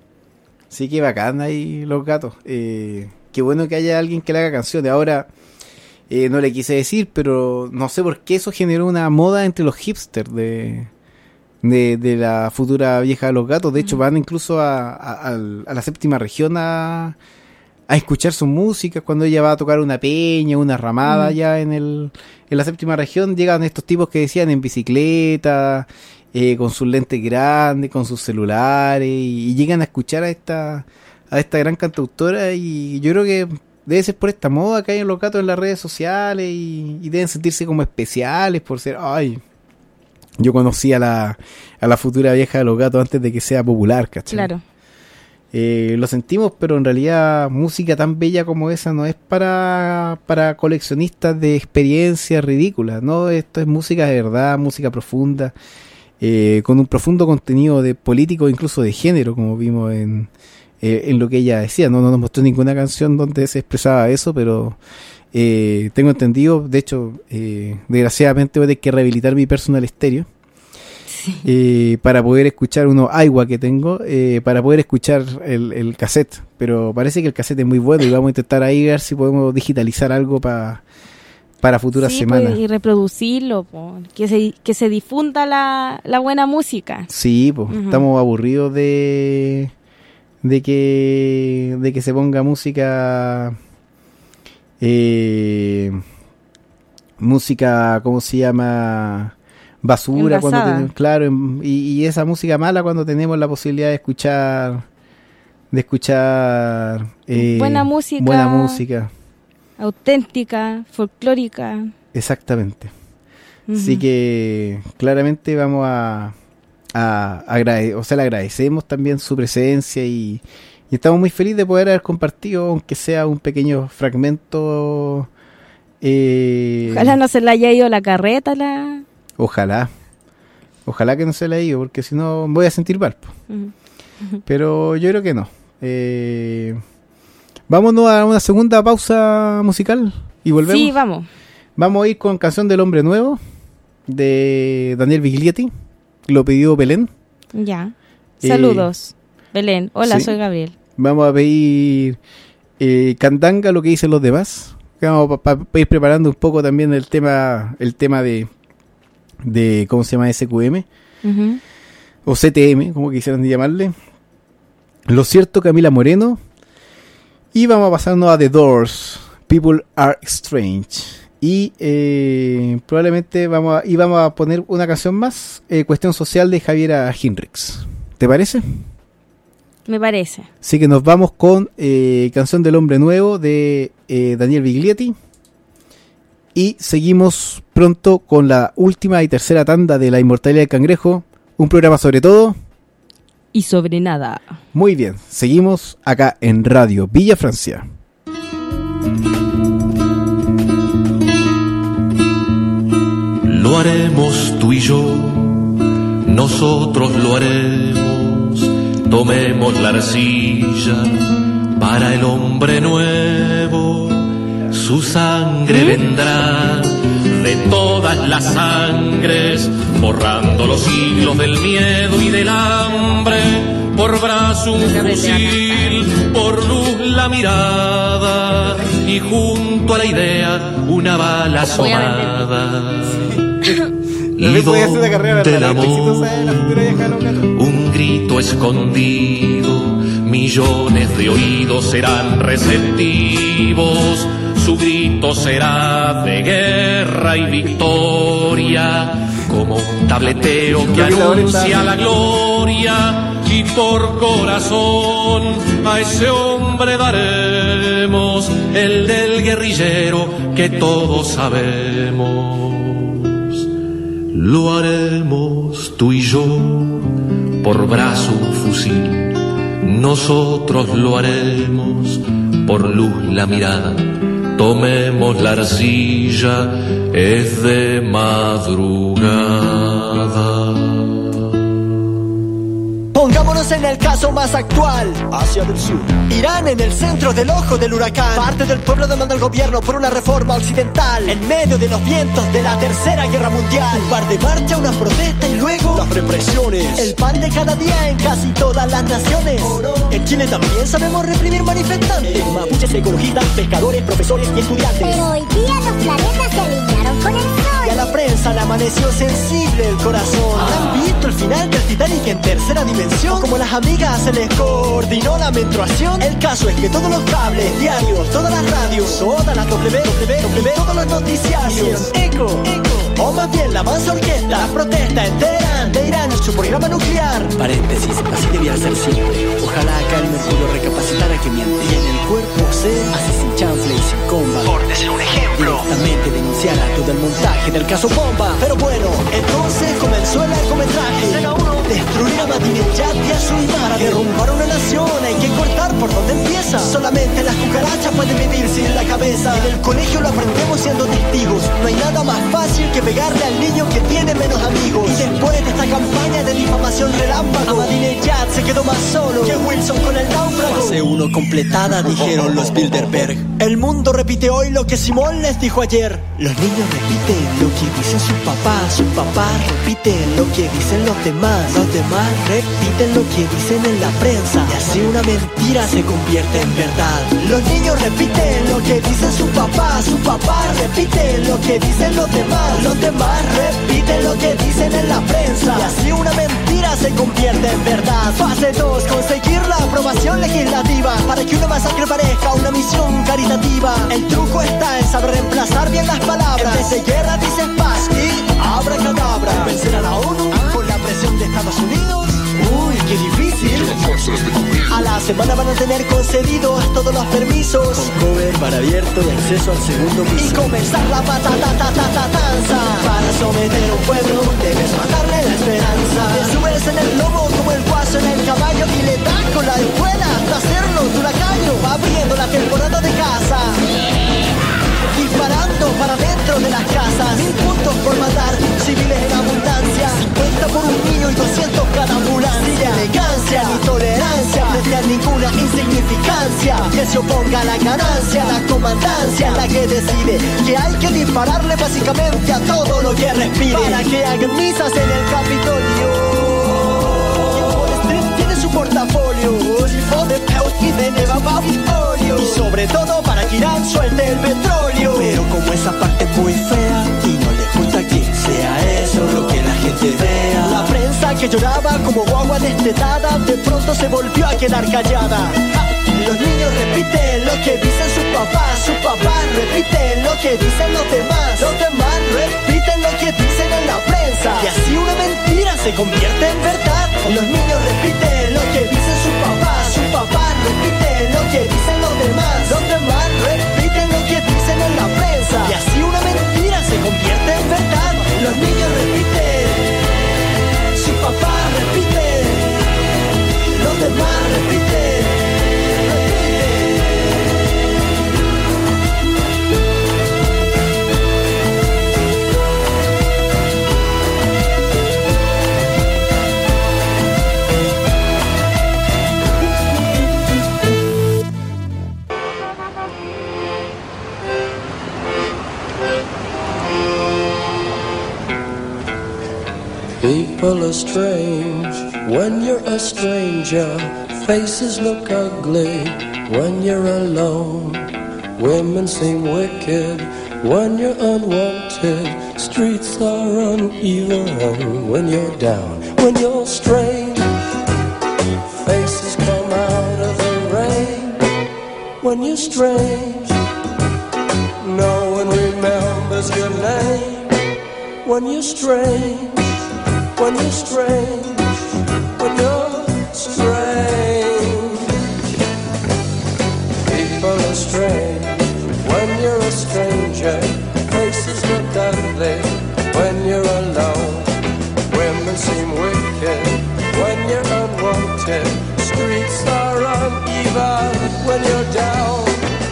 Sí, que bacán ahí los gatos. Eh, qué bueno que haya alguien que le haga canciones. Ahora, eh, no le quise decir, pero no sé por qué eso generó una moda entre los hipsters de, de, de la futura vieja de los gatos. De hecho, van incluso a, a, a la séptima región a, a escuchar su música. Cuando ella va a tocar una peña, una ramada uh-huh. ya en, el, en la séptima región, llegan estos tipos que decían en bicicleta... Eh, con sus lentes grandes, con sus celulares y, y llegan a escuchar a esta a esta gran cantautora y yo creo que debe ser por esta moda que hay en los gatos en las redes sociales y, y deben sentirse como especiales por ser, ay, yo conocí a la a la futura vieja de los gatos antes de que sea popular, ¿cachai? Claro. Eh, lo sentimos, pero en realidad música tan bella como esa no es para, para coleccionistas de experiencias ridículas, no, esto es música de verdad, música profunda. Eh, con un profundo contenido de político, incluso de género, como vimos en, eh, en lo que ella decía. No, no nos mostró ninguna canción donde se expresaba eso, pero eh, tengo entendido, de hecho, eh, desgraciadamente voy a tener que rehabilitar mi personal estéreo sí. eh, para poder escuchar uno Aiwa que tengo, eh, para poder escuchar el, el cassette. Pero parece que el cassette es muy bueno y vamos a intentar ahí ver si podemos digitalizar algo para... para futuras sí, semanas. Pues, y reproducirlo, po, que se que se difunda la, la buena música. Sí, pues uh-huh. estamos aburridos de de que de que se ponga música eh, música, ¿cómo se llama? Basura, cuando tenemos, claro, y, y esa música mala cuando tenemos la posibilidad de escuchar de escuchar eh, buena música. Buena música. Auténtica, folclórica. Exactamente. Uh-huh. Así que claramente vamos a, a agradecer, o sea, le agradecemos también su presencia y, y estamos muy felices de poder haber compartido, aunque sea un pequeño fragmento. Eh, Ojalá no se le haya ido la carreta. La... Ojalá. Ojalá que no se le haya ido, porque si no voy a sentir mal. Uh-huh. Uh-huh. Pero yo creo que no. Eh... Vámonos a una segunda pausa musical y volvemos. Sí, vamos. Vamos a ir con Canción del Hombre Nuevo de Daniel Biglietti. Lo pidió Belén. Ya. Saludos. Eh, Belén. Hola, sí. soy Gabriel. Vamos a pedir eh, Candanga, lo que dicen los demás. Vamos a pa, pa ir preparando un poco también el tema el tema de, de ¿cómo se llama? S Q M. Uh-huh. o C T M, como quisieran llamarle. Lo cierto, Camila Moreno. Y vamos a pasarnos a The Doors, People Are Strange. Y eh, probablemente vamos a, y vamos a poner una canción más, eh, Cuestión Social de Javiera Hinrichs. ¿Te parece? Me parece. Así que nos vamos con eh, Canción del Hombre Nuevo de eh, Daniel Biglietti. Y seguimos pronto con la última y tercera tanda de La Inmortalidad del Cangrejo. Un programa sobre todo y sobre nada. Muy bien, seguimos acá en Radio Villa Francia. Lo haremos tú y yo, nosotros lo haremos. Tomemos la arcilla para el hombre nuevo. Su sangre vendrá de todas las sangres, borrando los siglos del miedo y del hambre. Por brazo un fusil, por luz la mirada, y junto a la idea una bala asomada. Y donde el amor, un grito escondido, millones de oídos serán receptivos. Su grito será de guerra y victoria, como un tableteo que anuncia la gloria. Y por corazón a ese hombre daremos el del guerrillero que todos sabemos. Lo haremos tú y yo, por brazo un fusil. Nosotros lo haremos, por luz la mirada. Tomemos la arcilla, es de madrugada. Pongámonos en el caso más actual, Asia del Sur. Irán en el centro del ojo del huracán. Parte del pueblo demanda al gobierno por una reforma occidental. En medio de los vientos de la tercera guerra mundial. Un par de marcha, una protesta y luego las represiones. El pan de cada día en casi todas las naciones. En Chile también sabemos reprimir manifestantes. Mapuches, ecologistas, pescadores, profesores y estudiantes. Pero hoy día los planetas se alinearon con el sol. Y a la prensa le amaneció sensible el corazón. ¿Han visto el final del Titanic en tercera dimensión? Como las amigas se les coordinó la menstruación. El caso es que todos los cables, diarios, todas las radios, todas las W, W, W, todos los noticiarios, eco, eco, o más bien la mansa orquesta, la protesta en Teherán de Irán y su programa nuclear. Paréntesis, así debía ser siempre. Ojalá acá el Mercurio recapacitara que miente. Y en el cuerpo se hace sin chanfle y sin comba. Por decir un ejemplo, directamente denunciara todo el montaje del caso bomba. Pero bueno, entonces comenzó el largometraje. Escena uno, destruir a Madinejad y a su imagen. Para derrumbar una nación hay que cortar por donde empieza. Solamente las cucarachas pueden vivir sin la cabeza. En el colegio lo aprendemos siendo testigos. No hay nada más fácil que pegarle al niño que tiene menos amigos. Y después de esta campaña de difamación relámpago, Ahmadinejad se quedó más solo que Wilson con el náufrago. Fase uno completada, dijeron los Bilderberg. El mundo repite hoy lo que Simón les dijo ayer. Los niños repiten lo que dicen sus papás. Sus papás repiten lo que dicen los demás. Los demás repiten lo que dicen en la prensa. Y así una mentira se convierte en verdad. Los niños repiten lo que dicen sus papás. Sus papás repiten lo que dicen los demás. Los demás repiten lo que dicen en la prensa. Y así una mentira se convierte en verdad. Fase dos, conseguir la aprobación legislativa para que una masacre parezca una misión caritativa. El truco está en saber reemplazar bien las palabras. En vez de guerra dices paz y abracadabra. Vencer a la ONU con la presión de Estados Unidos. Uy, qué difícil. A la semana van a tener concedidos todos los permisos, con cover, bar abierto y acceso al segundo piso. Y comenzar la patatatatatatanza. Para someter a un pueblo debes matarle la esperanza. Te subes en el lobo como el guaso en el caballo y le das con la escuela hasta hacerlo tu lacayo. Va abriendo la temporada de caza, disparando para dentro de las casas. Mil puntos por matar civiles en abundancia. Cincuenta por un niño y doscientos cada ambulancia. Sin elegancia ni tolerancia frente a ninguna insignificancia. Que se oponga a la ganancia. La comandancia es la que decide que hay que dispararle básicamente a todo lo que respire. Para que hagan misas en el Capitolio. Tiene su portafolio y de Nevapafolio. Y sobre todo para que Irán suelte el petróleo. Pero como esa parte es muy fea y no les gusta que sea eso lo que la gente vea, la prensa que lloraba como guagua destetada, de pronto se volvió a quedar callada. Los niños repiten lo que dicen sus papás, sus papás repiten lo que dicen los demás, los demás repiten lo que dicen en la prensa, y así una mentira se convierte en verdad. Los niños repiten lo que dicen sus papás, sus papás repiten lo que dicen los demás, los demás repiten lo que dicen en la prensa, y así una mentira se convierte en verdad. Los niños repiten, sus papás repiten, los demás repiten. People are strange when you're a stranger. Faces look ugly when you're alone. Women seem wicked when you're unwanted. Streets are uneven when you're down. When you're strange, faces come out of the rain. When you're strange, no one remembers your name. When you're strange, when you're strange, when you're strange. People are strange when you're a stranger. Faces look ugly when you're alone. Women seem wicked when you're unwanted. Streets are uneven when you're down.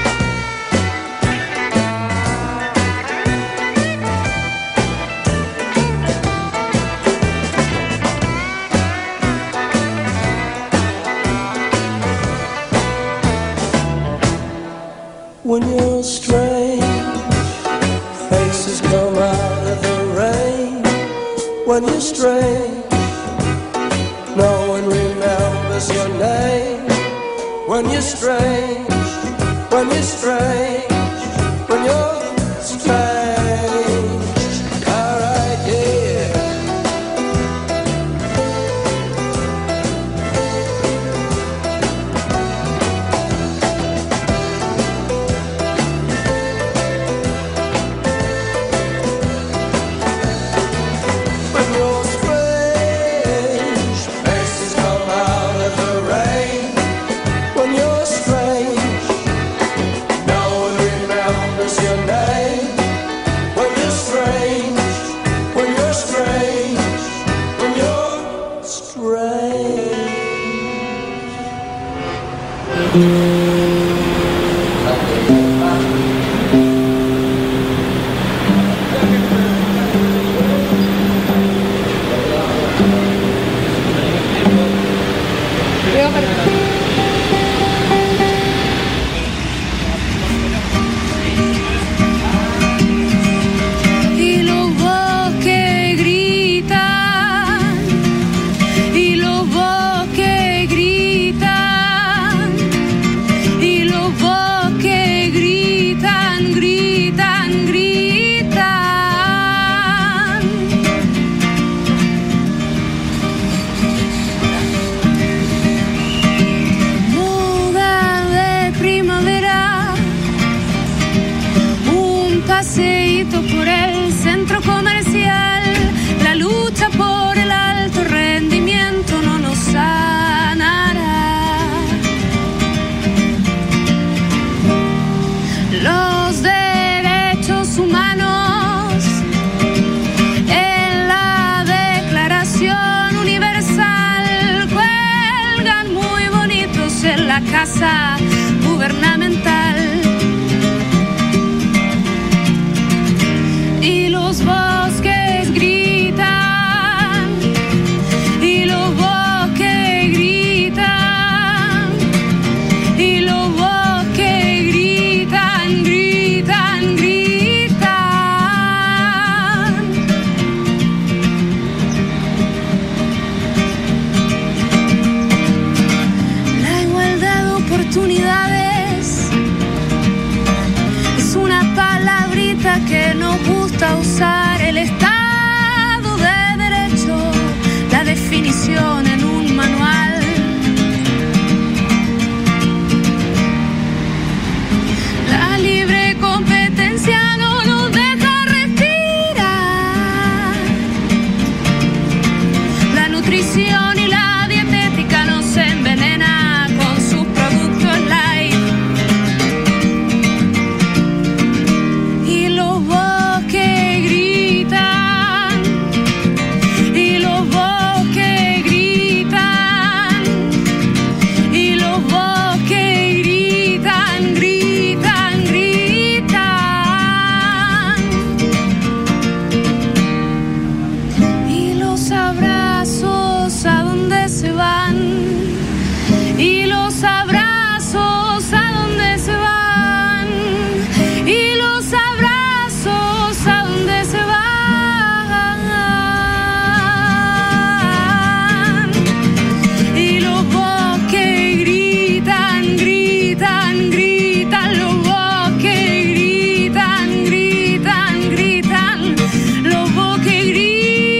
When you're strange, faces come out of the rain. When you're strange, no one remembers your name. When you're strange, when you're strange, when you're strange. Alright, yeah. Casa gubernamental y los bosques gritan y los bosques gritan y los bosques gritan, gritan, gritan. La igualdad de oportunidades es una palabrita que nos gusta usar. El Estado de Derecho, la definición instrucción en un manual. La libre competencia no nos deja respirar. La nutrición y la dietética nos envenena con sus productos light. Y los bosques gritan, y los bosques gritan, y los bosques gritan, gritan, gritan. Y los abrazos, ¿a dónde se van? Y los abrazos, ¿a dónde se van? Y los abrazos, ¿a dónde se van? Y los bosques gritan, gritan, gritan, los bosques gritan, gritan, gritan, los bosques gritan.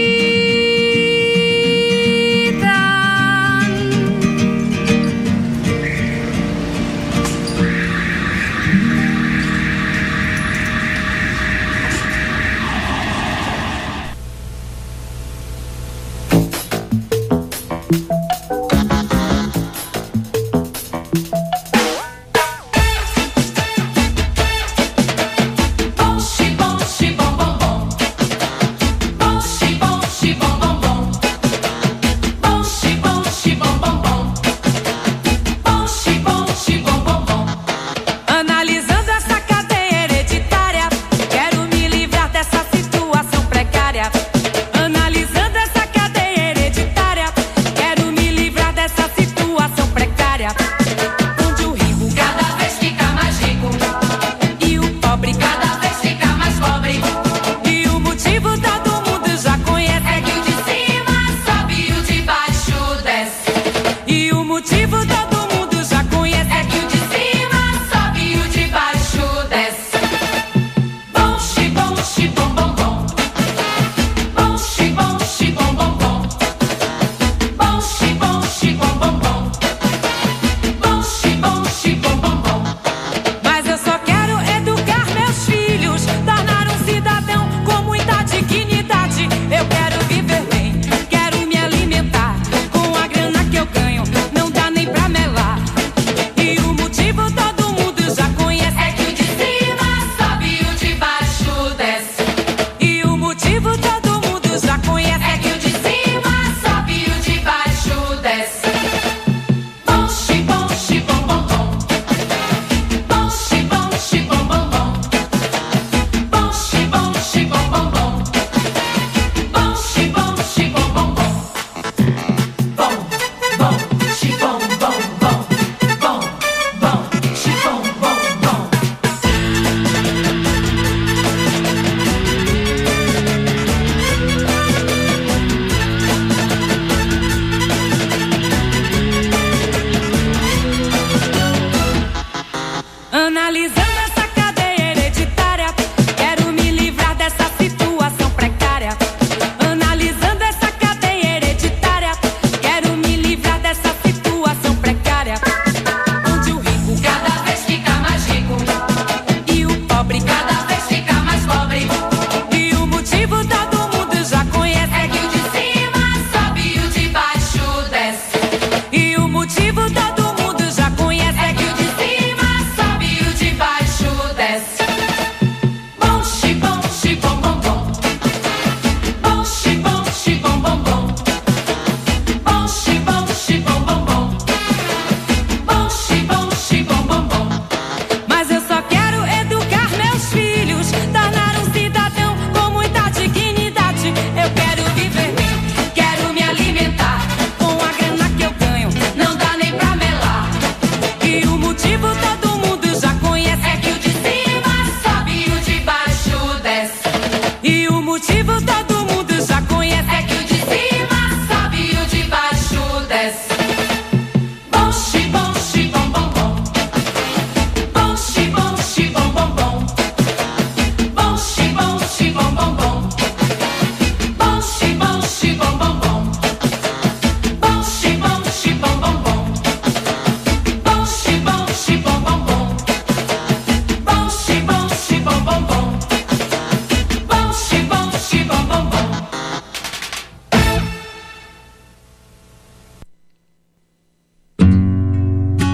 Analisando essa cadeia hereditária, quero me livrar dessa situação precária. Analisando essa cadeia hereditária, quero me livrar dessa situação precária. Onde o rico cada vez fica mais rico e o pobre cada vez fica mais pobre. E o motivo todo mundo já conhece, é que o de cima sobe e o de baixo desce. E o motivo todo mundo já conhece, é que o de cima sobe e o de baixo desce. Bom, xi, bom, xi, bom, bom, bom. Bom, xi, bom, xi, bom, bom, bom. Bom, xi, bom, xi, bom, bom, bom. Bom, xi, bom, xi, bom, bom, bom. Mas eu só quero educar meus filhos, tornar um cidadão com muita dignidade. Eu quero viver bem, quero me alimentar com a grana que eu ganho. Não dá nem pra melar.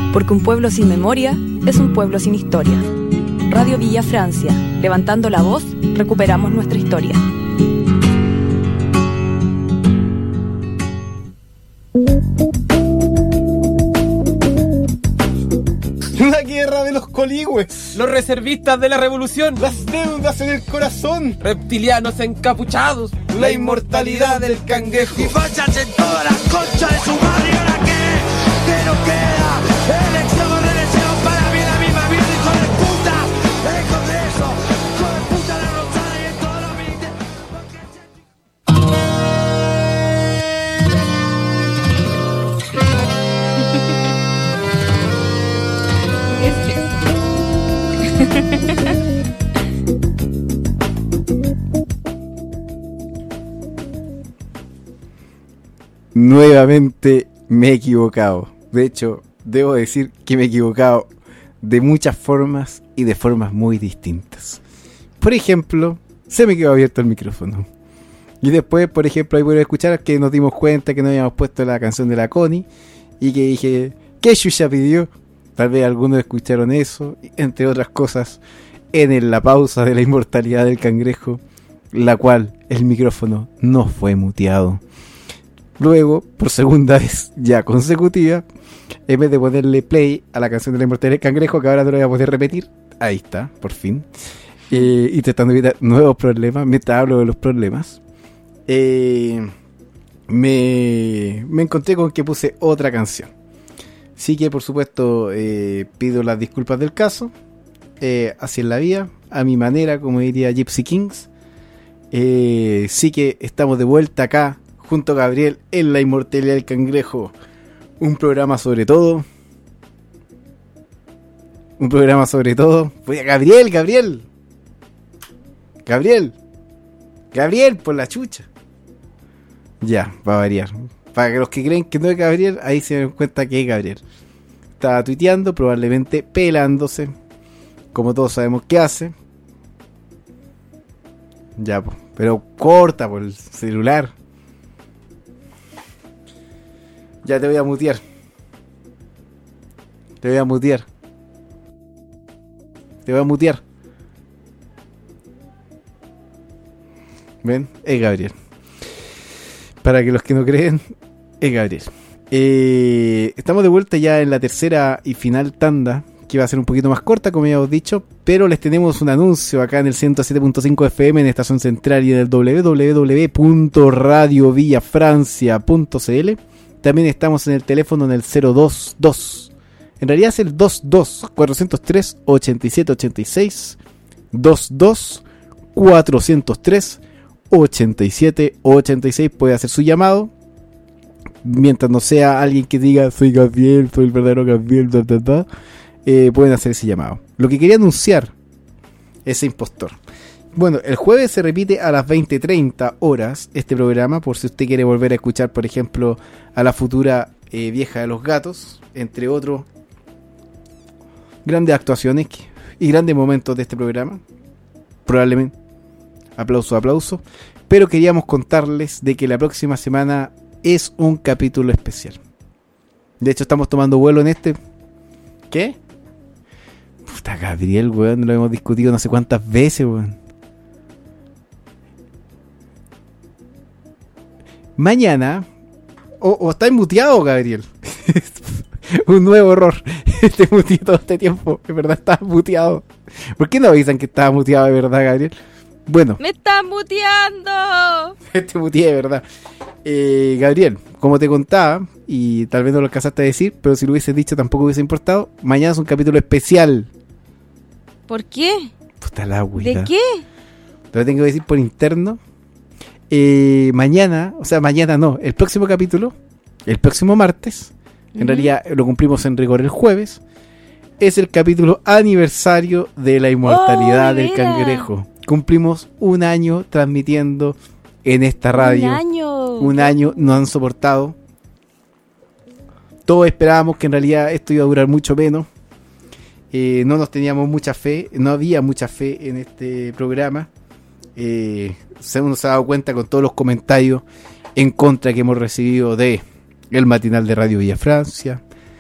Porque un pueblo sin memoria es un pueblo sin historia. Radio Villa Francia, levantando la voz, recuperamos nuestra historia. La guerra de los coligües. Los reservistas de la revolución. Las deudas en el corazón. Reptilianos encapuchados. La inmortalidad del cangrejo. Y fachas en todas las conchas de su madre. ¿Y ahora qué? ¿Qué nos queda? Elección o reelección, para mí la misma vida, hijo de puta. El Congreso, hijo de puta, la Rosada y en todos los Nuevamente me he equivocado. De hecho, debo decir que me he equivocado de muchas formas y de formas muy distintas. Por ejemplo, se me quedó abierto el micrófono. Y después, por ejemplo, ahí voy a escuchar que nos dimos cuenta que no habíamos puesto la canción de la Connie. Y que dije, ¿qué Xuxa pidió? Tal vez algunos escucharon eso, entre otras cosas, en la pausa de la inmortalidad del cangrejo, la cual el micrófono no fue muteado. Luego, por segunda vez ya consecutiva, en vez de ponerle play a la canción de la inmortalidad del cangrejo, que ahora no lo voy a poder repetir, ahí está, por fin, eh, intentando evitar nuevos problemas, mientras hablo de los problemas, eh, me, me encontré con que puse otra canción. Así que, por supuesto, eh, pido las disculpas del caso, eh, así es la vida, a mi manera, como diría Gypsy Kings. Eh, sí que estamos de vuelta acá, junto a Gabriel, en La Inmortalidad del Cangrejo. Un programa sobre todo. Un programa sobre todo. Fue Gabriel, Gabriel. Gabriel. Gabriel, por la chucha. Ya, va a variar. Para los que creen que no es Gabriel, ahí se dan cuenta que es Gabriel. Estaba tuiteando, probablemente pelándose. Como todos sabemos que hace. Ya, pero corta por el celular. Ya te voy a mutear. Te voy a mutear. Te voy a mutear. ¿Ven? Es Gabriel. Para que los que no creen, es Gabriel. Eh, estamos de vuelta ya en la tercera y final tanda, que va a ser un poquito más corta, como ya hemos dicho, pero les tenemos un anuncio acá en el ciento siete punto cinco F M, en Estación Central y en el doble u doble u doble u punto radio villa francia punto c l. También estamos en el teléfono en el cero dos dos. En realidad es el dos dos cuatro cero tres ocho siete ocho seis. dos dos cuatro cero tres ocho siete ocho seis. Puede hacer su llamado. Mientras no sea alguien que diga soy Gabriel, soy el verdadero Gabriel, bla, bla, bla, eh, pueden hacer ese llamado. Lo que quería anunciar, ese impostor. Bueno, el jueves se repite a las veinte treinta horas este programa, por si usted quiere volver a escuchar, por ejemplo, a la futura eh, Vieja de los Gatos, entre otros grandes actuaciones y grandes momentos de este programa. Probablemente, aplauso, aplauso. Pero queríamos contarles de que la próxima semana es un capítulo especial. De hecho, estamos tomando vuelo en este... ¿Qué? Puta, Gabriel, weón, lo hemos discutido no sé cuántas veces, weón. Mañana, o, o está muteado, Gabriel. Un nuevo error. Este muteado todo este tiempo. De verdad estaba muteado. ¿Por qué no avisan que estaba muteado de verdad, Gabriel? Bueno. ¡Me están muteando! Este muteé de verdad. Eh, Gabriel, como te contaba, y tal vez no lo alcanzaste a decir, pero si lo hubieses dicho tampoco hubiese importado, mañana es un capítulo especial. ¿Por qué? Puta la agüita. ¿De qué? Te lo tengo que decir por interno. Eh, mañana, o sea, mañana no, el próximo capítulo, el próximo martes, uh-huh. En realidad lo cumplimos en rigor el jueves, es el capítulo aniversario de la inmortalidad oh, del cangrejo. Cumplimos un año transmitiendo en esta radio. Un año. Un año nos han soportado. Todos esperábamos que en realidad esto iba a durar mucho menos. Eh, no nos teníamos mucha fe, no había mucha fe en este programa. Eh, uno se ha dado cuenta con todos los comentarios en contra que hemos recibido de el matinal de Radio Villa Francia,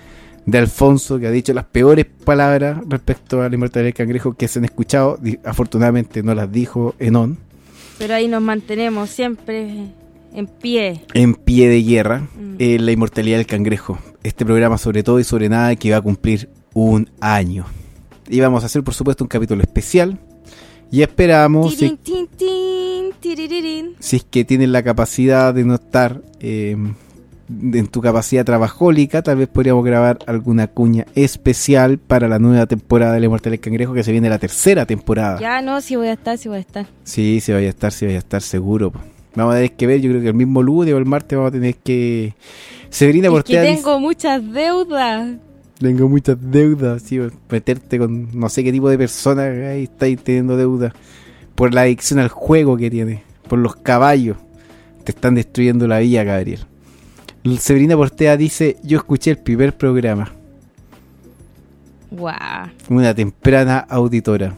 de Alfonso, que ha dicho las peores palabras respecto a la inmortalidad del cangrejo que se han escuchado. Afortunadamente no las dijo Enon. Pero ahí nos mantenemos siempre en pie. En pie de guerra, mm. eh, la inmortalidad del cangrejo. Este programa sobre todo y sobre nada que va a cumplir un año. Y vamos a hacer por supuesto un capítulo especial. Y esperamos, Tirin, si, tin, tin, tiriririn. si es que tienen la capacidad de no estar eh, en tu capacidad trabajólica, tal vez podríamos grabar alguna cuña especial para la nueva temporada de la inmortalidad del cangrejo, que se viene la tercera temporada. Ya no, si voy a estar, si voy a estar. Sí, sí vaya a estar, sí vaya a estar seguro. Vamos a tener que ver, yo creo que el mismo lunes o el martes vamos a tener que... Severina Portea Es que tengo dice... muchas deudas. Tengo muchas deudas, sí, meterte con no sé qué tipo de persona ahí estáis teniendo deudas por la adicción al juego que tiene, por los caballos, te están destruyendo la vida, Gabriel. Severina Portea dice, yo escuché el primer programa. Wow. Una temprana auditora.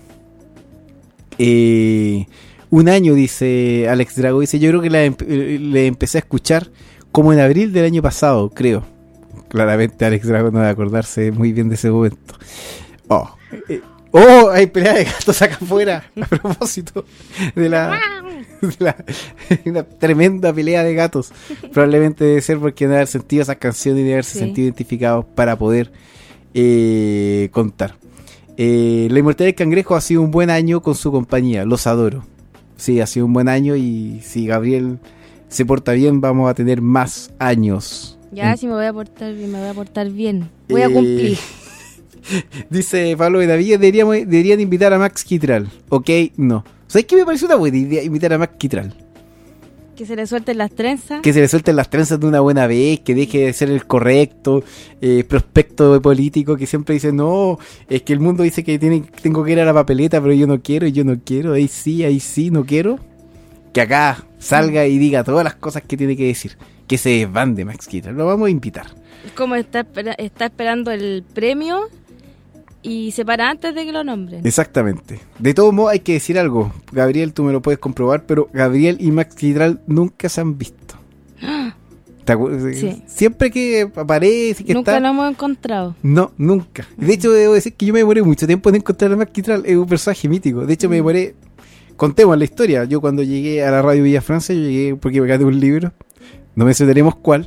Eh, un año, dice Alex Drago, dice, yo creo que la, le empecé a escuchar como en abril del año pasado, creo. Claramente Alex Drago no debe acordarse muy bien de ese momento. Oh, eh, oh, hay pelea de gatos acá afuera. A propósito de la, de la una tremenda pelea de gatos. Probablemente debe ser porque no haber sentido esas canciones y de haberse sí. sentido identificados para poder eh, contar. Eh, la inmortalidad del cangrejo ha sido un buen año con su compañía. Los adoro. Sí, ha sido un buen año y si Gabriel se porta bien, vamos a tener más años. Ya, si me voy a portar bien, me voy a portar bien. Voy eh, a cumplir. Dice Pablo Benavides, deberíamos, deberían invitar a Max Quitral. Ok, no. ¿Sabes qué me parece una buena idea? Invitar a Max Quitral. Que se le suelten las trenzas. Que se le suelten las trenzas de una buena vez, que deje de ser el correcto eh, prospecto político que siempre dice, no, es que el mundo dice que tiene, tengo que ir a la papeleta, pero yo no quiero, y yo no quiero, ahí sí, ahí sí, no quiero. Que acá salga y diga todas las cosas que tiene que decir. Que se desbande Max Quitral, lo vamos a invitar. Como está, espera, está esperando el premio y se para antes de que lo nombren. Exactamente. De todos modos hay que decir algo, Gabriel, tú me lo puedes comprobar, pero Gabriel y Max Quitral nunca se han visto. ¿Te acuerdas? Sí. Siempre que aparece que nunca está... lo hemos encontrado. No, nunca. De hecho debo decir que yo me demoré mucho tiempo en encontrar a Max Quitral, es un personaje mítico. De hecho me demoré, contemos la historia, yo cuando llegué a la radio Villa Francia, yo llegué porque me gané un libro. No mencionaremos cuál.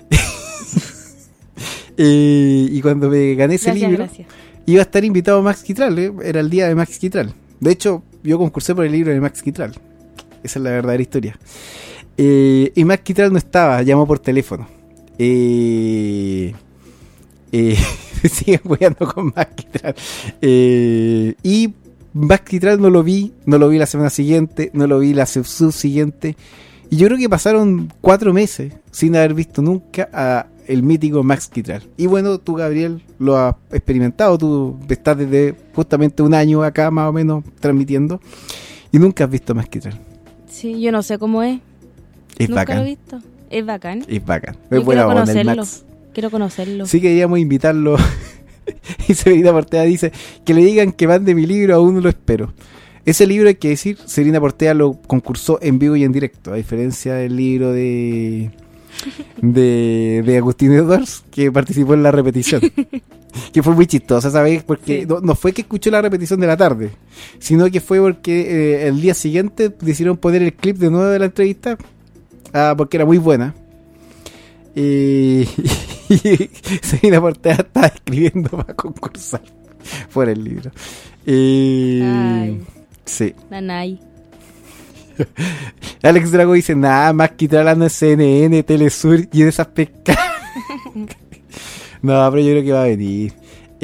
eh, y cuando me gané ese gracias, libro, gracias. Iba a estar invitado Max Quitral, ¿eh? Era el día de Max Quitral. De hecho, yo concursé por el libro de Max Quitral. Esa es la verdadera historia. Eh, y Max Quitral no estaba, llamó por teléfono. Eh, eh, siguen jugando con Max Quitral. Eh, y Max Quitral no lo vi, no lo vi la semana siguiente, no lo vi la subsiguiente. Y yo creo que pasaron cuatro meses sin haber visto nunca a el mítico Max Quitral. Y bueno, tú, Gabriel, lo has experimentado. Tú estás desde justamente un año acá, más o menos, transmitiendo. Y nunca has visto a Max Quitral. Sí, yo no sé cómo es. Es nunca bacán. Lo he visto. Es bacán. Es bacán. Yo es buena quiero onda, conocerlo. el Max. Quiero conocerlo. Sí, queríamos invitarlo. Y Severina Portea dice que le digan que van de mi libro, aún no lo espero. Ese libro, hay que decir, Severina Portea lo concursó en vivo y en directo, a diferencia del libro de de, de Agustín Edwards, que participó en la repetición. Que fue muy chistosa, ¿sabes? Porque sí. no, no fue que escuchó la repetición de la tarde, sino que fue porque eh, el día siguiente decidieron poner el clip de nuevo de la entrevista, ah, porque era muy buena. Y, y Severina Portea estaba escribiendo para concursar por el libro. Y... Ay. Sí. Nanay. Alex Drago dice, nada más quitarla en C N N, Telesur y en esas pescas. No, pero yo creo que va a venir.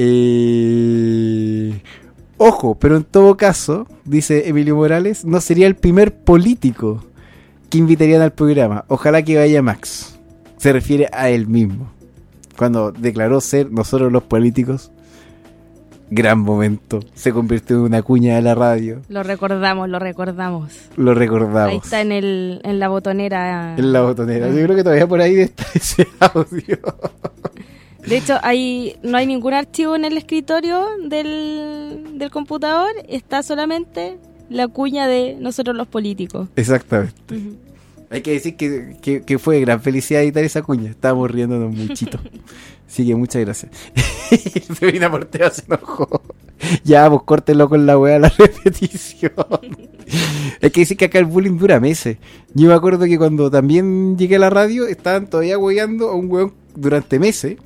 Eh... Ojo, pero en todo caso, dice Emilio Morales, no sería el primer político que invitarían al programa. Ojalá que vaya Max. Se refiere a él mismo. Cuando declaró ser nosotros los políticos. Gran momento. Se convirtió en una cuña de la radio. Lo recordamos, lo recordamos. Lo recordamos. Ahí está en el en la botonera. En la botonera. Yo creo que todavía por ahí está ese audio. De hecho, hay no hay ningún archivo en el escritorio del, del computador. Está solamente la cuña de nosotros los políticos. Exactamente. Uh-huh. Hay que decir que, que, que fue gran felicidad editar esa cuña. Estábamos riéndonos muchito. Así que muchas gracias. Sabrina Porteo se enojó. Ya, pues córtelo con la weá la repetición. Hay que decir que acá el bullying dura meses. Yo me acuerdo que cuando también llegué a la radio, estaban todavía weando a un weón durante meses.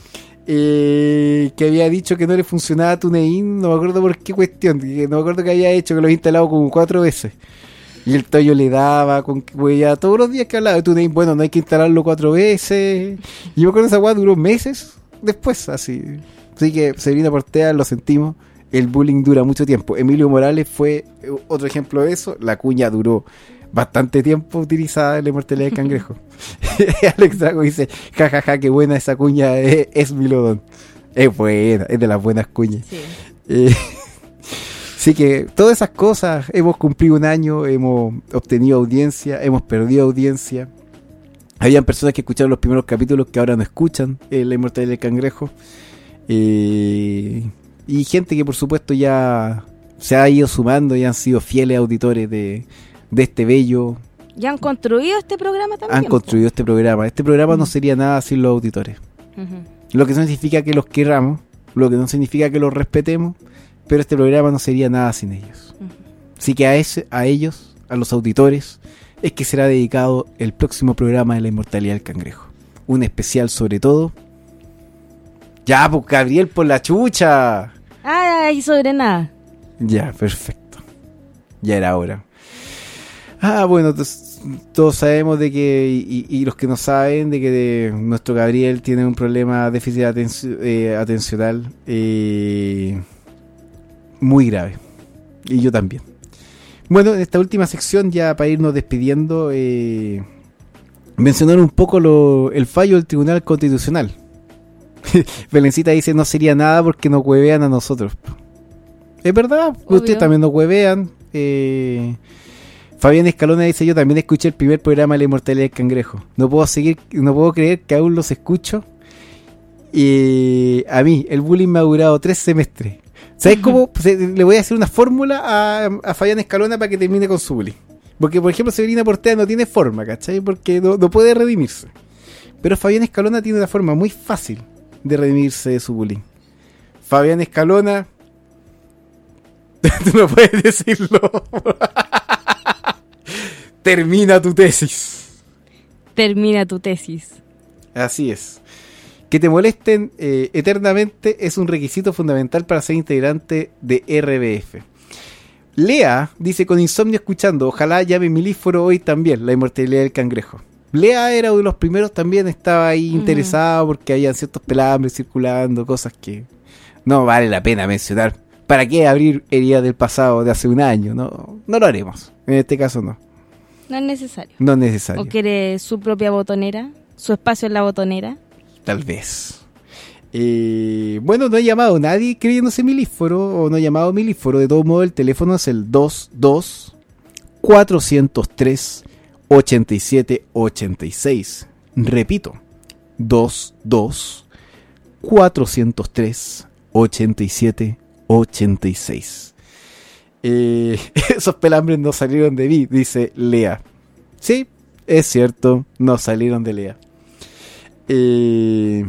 Eh, que había dicho que no le funcionaba TuneIn, no me acuerdo por qué cuestión. Que no me acuerdo que había hecho, que lo había instalado como cuatro veces. Y el Toyo le daba con que weá todos los días que hablaba de TuneIn. Bueno, no hay que instalarlo cuatro veces. Y yo me acuerdo que esa weá duró meses después, así. Así que Sabrina Portea, lo sentimos. El bullying dura mucho tiempo. Emilio Morales fue otro ejemplo de eso. La cuña duró bastante tiempo utilizada en la inmortalidad del cangrejo. Alex Drago dice, jajaja, ja, ja, qué buena esa cuña es, es Milodón. Es buena, es de las buenas cuñas. Sí. Eh, así que todas esas cosas, hemos cumplido un año, hemos obtenido audiencia, hemos perdido audiencia. Habían personas que escucharon los primeros capítulos que ahora no escuchan eh, la inmortalidad del cangrejo. Eh, y gente que por supuesto ya se ha ido sumando y han sido fieles auditores de, de este bello. ¿Ya han construido este programa también? Han construido este programa. Este programa uh-huh. no sería nada sin los auditores. Uh-huh. Lo que no significa que los querramos, lo que no significa que los respetemos, pero este programa no sería nada sin ellos. Uh-huh. Así que a, ese, a ellos, a los auditores, es que será dedicado el próximo programa de la inmortalidad del cangrejo. Un especial sobre todo. Ya, pues Gabriel, por la chucha. Ay, sobre nada. Ya, perfecto. Ya era hora. Ah, bueno, tos, todos sabemos de que, y, y los que no saben, de que de, nuestro Gabriel tiene un problema de déficit atenci- eh, atencional eh, muy grave. Y yo también. Bueno, en esta última sección, ya para irnos despidiendo, eh, mencionar un poco lo, el fallo del Tribunal Constitucional. Belencita dice, no sería nada porque nos huevean a nosotros. Es verdad, obvio. Ustedes también nos huevean. Eh, Fabián Escalona dice, yo también escuché el primer programa de la inmortalidad del cangrejo. No puedo seguir, no puedo creer que aún los escucho. Y a mí, el bullying me ha durado tres semestres. ¿Sabes cómo? Pues, le voy a hacer una fórmula a, a Fabián Escalona para que termine con su bullying. Porque, por ejemplo, Sabrina Portea no tiene forma, ¿cachai? Porque no, no puede redimirse. Pero Fabián Escalona tiene una forma muy fácil de redimirse de su bullying. Fabián Escalona, tú no puedes decirlo. Termina tu tesis. Termina tu tesis. Así es. Que te molesten eh, eternamente es un requisito fundamental para ser integrante de R B F. Lea dice, con insomnio escuchando, ojalá llame Milíforo hoy también, la inmortalidad del cangrejo. Lea era uno de los primeros, también estaba ahí interesado uh-huh. porque había ciertos pelambres circulando, cosas que no vale la pena mencionar. ¿Para qué abrir heridas del pasado de hace un año? No, no lo haremos. En este caso no. No es necesario. No es necesario. ¿O quiere su propia botonera? ¿Su espacio en la botonera? Tal vez. Eh, bueno, no ha llamado nadie creyéndose Milíforo, o no ha llamado Milíforo. De todos modos, el teléfono es el dos dos cuatro cero tres ochenta y siete ochenta y seis. Repito, dos dos cuatro cero tres ochenta y siete ochenta y seis. Eh, esos pelambres no salieron de mí, dice Lea. Sí, es cierto, no salieron de Lea. Eh,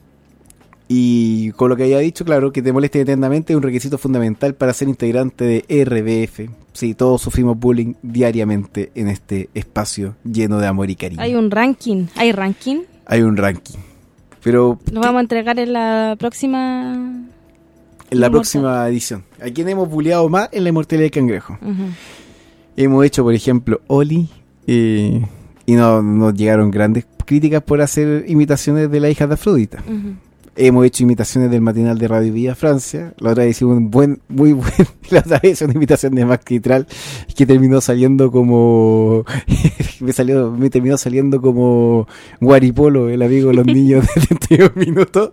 y con lo que había dicho, claro, que te moleste eternamente es un requisito fundamental para ser integrante de R B F. Sí, todos sufrimos bullying diariamente en este espacio lleno de amor y cariño. Hay un ranking, ¿hay ranking? Hay un ranking, pero lo vamos a entregar en la próxima... En la próxima edición. ¿A quién hemos bulleado más en la inmortalidad del cangrejo? Uh-huh. Hemos hecho, por ejemplo, Oli, eh, y no nos llegaron grandes críticas por hacer imitaciones de la hija de Afrodita. Uh-huh. Hemos hecho imitaciones del matinal de Radio Villa Francia. La otra vez hicimos un buen, muy buen, la otra vez una imitación de Max Quitral que terminó saliendo como me salió, me terminó saliendo como Guaripolo, el amigo de los niños de treinta y un minutos.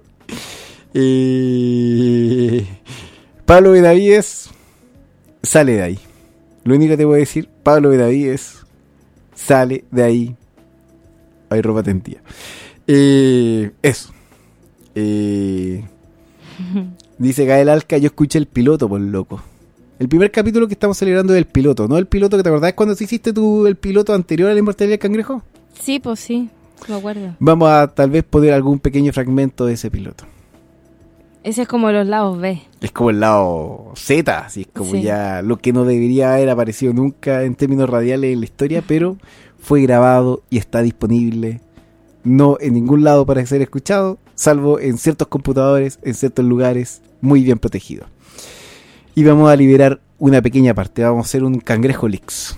Eh, Pablo Benavides sale de ahí. Lo único que te voy a decir, Pablo Benavides sale de ahí. Hay ropa tentía. Eh, eso. Eh, dice Gael Alca, yo escuché el piloto, por loco. El primer capítulo que estamos celebrando es el piloto, ¿no? El piloto que te acordás cuando hiciste tú el piloto anterior a la inmortalidad del cangrejo. Sí, pues sí, me acuerdo. Vamos a tal vez poner algún pequeño fragmento de ese piloto. Ese es como los lados B. Es como el lado Z, así es como Sí. ya lo que no debería haber aparecido nunca en términos radiales en la historia, pero fue grabado y está disponible, no en ningún lado para ser escuchado, salvo en ciertos computadores, en ciertos lugares, muy bien protegidos. Y vamos a liberar una pequeña parte, vamos a hacer un cangrejo leaks.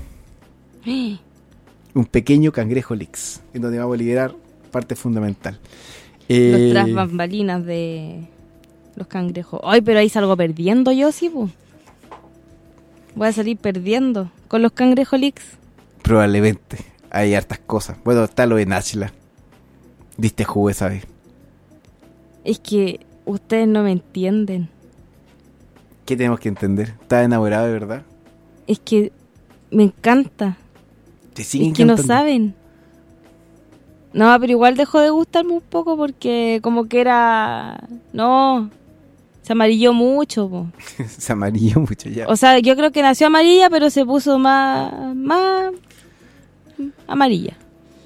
Un pequeño cangrejo leaks, en donde vamos a liberar parte fundamental. Eh, Los tras bambalinas de los cangrejos. Ay, pero ahí salgo perdiendo yo, sí, pues. Voy a salir perdiendo con los cangrejos leaks. Probablemente, hay hartas cosas. Bueno, está lo de Nachla. Diste jugo esa vez. Es que ustedes no me entienden. ¿Qué tenemos que entender? ¿Estás enamorado de verdad? Es que me encanta. ¿Te sigue Es que no encantando? saben. No, pero igual dejó de gustarme un poco porque como que era... No, se amarilló mucho, po. Se amarilló mucho ya. O sea, yo creo que nació amarilla, pero se puso más... más amarilla.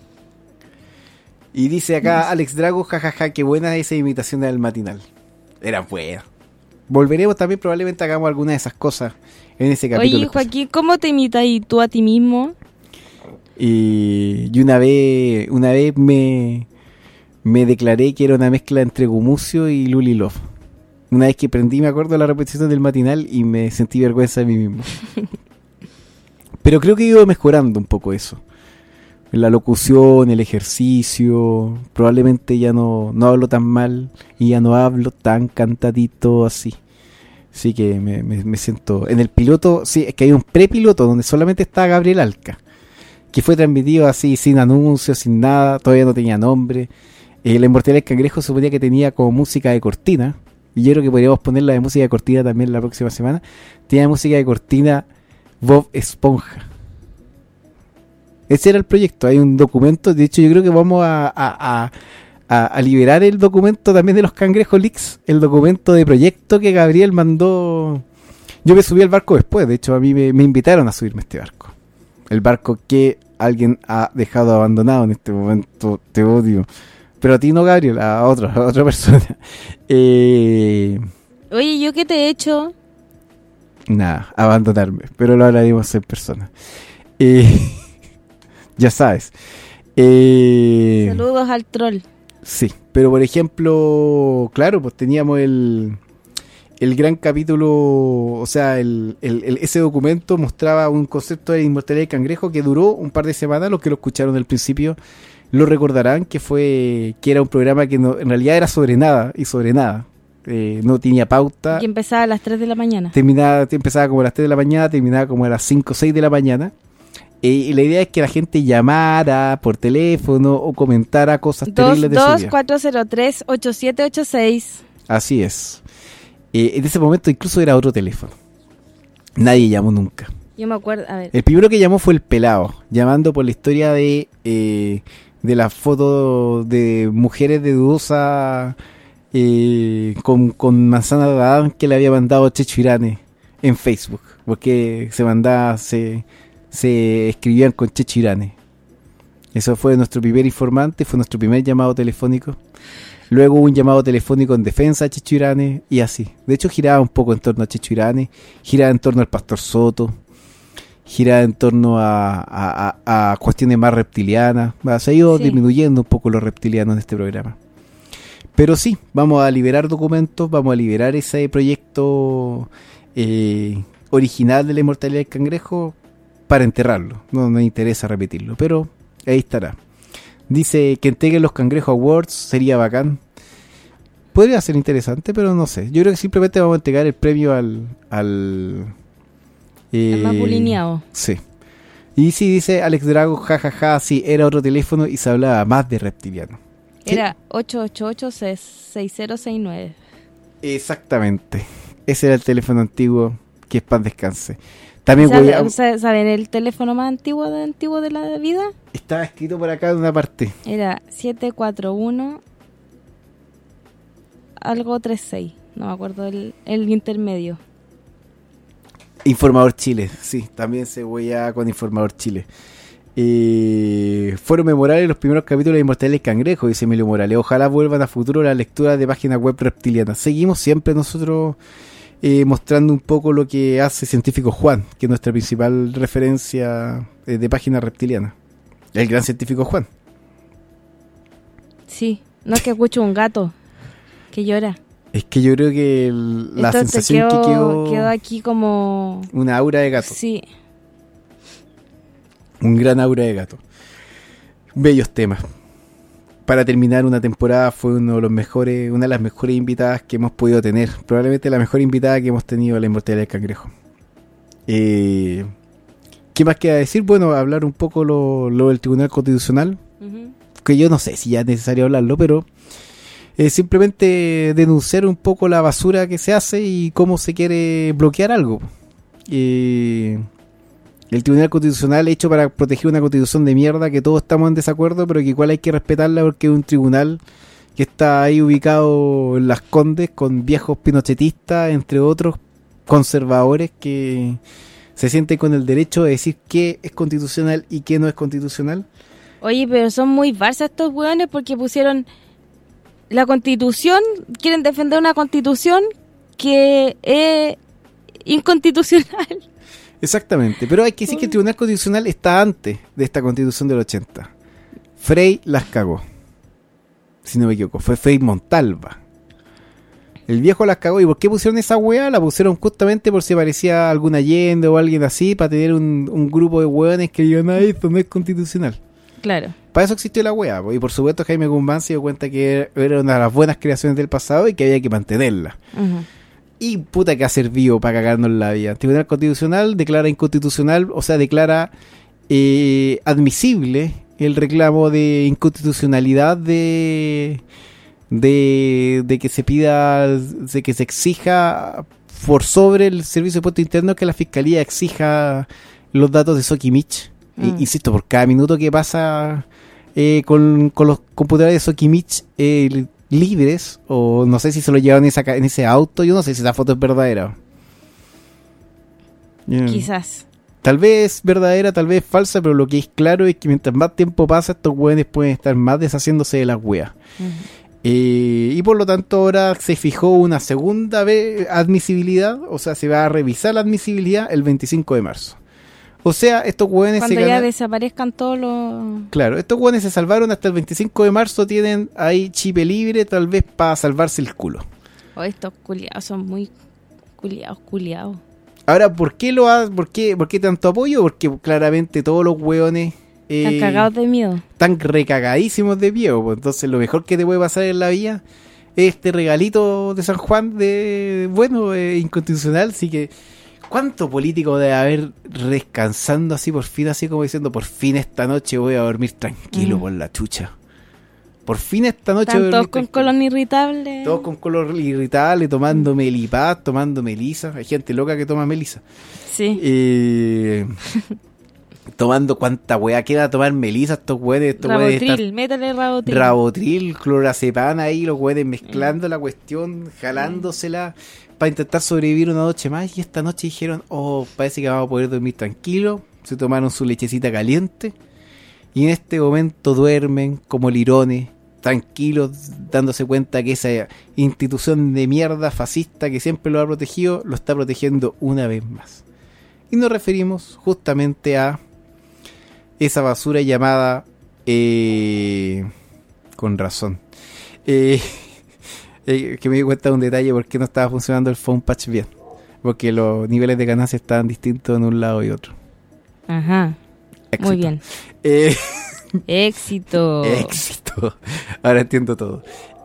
Y dice acá Alex Drago, jajaja, qué buena esa imitación del matinal. Era buena. Volveremos también, probablemente hagamos alguna de esas cosas en ese capítulo. Oye, Joaquín, ¿cómo te imitas y tú a ti mismo? Y, y una vez una vez me, me declaré que era una mezcla entre Gumucio y Luli Love. Una vez que prendí, me acuerdo, la repetición del matinal y me sentí vergüenza de mí mismo. Pero creo que he ido mejorando un poco eso. La locución, el ejercicio, probablemente ya no, no hablo tan mal y ya no hablo tan cantadito así. Así que me, me, me siento... En el piloto, sí, es que hay un prepiloto donde solamente está Gabriel Alca, que fue transmitido así, sin anuncios, sin nada, todavía no tenía nombre. Eh, la Inmortalidad del Cangrejo suponía que tenía como música de cortina, y yo creo que podríamos ponerla de música de cortina también la próxima semana. Tenía música de cortina Bob Esponja. Ese era el proyecto, hay un documento, de hecho yo creo que vamos a, a, a, a, a liberar el documento también de los Cangrejos Leaks, el documento de proyecto que Gabriel mandó. Yo me subí al barco después, de hecho a mí me, me invitaron a subirme a este barco. El barco que alguien ha dejado abandonado en este momento, te odio. Pero a ti no, Gabriel, a otra, a otra persona. Eh, Oye, ¿yo qué te he hecho? nada, abandonarme, pero lo hablaremos en persona. Eh, ya sabes. Eh, Saludos al troll. Sí, pero por ejemplo, claro, pues teníamos el, el gran capítulo, o sea, el, el, el- ese documento mostraba un concepto de inmortalidad del cangrejo que duró un par de semanas. Los que lo escucharon al principio lo recordarán, que fue que era un programa que no, en realidad era sobre nada y sobre nada. Eh, no tenía pauta. Que empezaba a las tres de la mañana. Terminaba, empezaba como a las tres de la mañana, terminaba como a las cinco o seis de la mañana. Eh, y la idea es que la gente llamara por teléfono o comentara cosas dos terribles de su dos vida. cuatro cero tres ocho siete ocho seis. Así es. Eh, en ese momento incluso era otro teléfono. Nadie llamó nunca. Yo me acuerdo, a ver. El primero que llamó fue el Pelado, llamando por la historia de eh, de la foto de mujeres de dudosa eh, con, con manzana de Adán que le había mandado Checho Irane en Facebook, porque se mandaba, se, se escribían con Checho Irane. Eso fue nuestro primer informante, fue nuestro primer llamado telefónico. Luego hubo un llamado telefónico en defensa de Checho Irane y así. De hecho giraba un poco en torno a Checho Irane, giraba en torno al Pastor Soto, giraba en torno a, a, a, a cuestiones más reptilianas. Va, se ha ido Sí. disminuyendo un poco los reptilianos en este programa. Pero sí, vamos a liberar documentos, vamos a liberar ese proyecto eh, original de la inmortalidad del cangrejo para enterrarlo. No me interesa repetirlo, pero ahí estará. Dice que entreguen los Cangrejo Awards, sería bacán. Podría ser interesante, pero no sé. Yo creo que simplemente vamos a entregar el premio al... al eh, El más bulineado. Sí. Y sí, dice Alex Drago, jajaja, ja, ja, sí, era otro teléfono y se hablaba más de reptiliano. ¿Qué? Era ocho ocho ocho seis cero seis nueve. Exactamente. Ese era el teléfono antiguo, que es paz descanse. También ¿Sabe- voy a... o sea, ¿Saben el teléfono más antiguo de antiguo de la vida? Estaba escrito por acá en una parte. Era siete cuatro uno algo tres seis. No me acuerdo el, el intermedio. Informador Chile, sí, también se huella con Informador Chile. Eh, fueron memorables los primeros capítulos de Inmortales Cangrejo, dice Emilio Morales. Ojalá vuelvan a futuro la lectura de página web reptiliana. Seguimos siempre nosotros eh, mostrando un poco lo que hace Científico Juan, que es nuestra principal referencia eh, de página reptiliana. El gran Científico Juan. Sí, no es que escucho un gato que llora. Es que yo creo que el, la Entonces sensación quedó, que quedó... quedó aquí como... una aura de gato. Sí. Un gran aura de gato. Bellos temas. Para terminar una temporada fue uno de los mejores, una de las mejores invitadas que hemos podido tener. Probablemente la mejor invitada que hemos tenido en la Inmortalidad del Cangrejo. Eh, ¿Qué más queda decir? Bueno, hablar un poco lo, lo del Tribunal Constitucional. Uh-huh. Que yo no sé si ya es necesario hablarlo, pero eh, simplemente denunciar un poco la basura que se hace y cómo se quiere bloquear algo. Eh... El Tribunal Constitucional hecho para proteger una constitución de mierda que todos estamos en desacuerdo, pero que igual hay que respetarla porque es un tribunal que está ahí ubicado en Las Condes con viejos pinochetistas, entre otros conservadores que se sienten con el derecho de decir qué es constitucional y qué no es constitucional. Oye, pero son muy barzas estos hueones porque pusieron la constitución, quieren defender una constitución que es inconstitucional. Exactamente, pero hay que decir que el Tribunal Constitucional está antes de esta Constitución del ochenta. Frei las cagó, si no me equivoco, fue Frei Montalva. El viejo las cagó. ¿Y por qué pusieron esa weá? La pusieron justamente por si parecía algún Allende o alguien así, para tener un, un grupo de weones que digan, ah, esto no es constitucional. Claro. Para eso existió la weá, y por supuesto Jaime Guzmán se dio cuenta que era una de las buenas creaciones del pasado y que había que mantenerla. Uh-huh. Y puta que ha servido para cagarnos la vida. El Tribunal Constitucional declara inconstitucional, o sea, declara eh, admisible el reclamo de inconstitucionalidad de, de de que se pida, de que se exija por sobre el Servicio de Impuesto Interno que la Fiscalía exija los datos de Sokimich. Mm. E, insisto, por cada minuto que pasa eh, con, con los computadores de Sokimich, eh, libres, o no sé si se lo llevan en, esa, en ese auto, yo no sé si esa foto es verdadera. Yeah. Quizás. Tal vez verdadera, tal vez falsa, pero lo que es claro es que mientras más tiempo pasa, estos hueones pueden estar más deshaciéndose de las weas. Uh-huh. Eh, y por lo tanto ahora se fijó una segunda vez admisibilidad, o sea, se va a revisar la admisibilidad el veinticinco de marzo. O sea, estos hueones cuando se ya ganan... desaparezcan todos los... Claro, estos hueones se salvaron hasta el veinticinco de marzo, tienen ahí chipe libre, tal vez para salvarse el culo. Oh, estos culiados son muy culiados, culiados. Ahora, ¿por qué lo ha, por qué, por qué tanto apoyo? Porque claramente todos los hueones... Eh, están cagados de miedo. Están recagadísimos de miedo. Pues entonces lo mejor que te puede pasar en la vida es este regalito de San Juan de, bueno, eh, inconstitucional, así que... ¿Cuánto político debe haber descansando así por fin, así como diciendo, por fin esta noche voy a dormir tranquilo mm. por la chucha? Por fin esta noche voy a dormir todos con colon irritable. Todos con colon irritable, tomando mm. Melipaz, tomando Melisa. Hay gente loca que toma Melisa. Sí. Eh, tomando cuánta weá queda tomar Melisa, estos weones. Estos Rabotril, estar, métale Rabotril. Rabotril, clorazepam ahí, los weones mezclando mm. la cuestión, jalándosela. Mm. Para intentar sobrevivir una noche más, y esta noche dijeron, oh, parece que vamos a poder dormir tranquilo. Se tomaron su lechecita caliente y en este momento duermen como lirones, tranquilos, dándose cuenta que esa institución de mierda fascista que siempre lo ha protegido, lo está protegiendo una vez más. Y nos referimos justamente a esa basura llamada eh, con razón eh Eh, que me di cuenta de un detalle porque no estaba funcionando el phone patch bien, porque los niveles de ganancia estaban distintos en un lado y otro. Ajá. Éxito. Muy bien. Eh, éxito. Éxito. Ahora entiendo todo.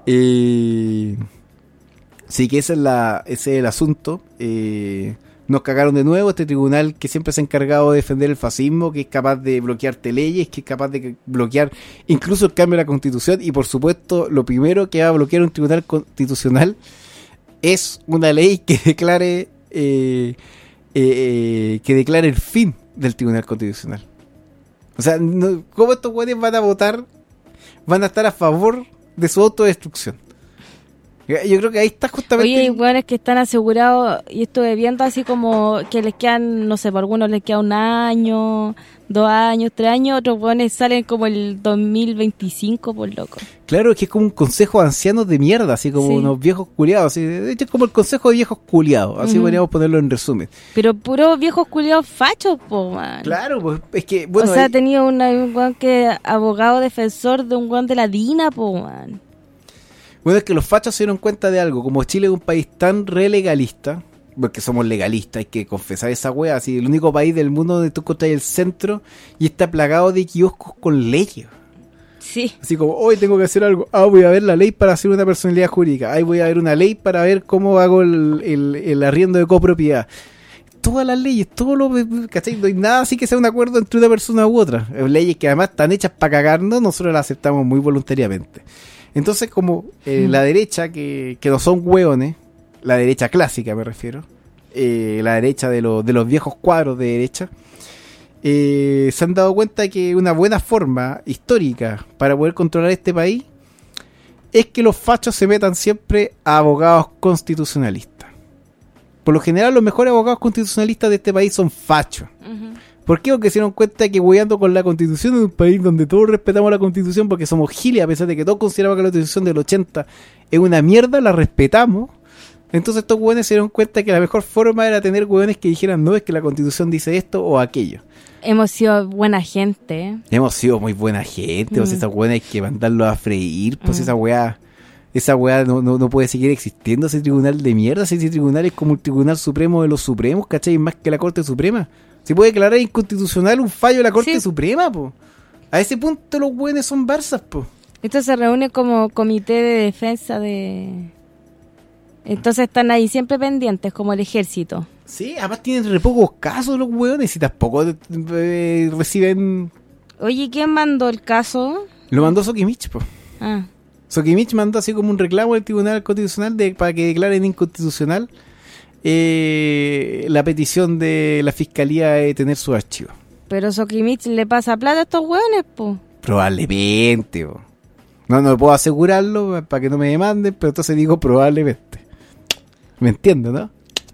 Eh, sí que ese es, la, ese es el asunto. Eh, nos cagaron de nuevo este tribunal que siempre se ha encargado de defender el fascismo, que es capaz de bloquearte leyes, que es capaz de bloquear incluso el cambio de la Constitución, y por supuesto lo primero que va a bloquear un tribunal constitucional es una ley que declare eh, eh, que declare el fin del Tribunal Constitucional. O sea, no, ¿cómo estos güeyes van a votar? Van a estar a favor de su autodestrucción. Yo creo que ahí está justamente... Oye, hay hueones que están asegurados, y estuve viendo así como que les quedan, no sé, por algunos les queda un año, dos años, tres años, otros hueones salen como el dos mil veinticinco, por loco. Claro, es que es como un consejo de ancianos de mierda, así como Sí. unos viejos culiados, así, de hecho es como el consejo de viejos culiados, así Ujú. podríamos ponerlo en resumen. Pero puros viejos culiados fachos, po, man. Claro, pues es que, bueno... o sea, ahí- tenía una- un hueón que abogado defensor de un hueón de la DINA, po, man. Bueno, es que los fachos se dieron cuenta de algo. Como Chile es un país tan re legalista, porque somos legalistas, hay que confesar esa wea. Así, el único país del mundo donde tú encuentras el centro y está plagado de kioscos con leyes. Sí. Así como, hoy tengo que hacer algo. Ah, voy a ver la ley para hacer una personalidad jurídica. Ahí voy a ver una ley para ver cómo hago el, el, el arriendo de copropiedad. Todas las leyes, todo lo... ¿Cachai? No hay nada así que sea un acuerdo entre una persona u otra. Leyes que además están hechas para cagarnos, nosotros las aceptamos muy voluntariamente. Entonces, como eh, Mm. la derecha, que, que no son hueones, la derecha clásica me refiero, eh, la derecha de, los de los viejos cuadros de derecha, eh, se han dado cuenta que una buena forma histórica para poder controlar este país es que los fachos se metan siempre a abogados constitucionalistas. Por lo general, los mejores abogados constitucionalistas de este país son fachos. ¿Por qué? Porque se dieron cuenta que hueando con la Constitución en un país donde todos respetamos la Constitución porque somos giles, a pesar de que todos consideramos que la Constitución del ochenta es una mierda, la respetamos. Entonces estos hueones se dieron cuenta que la mejor forma era tener hueones que dijeran no, es que la Constitución dice esto o aquello. Hemos sido buena gente, ¿eh? Hemos sido muy buena gente, pues Mm. esas hueones hay que mandarlos a freír, pues Mm. esa hueá, esa hueá no, no, no puede seguir existiendo, ese tribunal de mierda, ese tribunal es como el Tribunal Supremo de los Supremos, ¿cachai? Más que la Corte Suprema. Se puede declarar inconstitucional un fallo de la Corte Sí. Suprema, po. A ese punto los buenos son barzas, po. Esto se reúne como comité de defensa de... Entonces están ahí siempre pendientes, como el ejército. Sí, además tienen re pocos casos los hueones y tampoco eh, reciben... Oye, ¿quién mandó el caso? Lo mandó Sokimich, po. Ah, Sokimich mandó así como un reclamo al Tribunal Constitucional de, para que declaren inconstitucional eh, la petición de la Fiscalía de tener su archivo. pero Sokimich le pasa plata a estos hueones, po. Probablemente, po. No, no puedo asegurarlo para que no me demanden, pero entonces digo probablemente. ¿Me entiendes, no?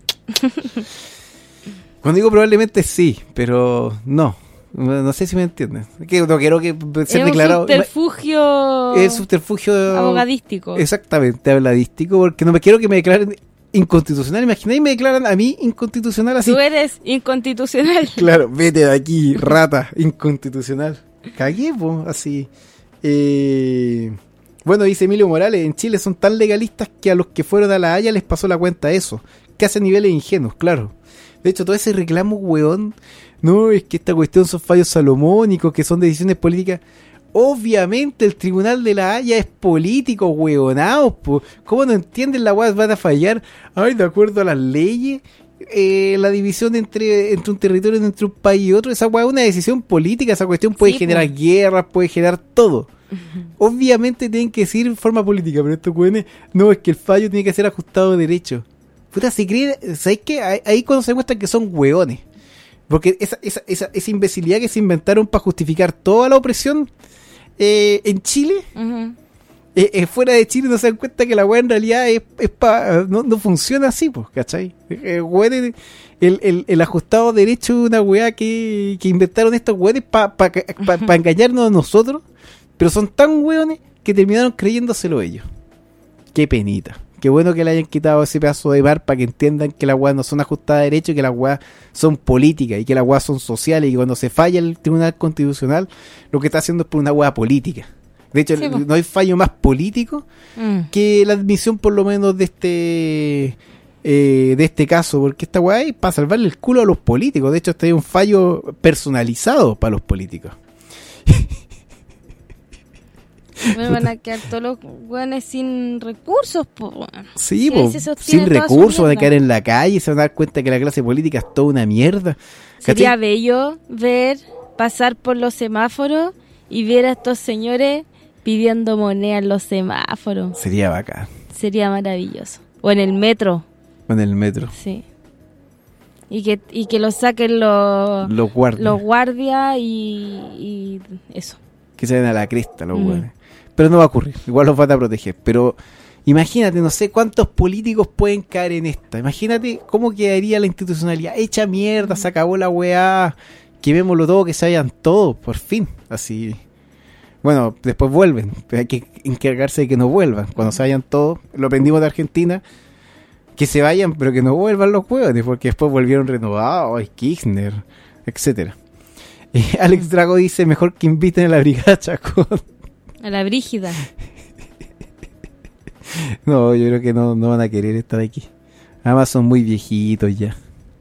Cuando digo probablemente sí, pero no. No, no sé si me entienden. Es que no quiero que ser Es declarado. un subterfugio... Es subterfugio abogadístico. Exactamente, habladístico, porque no me quiero que me declaren inconstitucional. Imagináis me declaran a mí inconstitucional así. Tú eres inconstitucional. Claro, vete de aquí, rata, inconstitucional. Cagué, po, así. Eh, bueno, dice Emilio Morales, en Chile son tan legalistas que a los que fueron a La Haya les pasó la cuenta eso. Que hace niveles ingenuos, claro. De hecho, todo ese reclamo, weón, no, es que esta cuestión son fallos salomónicos, que son decisiones políticas. Obviamente el Tribunal de La Haya es político, weonados, po. ¿Cómo no entienden la weá? Van a fallar. Ay, de acuerdo a las leyes, eh, la división entre, entre un territorio, entre un país y otro, esa weá es una decisión política, esa cuestión puede Sí, generar po. guerras, puede generar todo. Obviamente tienen que decir en forma política, pero estos weones, no, es que el fallo tiene que ser ajustado de derecho. Puta, si creen, ¿sabes qué? Ahí, ahí cuando se demuestra que son hueones. Porque esa, esa, esa, esa imbecilidad que se inventaron para justificar toda la opresión eh, en Chile, Ujú. eh, eh, fuera de Chile no se dan cuenta que la hueá en realidad es, es pa, no, no funciona así, pues, ¿cachai? Eh, hueones, el, el, el ajustado derecho de una hueá que, que inventaron estos hueones para pa, pa, pa engañarnos a nosotros, pero son tan hueones que terminaron creyéndoselo ellos. Qué penita. Qué bueno que le hayan quitado ese pedazo de bar para que entiendan que las weas no son ajustadas a derecho, que las weas son políticas y que las weas son sociales y que cuando se falla el Tribunal Constitucional lo que está haciendo es por una wea política. De hecho, Sí, po. no hay fallo más político Mm. que la admisión por lo menos de este eh, de este caso, porque esta wea es para salvarle el culo a los políticos. De hecho, este es un fallo personalizado para los políticos. Bueno, van a quedar todos los hueones sin recursos, po. Sí, Que po, se sostiene sin toda su recursos, de mierda. caer en la calle, se van a dar cuenta que la clase política es toda una mierda. Sería ¿Cachai? bello ver pasar por los semáforos y ver a estos señores pidiendo moneda en los semáforos. Sería bacán. Sería maravilloso. O en el metro, En el metro. sí. Y que, y que los saquen los, Los guardias. los guardias y, y eso. Que se den a la cresta los Mm. hueones. Pero no va a ocurrir. Igual los van a proteger. Pero Imagínate, no sé cuántos políticos pueden caer en esta. Imagínate cómo quedaría la institucionalidad. Hecha mierda, se acabó la weá. Quemémoslo todo, que se vayan todos, por fin. Así. Bueno, después vuelven. Pero hay que encargarse de que no vuelvan. Cuando se vayan todos, lo aprendimos de Argentina. Que se vayan, pero que no vuelvan los hueones, porque después volvieron renovados, Kirchner, etcétera. Eh, Alex Drago dice, mejor que inviten a la Brigada Chacón. A la Brígida. No, yo creo que no, no van a querer estar aquí. Además son muy viejitos ya.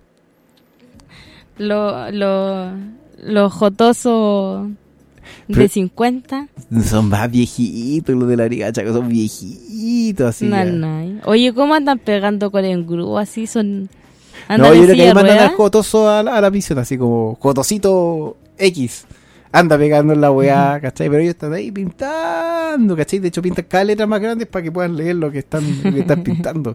Los lo, lo jotosos de Pero cincuenta. son más viejitos los de la Brigada Chacón, son viejitos así. No, ya. no. Oye, ¿cómo andan pegando con el grupo? Así son... ¿Andan No, yo en creo que silla de mandan ruedas? al jotoso a la, a la misión, así como jotosito X. Anda pegando en la weá, ¿cachai? Pero ellos están ahí pintando, ¿cachai? De hecho pintan cada letra más grandes para que puedan leer lo que están, lo que están pintando.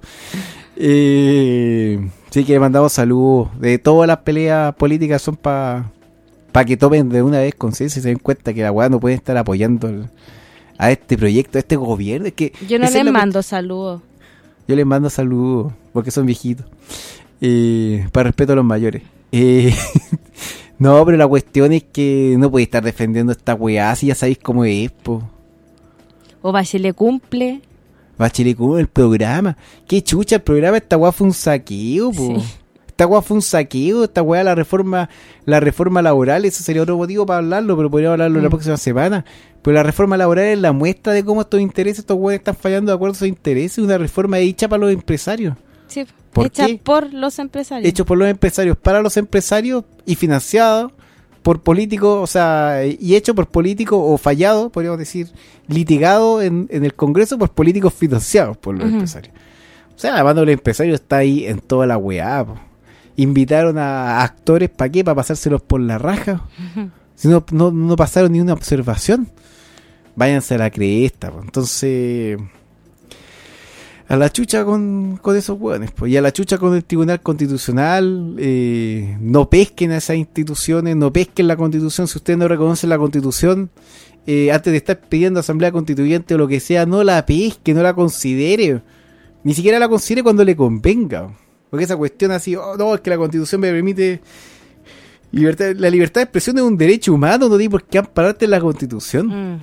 Eh, sí que le mandamos saludos. De todas las peleas políticas son para pa que tomen de una vez conciencia y se den cuenta que la weá no puede estar apoyando el, a este proyecto, a este gobierno. Es que Yo no esa les es la mando saludos. Yo les mando saludos porque son viejitos. Eh, para respeto a los mayores. Eh, no, pero la cuestión es que no podéis estar defendiendo esta weá si ya sabéis cómo es, po. O Bachelet cumple. Bachelet cumple el programa. Qué chucha el programa, esta weá fue un saqueo, po. Sí. Esta weá fue un saqueo, esta weá la reforma, la reforma laboral, eso sería otro motivo para hablarlo, pero podríamos hablarlo mm. la próxima semana. Pero la reforma laboral es la muestra de cómo estos intereses, estos weones están fallando de acuerdo a sus intereses, una reforma hecha para los empresarios. Sí, ¿Por hecha qué? por los empresarios. Hecho por los empresarios, para los empresarios y financiado por políticos, o sea, y hecho por políticos o fallado, podríamos decir, litigado en, en el Congreso por políticos financiados por los uh-huh. empresarios. O sea, la mano del empresario está ahí en toda la weá, po. Invitaron a actores, ¿para qué? Para pasárselos por la raja. Uh-huh. Si no, no, no pasaron ni una observación. Váyanse a la cresta, po. Entonces... A la chucha con, con esos hueones, pues. Y a la chucha con el Tribunal Constitucional. Eh, no pesquen a esas instituciones, no pesquen la Constitución. Si ustedes no reconocen la Constitución, eh, antes de estar pidiendo Asamblea Constituyente o lo que sea, no la pesque, no la considere. Ni siquiera la considere cuando le convenga. Porque esa cuestión así, oh, no, es que la Constitución me permite... libertad La libertad de expresión es un derecho humano, no tiene por qué ampararte en la Constitución. Mm.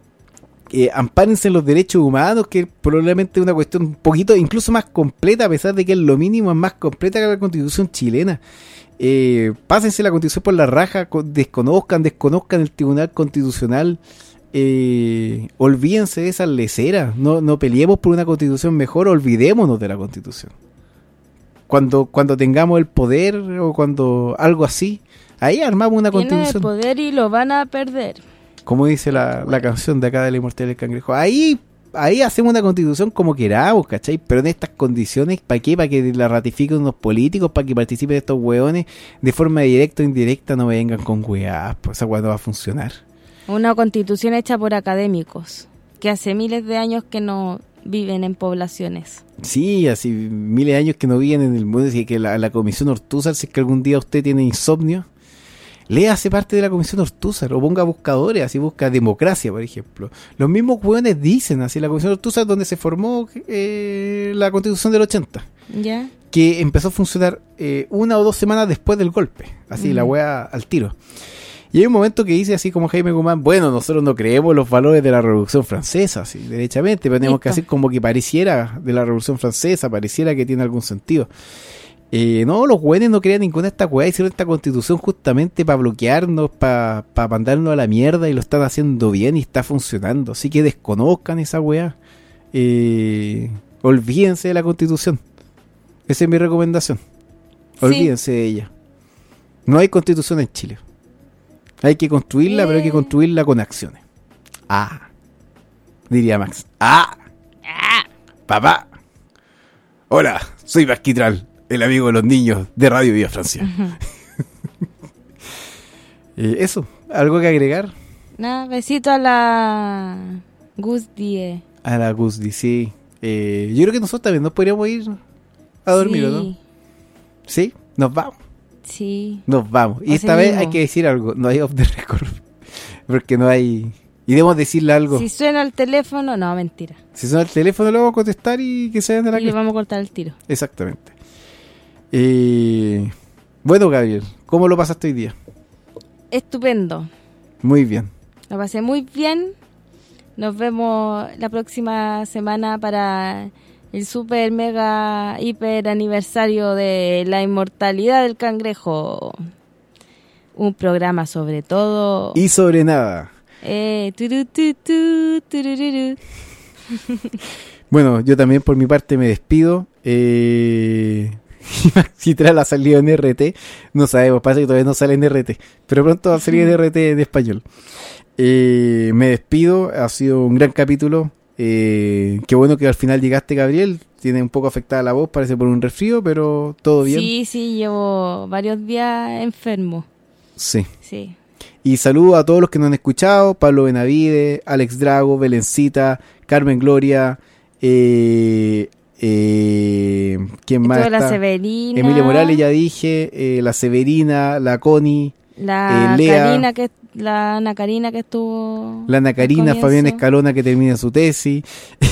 Eh, ampárense en los derechos humanos, que probablemente es una cuestión un poquito, incluso más completa, a pesar de que es lo mínimo, es más completa que la Constitución chilena. Eh, pásense la Constitución por la raja, desconozcan, desconozcan el Tribunal Constitucional, eh, olvídense de esas leceras, no, no peleemos por una Constitución mejor, olvidémonos de la Constitución. Cuando, cuando tengamos el poder o cuando algo así, ahí armamos una Tienen Constitución. El poder y lo van a perder. Como dice la, la canción de acá de La Inmortal del Cangrejo. Ahí, ahí hacemos una constitución como queramos, ¿cachai? Pero en estas condiciones, ¿para qué? Para que la ratifiquen unos políticos, para que participen estos hueones de forma directa o indirecta, no me vengan con hueás, pues esa hueá no va a funcionar. Una constitución hecha por académicos, que hace miles de años que no viven en poblaciones. Sí, así miles de años que no viven en el mundo, así que la, la Comisión Ortúzar, si es que algún día usted tiene insomnio, léase parte de la Comisión Ortúzar o ponga buscadores, así busca democracia, por ejemplo. Los mismos hueones dicen, así la Comisión Ortúzar donde se formó eh, la Constitución del ochenta, ¿ya? Que empezó a funcionar eh, una o dos semanas después del golpe, así mm. la hueá al tiro. Y hay un momento que dice así como Jaime Guzmán, bueno, nosotros no creemos los valores de la Revolución Francesa, así, derechamente, pero tenemos que hacer como que pareciera de la Revolución Francesa, pareciera que tiene algún sentido. Eh, no, los güeyes no creían ninguna de estas weas, hicieron esta constitución justamente para bloquearnos, para pa mandarnos a la mierda y lo están haciendo bien y está funcionando. Así que desconozcan esa wea. Eh, olvídense de la constitución. Esa es mi recomendación. Olvídense sí. de ella. No hay constitución en Chile. Hay que construirla, eh. pero hay que construirla con acciones. Ah, diría Max. Ah, ah. Papá. Hola, soy Vasquitral, el amigo de los niños de Radio Villa Francia. Uh-huh. eh, eso, ¿algo que agregar? Nada, besito a la Gusdie. A la Gusdie, sí. Eh, yo creo que nosotros también nos podríamos ir a dormir, sí. ¿no? ¿Sí? ¿Nos vamos? Sí. Nos vamos. Y o esta vez mismo. Hay que decir algo, no hay off the record. Porque no hay Y debemos decirle algo. Si suena el teléfono, no, mentira. Si suena el teléfono, lo vamos a contestar y que se vayan de la Y le cresta. vamos a cortar el tiro. Exactamente. Eh, bueno, Gabriel, ¿cómo lo pasaste hoy día? Estupendo. Muy bien. Lo pasé muy bien. Nos vemos la próxima semana para el super, mega, hiper aniversario de la inmortalidad del cangrejo. Un programa sobre todo. Y sobre nada. Eh, turu, tu, tu, turururu. Bueno, yo también por mi parte me despido. Eh... Si trae la salida en R T, no sabemos, parece que todavía no sale en R T, pero pronto va a salir en R T de español. Eh, me despido, ha sido un gran capítulo. Eh, qué bueno que al final llegaste, Gabriel. Tiene un poco afectada la voz, parece por un resfrío, pero todo bien. Sí, sí, llevo varios días enfermo. Sí. Sí. Y saludo a todos los que nos han escuchado: Pablo Benavide, Alex Drago, Belencita, Carmen Gloria, eh, eh, ¿quién más Toda la está? Severina. Emilia Morales, ya dije, eh, la Severina, la Connie, La eh, Lea, Karina que la Ana Karina que estuvo. la Ana Karina, al Fabián comienzo. Escalona que termina su tesis.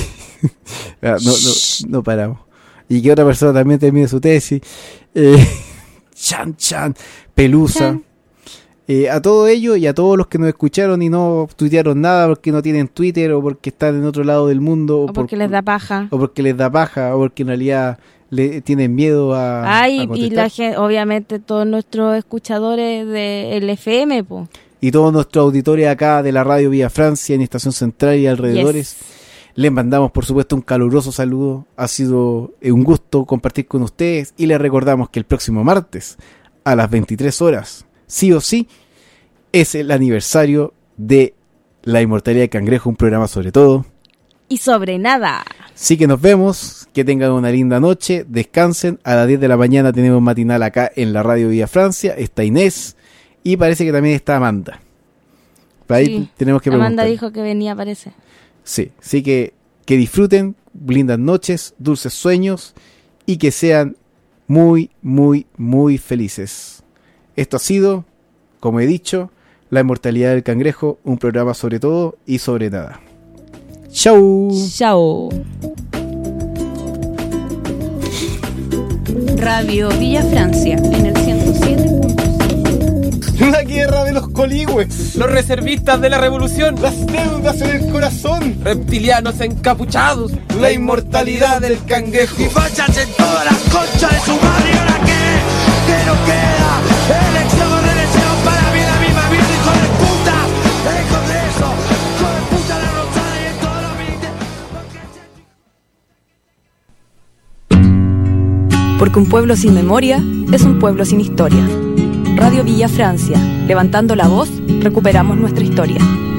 Ah, no, no, no paramos. Y que otra persona también termine su tesis. Eh, Chan Chan, Pelusa. Chan. Eh, a todo ello y a todos los que nos escucharon y no tuitearon nada porque no tienen Twitter o porque están en otro lado del mundo. O porque por- les da paja. O porque les da paja o porque en realidad le tienen miedo a, Ay, a y contestar. la gente, obviamente todos nuestros escuchadores del F M, po. Y todos nuestros auditores acá de la radio Vía Francia en Estación Central y alrededores. Les mandamos por supuesto un caluroso saludo. Ha sido eh, un gusto compartir con ustedes y les recordamos que el próximo martes a las veintitrés horas, sí o sí, es el aniversario de La Inmortalidad del Cangrejo, un programa sobre todo. Y sobre nada. Así que nos vemos, que tengan una linda noche, descansen. A las diez de la mañana tenemos matinal acá en la radio Vía Francia. Está Inés y parece que también está Amanda. Para ahí Sí, tenemos que Amanda preguntar. dijo que venía, parece. Sí, así que que disfruten, lindas noches, dulces sueños y que sean muy, muy, muy felices. Esto ha sido, como he dicho, La Inmortalidad del Cangrejo, un programa sobre todo y sobre nada. ¡Chau! ¡Chau! Radio Villa Francia en el ciento siete punto cinco. La guerra de los coligües. Los reservistas de la revolución. Las deudas en el corazón. Reptilianos encapuchados. La inmortalidad del cangrejo. Y fachas en todas las conchas de su madre. ¿Y ahora qué? ¿Qué nos queda? Elección o reelección para la vida misma. Vida, hijo de puta. El Congreso. Hijo de puta, la rosada y en todos los ministerios. Porque un pueblo sin memoria es un pueblo sin historia. Radio Villa Francia, levantando la voz, recuperamos nuestra historia.